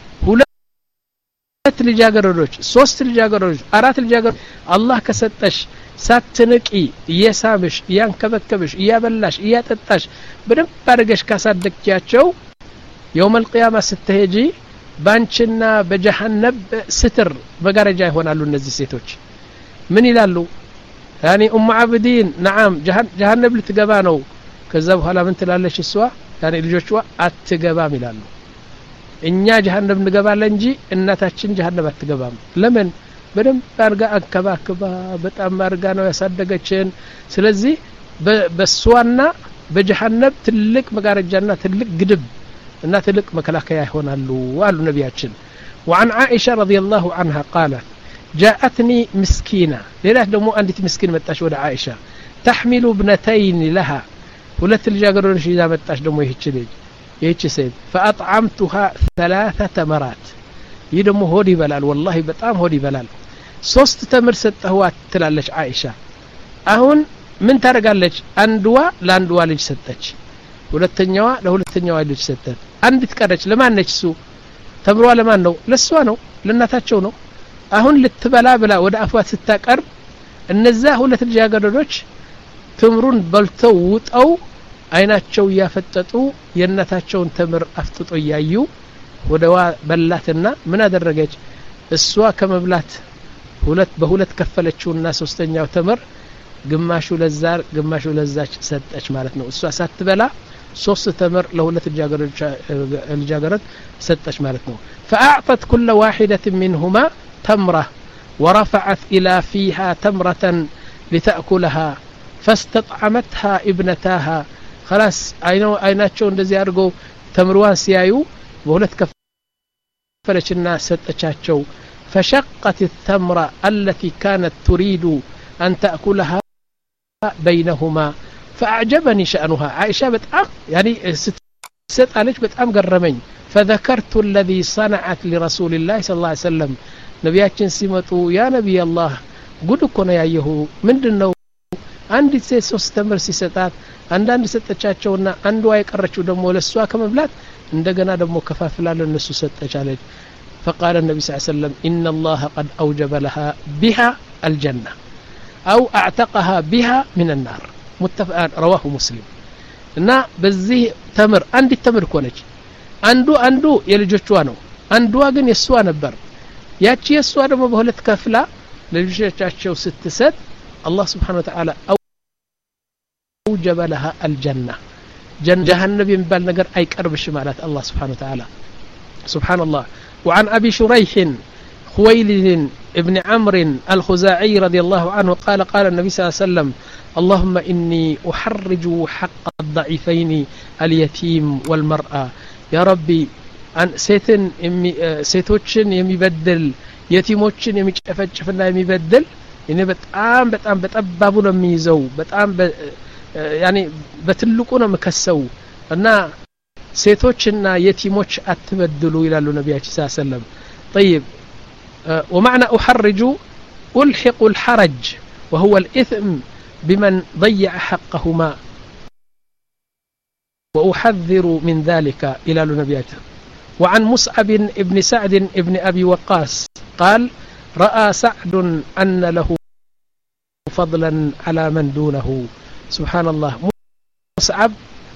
ሁለት ልጃገረዶች ሶስት ልጃገረዶች አራት ልጃገረዶች አላህ ከሰጠሽ ሳትንቂ እየሳምሽ እያንከበከብሽ እያበላሽ እያጠጣሽ በደንብ አድርገሽ ካሳደግቻቸው يوم القيامه ስትሄጂ ባንቺና በጀሃነም ስትር መጋረጃ ይሆናሉ እነዚህ ሴቶች ምን ይላሉ ያኒ ኡም አብዲን نعم ጀሃነም ልትገባ ነው ከዛ በኋላ ምን ትላለች እሷ ያኒ ልጆቿ አትገባም ይላሉ እኛ ጀሃነም እንገባለን እንጂ እናታችን ጀሃነም አትገባም ለምን በደም አርጋ አከባከባ በጣም አርጋ ነው ያሳደገችን ስለዚህ በሷና በጀሃነም ትልቅ መጋረጃና ትልቅ ግድብ እና ትልቅ መከላከያ ይሆናሉ አሉ ነቢያችን وعن عائشة رضي الله عنها قالت جاءتني مسكينة ليلة دمو أنت مسكين متاش ودا عائشة تحمل ابنتين لها ሁለት ልጃገረዶች ይዛ መጣች ደሞ ይህች ልጅ ይህች ሴት فأطعمتها ثلاثة تمرات ይህ ደሞ ሆድ ይበላል والله በጣም ሆድ ይበላል ሶስት ተምር ሰጠኋት ትላለች አይሻ አሁን ምን ታረጋለች አንዱዋ ለአንዱዋ ልጅ ሰጠች ሁለተኛዋ ለሁለተኛዋ ልጅ ሰጠች አንዲት ቀረች ለማን ነች እሱ ተምሯ ለማን ነው ለሷ ነው ለናታቸው ነው አሁን ልትበላ ብላ ወደ አፏ ስታቀርብ እነዛ ሁለት ልጃገረዶች ተምሩን በልተው ውጣው አይናቸው ያፈጠጡ የናታቸውን ተምር አፍጥጦ ያዩ ወደዋ በላትና ምን አደረገች እሷ ከመብላት ሁለት በሁለት ከፈለችውና ሶስተኛው ተምር ግማሹ ለዛር ግማሹ ለዛች ሰጠች ማለት ነው እሷ ሳትበላ ሶስት ተምር ለሁለት ልጃገረዶች ልጃገረድ ሰጠች ማለት ነው فأعطت كل واحدة منهما تمرة ورفعت إلى فيها تمرة لتأكلها فاستطعمتها ابنتاها خلاص አይነው አይናቸው እንደዚህ አድርገው ተምሩዋን ሲያዩ በሁለት ከፈለችና ሰጠቻቸው فشقت التمرة التي كانت تريد أن تأكلها بينهما فأعجبني شأنها عائشة بتأم يعني ستالج بتأم قرمين فذكرت الذي صنعت لرسول الله صلى الله عليه وسلم نبياتين سيمتو يا نبي الله قدكنا يا يهو من دنو عندي سي ሶስት ተምር ሲሰጣት አንዳንድ ሰጠቻቸውና አንዷ የቀረችው ደሞ ለሷ ከመብላት እንደገና ደሞ ከፋፍላ ለነሱ ሰጠቻለች فقال النبي صلى الله عليه وسلم إن الله قد أوجب لها بها الجنة أو أعتقها بها من النار متفق رواه مسلم እና በዚህ ተምር አንድ ተምር ኮነች አንዱ አንዱ የልጆቿ ነው አንዷ ግን የሷ ነበር ያቺ የሷ ደሞ በሁለት ከፍላ ለልጆቻቸው ስትሰጥ الله سبحانه وتعالى أوجب لها الجنة جن جهنم ينبال نجر أي كربش مالات الله سبحانه وتعالى سبحان الله وعن أبي شريح خويلد ابن عمرو الخزاعي رضي الله عنه قال قال النبي صلى الله عليه وسلم اللهم إني أحرج حق الضعيفين اليتيم والمرأة يا ربي أن سيتن سيتوتشن يميبدل يتيموتشن يميشفجفنا يميبدل እኔ በጣም በጣም በጠባቡ ነው የሚይዘው በጣም ያኒ በትልቁ ነው መከሰው እና ሴቶችና የቲሞች አትበድሉ ይላሉ ነብያችን ሰለላሁ ዐለይሂ ወሰለም طيب ومعنى احرج الحق الحرج وهو الاثم بمن ضيع حقهما واحذر من ذلك الى نبياته وعن مصعب ابن سعد ابن ابي وقاص قال رأى سعد أن له فضلا على من دونه سبحان الله مصعب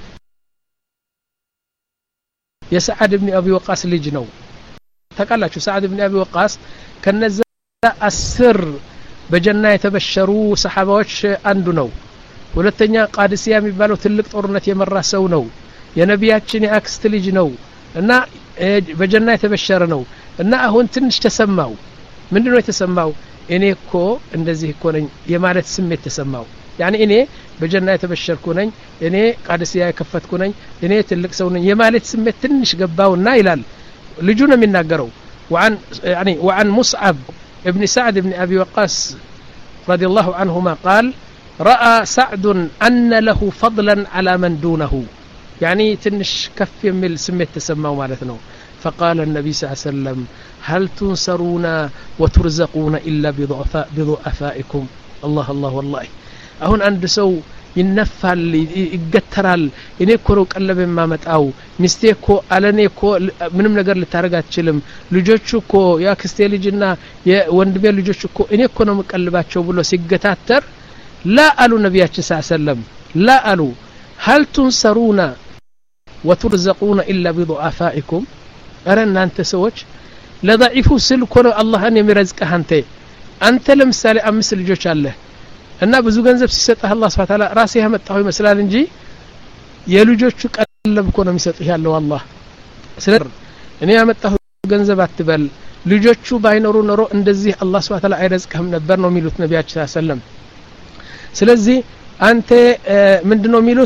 يسعد ابن أبي وقاص لجنو تقالاتشو سعد ابن أبي وقاص كان السر بجنة يتبشروا صحابوش አንዱ ነው ሁለተኛ ቃዲሲያ የሚባለው ትልቅ ጦርነት የመራ ሰው ነው የነቢያችን አክስት ልጅ ነው እና በጀና የተበሸረ ነው እና አሁን ትንሽ ተሰማው ምንድነው የተሰማው እኔ እኮ እንደዚህ እኮ ነኝ የማለት ስሜት ተሰማው يعني እኔ በጀና የተበሸርኩ ነኝ እኔ ቃዲሲያ የከፈትኩ ነኝ እኔ ትልቅ ሰው ነኝ የማለት ስሜት ትንሽ ገባውና ይላል ልጁ ነው የሚናገረው وعن يعني وعن مصعب ابن سعد ابن ابي وقاص رضي الله عنهما قال راى سعد ان له فضلا على من دونه يعني تنش كف يمل سميت تسمعوا معناته فقال النبي صلى الله عليه وسلم هل تنصرون وترزقون الا بضعفاء بضعفائكم الله الله والله አሁን አንድ ሰው ይነፋል ይገተራል እኔ እኮ ነው ቀለብ ማመጣው ሚስቴ እኮ አለኔ እኮ ምንም ነገር ልታረጋ አትችልም ልጆቹ እኮ ያክስቴ ልጅና የወንድሜ ልጆች እኮ እኔ እኮ ነው መቀልባቸው ብሎ ሲገታተር لا قالوا ነብያችን ሰለላሁ ዐለይሂ ወሰለም لا قالوا هل تنصرون وترزقون الا بضعفائكم አረና አንተ ሰዎች ለضعيፉ ስልኮ ነው አላህን የሚረዝቅህ አንተ አንተ ለምሳሌ አምስት ልጆች አለ እና ብዙ ገንዘብ ሲሰጥህ አላህ Subhanahu Wa Ta'ala ራስህ ያመጣው ይመስላል እንጂ የልጆቹ ቀለብ እኮ ነው የሚሰጥህ ያለው አላህ ስለዚህ እኔ ያመጣው ገንዘብ አትበል ልጆቹ ባይኖሩ ኖሮ እንደዚህ አላህ Subhanahu Wa Ta'ala አይረዝቅህም ነበር ነው የሚሉት ነብያችን ሰለላሁ ዐለይሂ ወሰለም ስለዚህ አንተ ምንድነው የሚሉት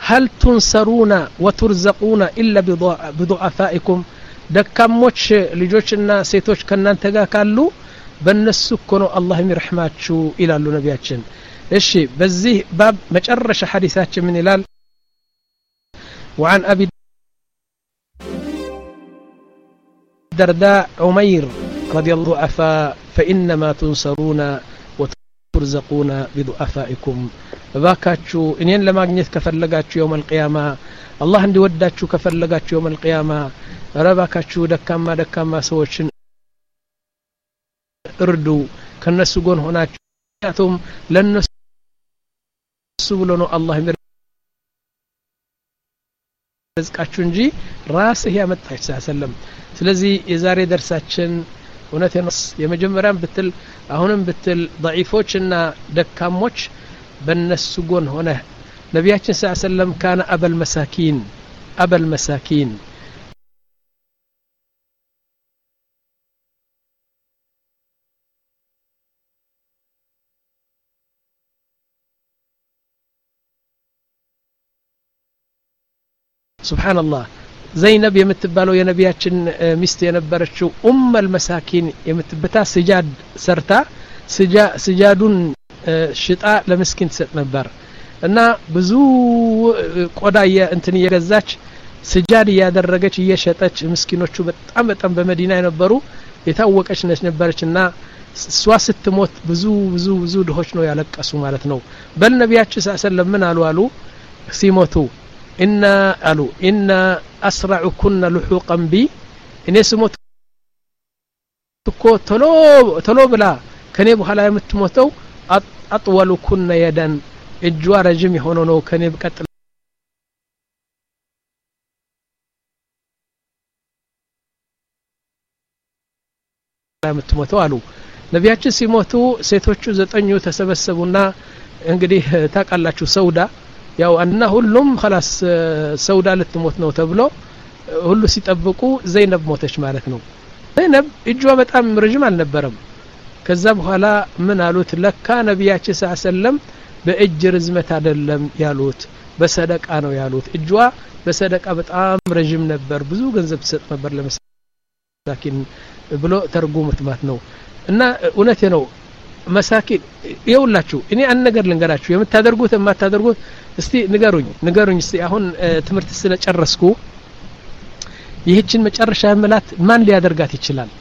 هل تنصرون وترزقون إلا بضعفائكم ደካሞች ልጆችና ሴቶች ከናንተ ጋር ካሉ በእነሱ እኮ ነው አላህ የሚረህማችሁ ይላሉ ነቢያችን እሺ በዚህ ባብ መጨረሻ ሐዲሳችን ምን ይላል وعن أبي الدرداء عمير رضي الله عنه فإنما تنصرون وترزقون بضعفائكم باكاتشو إنين لماغنيت كفلغاتشو يوم القيامة الله عندي وداتشو كفلغاتشو يوم القيامة رباكاتشو دكاما دكاما سوچن እርዱ ከነሱ ጎን ሆናችሁ ያቱም ለነሱ ብሎ ነው አላህ የሚረዝቃችሁ እንጂ ራስህ ያመጣች ሰለም ስለዚህ የዛሬ ደርሳችን እውነቴን የመጀመሪያም ብትል አሁንም ብትል ضعيفዎችና ደካሞች በነሱ ጎን ሆነ ነቢያችን ሰለም ካነ አበል መሳኪን አበል መሳኪን سبحان الله زينب የምትባለው የነቢያችን ሚስት የነበረችው ኡም المساكين የምትበታ ስጃድ ሰርታ ስጃዱን ሽጣ ለምስኪን ትሰጥ ነበር እና ብዙ ቆዳ እንትን የገዛች ስጃድ ያደረገች እየሸጠች ምስኪኖቹ በጣም በጣም በመዲና የነበሩ የታወቀች ነበረችና እሷ ስትሞት ብዙ ብዙ ብዙ ድሆች ነው ያለቀሱ ማለት ነው በል ነቢያችን ሰለላሁ ምን አሉ አሉ ሲሞቱ إن قالوا إن أسرعكن لحوقا بي إن اسمه تكو تلو تلو بلا كني بحلا يمتموتو أطولكن يدا الجوار جمي هونو كني بكتل يمتموتو قالوا نبياتش سيموتو سيتوچو ዘጠኙ ተሰበሰቡና እንግዲህ ታቃላችሁ ሰውዳ ያው እና ሁሉም خلاص ሰውዳ ልትሞት ነው ተብሎ ሁሉ ሲጠብቁ ዘይነብ ሞተች ማለት ነው ዘይነብ እጇ በጣም ረጅም አልነበረም ከዛ በኋላ ምን አሉት ለካ ነብያችን ሰለም በእጅ ርዝመት አይደለም ያሉት በሰደቃ ነው ያሉት እጇ በሰደቃ በጣም ረጅም ነበር ብዙ ገንዘብ ተሰጥ ነበር ለመሳኪን ብሎ ተርጉሙት ማለት ነው እና እውነቴ ነው መሳኪን ይውላችሁ እኔ አንድ ነገር ልንገራችሁ የምታደርጉት የማታደርጉት እስቲ ንገሩኝ ንገሩኝ እስቲ አሁን ትምርት ስለጨረስኩ ይህችን መጨረሻ መላት ማን ሊያደርጋት ይችላል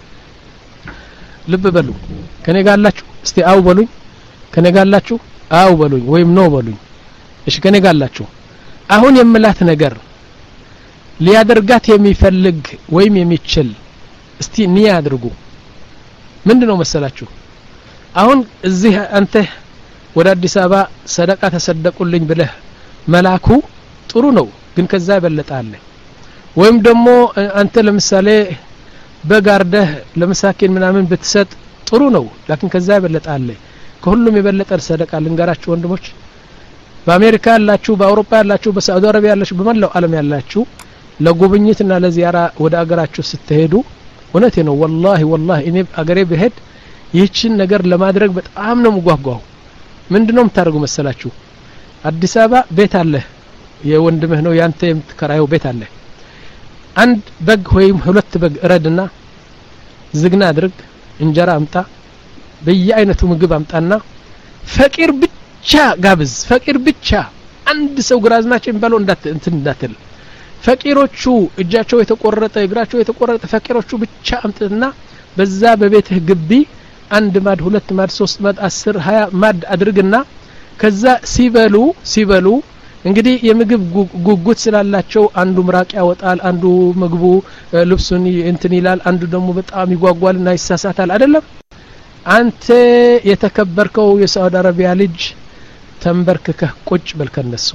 ልብ በሉ ከኔ ጋር አላችሁ እስቲ አው በሉኝ ከኔ ጋር አላችሁ አው በሉኝ ወይም ኖ በሉኝ እሺ ከኔ ጋር አላችሁ አሁን የምላት ነገር ሊያደርጋት የሚፈልግ ወይም የሚችል እስቲ ንያ አድርጉ ምንድነው መሰላችሁ አሁን እዚህ አንተ ወደ አዲስ አበባ ሰደቃ ተሰደቁልኝ ብለህ መላኩ ጥሩ ነው ግን ከዛ ይበልጣል ወይም ደግሞ አንተ ለምሳሌ በጋርደህ ለመሳኪን ምናምን ብትሰጥ ጥሩ ነው ላኪን ከዛ ይበልጣል ከሁሉም ይበልጣ ሰደቃ ልንገራችሁ ወንድሞች በአሜሪካ ያላችሁ በአውሮፓ ያላችሁ በሳዑዲ አረቢያ ያላችሁ በመላው ዓለም ያላችሁ ለጉብኝትና ለዚያራ ወደ አገራችሁ ስትሄዱ እውነቴ ነው والله والله እኔ አገሬ ብሄድ ይህችን ነገር ለማድረግ በጣም ነው ምጓጓው ምንድነው የምታደርጉ መሰላችሁ አዲስ አበባ ቤት አለ የወንድምህ ነው ያንተ የምትከራየው ቤት አለ አንድ በግ ወይም ሁለት በግ ረድና ዝግና አድርግ እንጀራ አምጣ በየአይነቱ ምግብ አምጣና ፈቂር ብቻ ጋብዝ ፈቂር ብቻ አንድ ሰው ግራዝማች የሚባለው እንዳት እንትን እንዳትል ፈቂሮቹ እጃቸው የተቆረጠ እግራቸው የተቆረጠ ፈቂሮቹ ብቻ አምጥና በዛ በቤትህ ግቢ አንድ ማድ ሁለት ማድ ሶስት ማድ አስር ሃያ ማድ አድርግና ከዛ ሲበሉ ሲበሉ እንግዲህ የምግብ ጉጉት ስላላቸው አንዱ ምራቅ ያወጣል አንዱ ምግቡ ልብሱን እንትን ይላል አንዱ ደግሞ በጣም ይጓጓልና ይሳሳታል አይደለም አንተ የተከበርከው የሳውዲ አረቢያ ልጅ ተንበርክከህ ቁጭ በል ከነሱ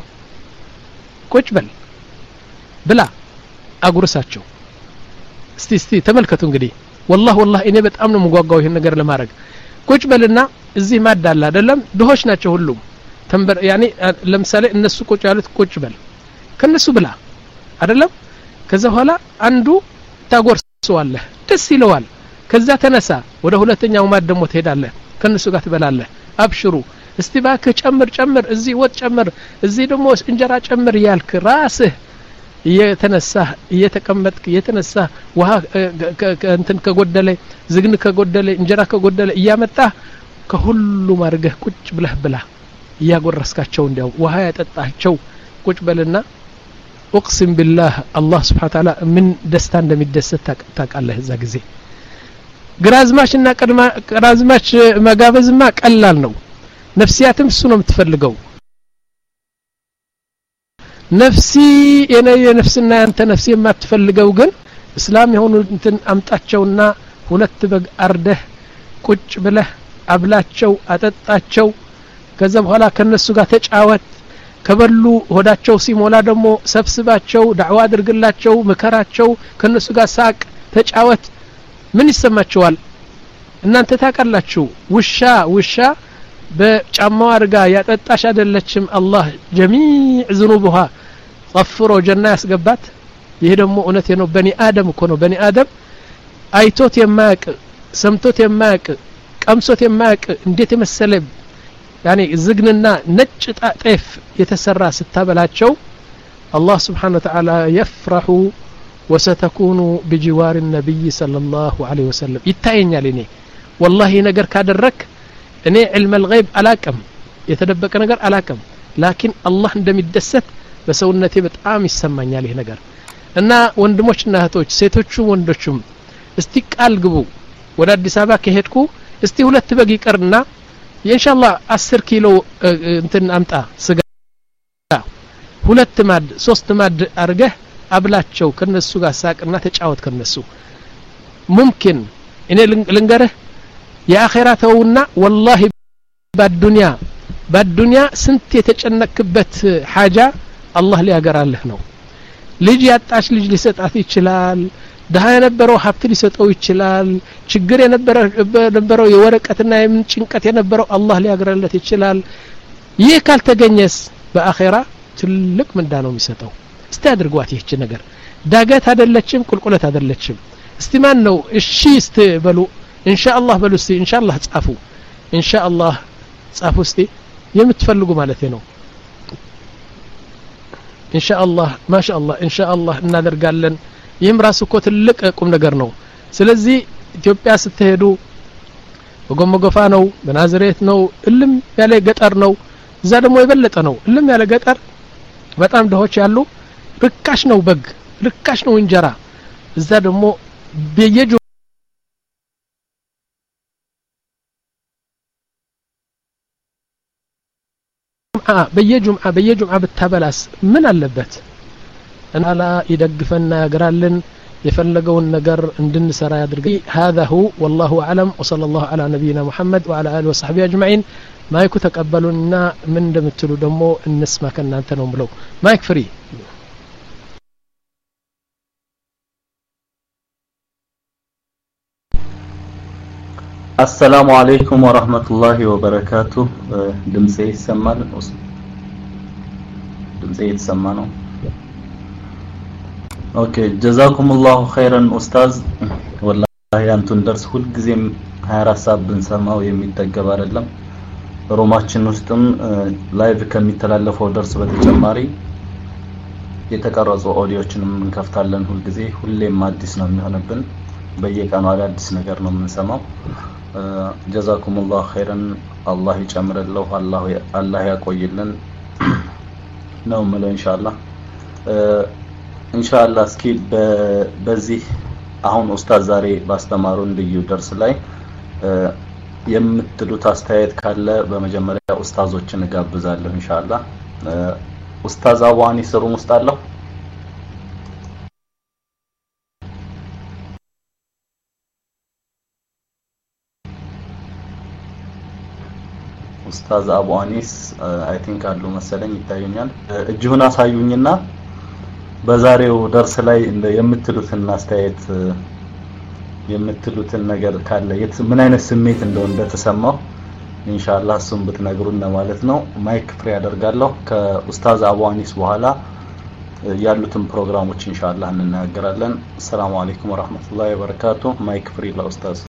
ቁጭ በል ብላ አጉርሳቸው እስቲ እስቲ ተመልከቱ እንግዲህ والله والله እኔ በጣም ነው ምጓጓው ይሄን ነገር ለማድረግ ቁጭ በልና እዚህ ማድ አለ አይደለም ድሆች ናቸው ሁሉም ተንበር ያኒ ለምሳሌ እነሱ ቁጭ ያሉት ቁጭ በል ከነሱ ብላ አይደለም ከዛ ኋላ አንዱ ታጎርሰዋለህ ደስ ይለዋል ከዛ ተነሳ ወደ ሁለተኛው ማድ ደግሞ ትሄዳለህ ከነሱ ጋር ትበላለህ አብሽሩ እስቲ ባክህ ጨምር ጨምር እዚህ ወጥ ጨምር እዚህ ደግሞ እንጀራ ጨምር ያልክ ራስህ እየተነሳህ እየተቀመጥክ እየተነሳህ ውሃ እንትን ከጎደለ ዝግን ከጎደለ እንጀራ ከጎደለ እያመጣህ ከሁሉ ማርገህ ቁጭ ብለህ ብላ ያጎረስካቸው እንዲያው ውሃ ያጠጣቸው ቁጭ በልና اقسم بالله الله سبحانه وتعالى من ደስታ እንደሚደሰት ታውቃለህ እዛ ጊዜ ግራዝማችና ቀድማ ግራዝማች መጋበዝማ ቀላል ነው ነፍሲያትም እሱ ነው የምትፈልገው ነፍሲ የኔ ነፍስና ያንተ ነፍሲ የማትፈልገው ግን እስላም የሆኑ እንትን አምጣቸውና ሁለት በግ አርደህ ቁጭ ብለህ አብላቸው አጠጣቸው ከዛ በኋላ ከነሱ ጋር ተጫወት ከበሉ ሆዳቸው ሲሞላ ደግሞ ሰብስባቸው ዳዕዋ አድርግላቸው መከራቸው ከነሱ ጋር ሳቅ ተጫወት ምን ይሰማቸዋል እናንተ ታውቃላችሁ ውሻ ውሻ በጫማው አርጋ ያጠጣሽ አይደለችም አላህ جميع ذنوبها غفሮ ጀና ያስገባት ይሄ ደግሞ እውነቴ ነው በኒ አደም እኮ ነው በኒ አደም አይቶት የማያቅ ሰምቶት የማያቅ ቀምሶት የማያቅ እንዴት የመሰለ يعني ዝግንና ነጭ ጣጤፍ የተሰራ ስታበላቸው الله سبحانه وتعالى يفرح وستكون بجوار النبي صلى الله عليه وسلم ይታየኛል እኔ والله ነገር ካደረክ እኔ علم الغيب አላቀም የተደበቀ ነገር አላቀም لكن الله እንደሚደሰት በሰውነቴ በጣም ይሰማኛል ይሄ ነገር እና ወንድሞችና እህቶች ሴቶቹም ወንዶቹም እስቲ ቃል ግቡ ወደ አዲስ አበባ ከሄድኩ እስቲ ሁለት በግ ይቀርና ኢንሻአላህ አስር ኪሎ እንትን አምጣ ስጋ ሁለት ማድ ሶስት ማድ አርገህ አብላቸው ከነሱ ጋር ሳቅና ተጫወት ከነሱ ممكن እኔ ልንገርህ የአኺራተውና والله በዱንያ በዱንያ ስንት የተጨነክበት ሐጃ አላህ ሊያገራልህ ነው ልጅ ያጣሽ ልጅ ሊሰጣት ይችላል ደሃ የነበረው ሀብት ሊሰጠው ይችላል ችግር የነበረው የነበረው የወረቀትና የጭንቀት የነበረው አላህ ሊያገራለት ይችላል ይህ ካልተገኘስ በአኺራ ትልቅ ምንዳ ነው የሚሰጠው እስቲ አድርጓት ይህች ነገር ዳገት አይደለችም ቁልቁለት አይደለችም እስቲ ማን ነው እሺ እስቲ በሉ ኢንሻአላህ በሉ እስቲ ኢንሻአላህ ጻፉ ኢንሻአላህ ጻፉ እስቲ የምትፈልጉ ማለት ነው ኢንሻአላህ ማሻአላህ ኢንሻአላህ እናደርጋለን ይህም ራሱ እኮ ትልቅ ቁም ነገር ነው ስለዚህ ኢትዮጵያ ስትሄዱ በጎመጎፋ ነው በናዝሬት ነው እልም ያለ ገጠር ነው እዛ ደግሞ የበለጠ ነው እልም ያለ ገጠር በጣም ደሆች ያሉ ርካሽ ነው በግ ርካሽ ነው እንጀራ እዛ ደግሞ በየጁ በየጁምዓ በየጁምዓ በተበላስ ምን አለበት እና ላ ይደግፈና ያግራልን የፈለገውን ነገር እንድንሰራ ያድርግ هذا هو والله اعلم وصلى الله على نبينا محمد وعلى اله وصحبه اجمعين ማይኩ ተቀበሉና ምን እንደምትሉ ደግሞ እንስማ ከናንተ ነው ብለው ማይክ ፍሪ السلام عليكم ورحمة الله وبركاته ድምጼ ይሰማል ድምጼ ይሰማል ኦኬ جزاكم الله خيرا ኡስታዝ والله ያንቱን ደርስ ሁሉ ጊዜም ሃያ አራት ሰዓት ብንሰማው የሚጠገብ አይደለም ሮማችን ውስጥም ላይቭ ከሚተላለፈው ደርስ በተጨማሪ የተቀረጹ ኦዲዮችንም እንከፍታለን ሁሉ ጊዜ ሁሌም አዲስ ነው የሚሆነብን በየቀኑ አዳዲስ ነገር ነው የምንሰማው جزاكم الله خيرا الله ይጨምርልህ الله الله ያቆይልን ነው ማለት ኢንሻአላህ ኢንሻአላህ እስኪ በዚህ አሁን ኡስታዝ ዛሬ ባስተማሩን ልዩ ደርስ ላይ የምትሉት አስተያየት ካለ በመጀመሪያ ኡስታዞችን ጋብዛለሁ ኢንሻአላህ ኡስታዝ አዋኒ ስሩ ሙስጣለሁ ኡስታዝ አቡ አኒስ አይ ቲንክ አሉ መሰለኝ ይታዩኛል እጅሁን አሳዩኝና በዛሬው ደርስ ላይ የምትሉትን አስተያየት የምትሉትን ነገር ካለ ምን አይነት ስሜት እንደው እንደተሰማው ኢንሻአላህ እሱም ብትነግሩን ማለት ነው ማይክ ፍሪ አደርጋለሁ ከኡስታዝ አቡ አኒስ በኋላ ያሉትን ፕሮግራሞች ኢንሻአላህ እንናገራለን ሰላም አለይኩም ወራህመቱላሂ ወበረካቱ ማይክ ፍሪ ለኡስታዝ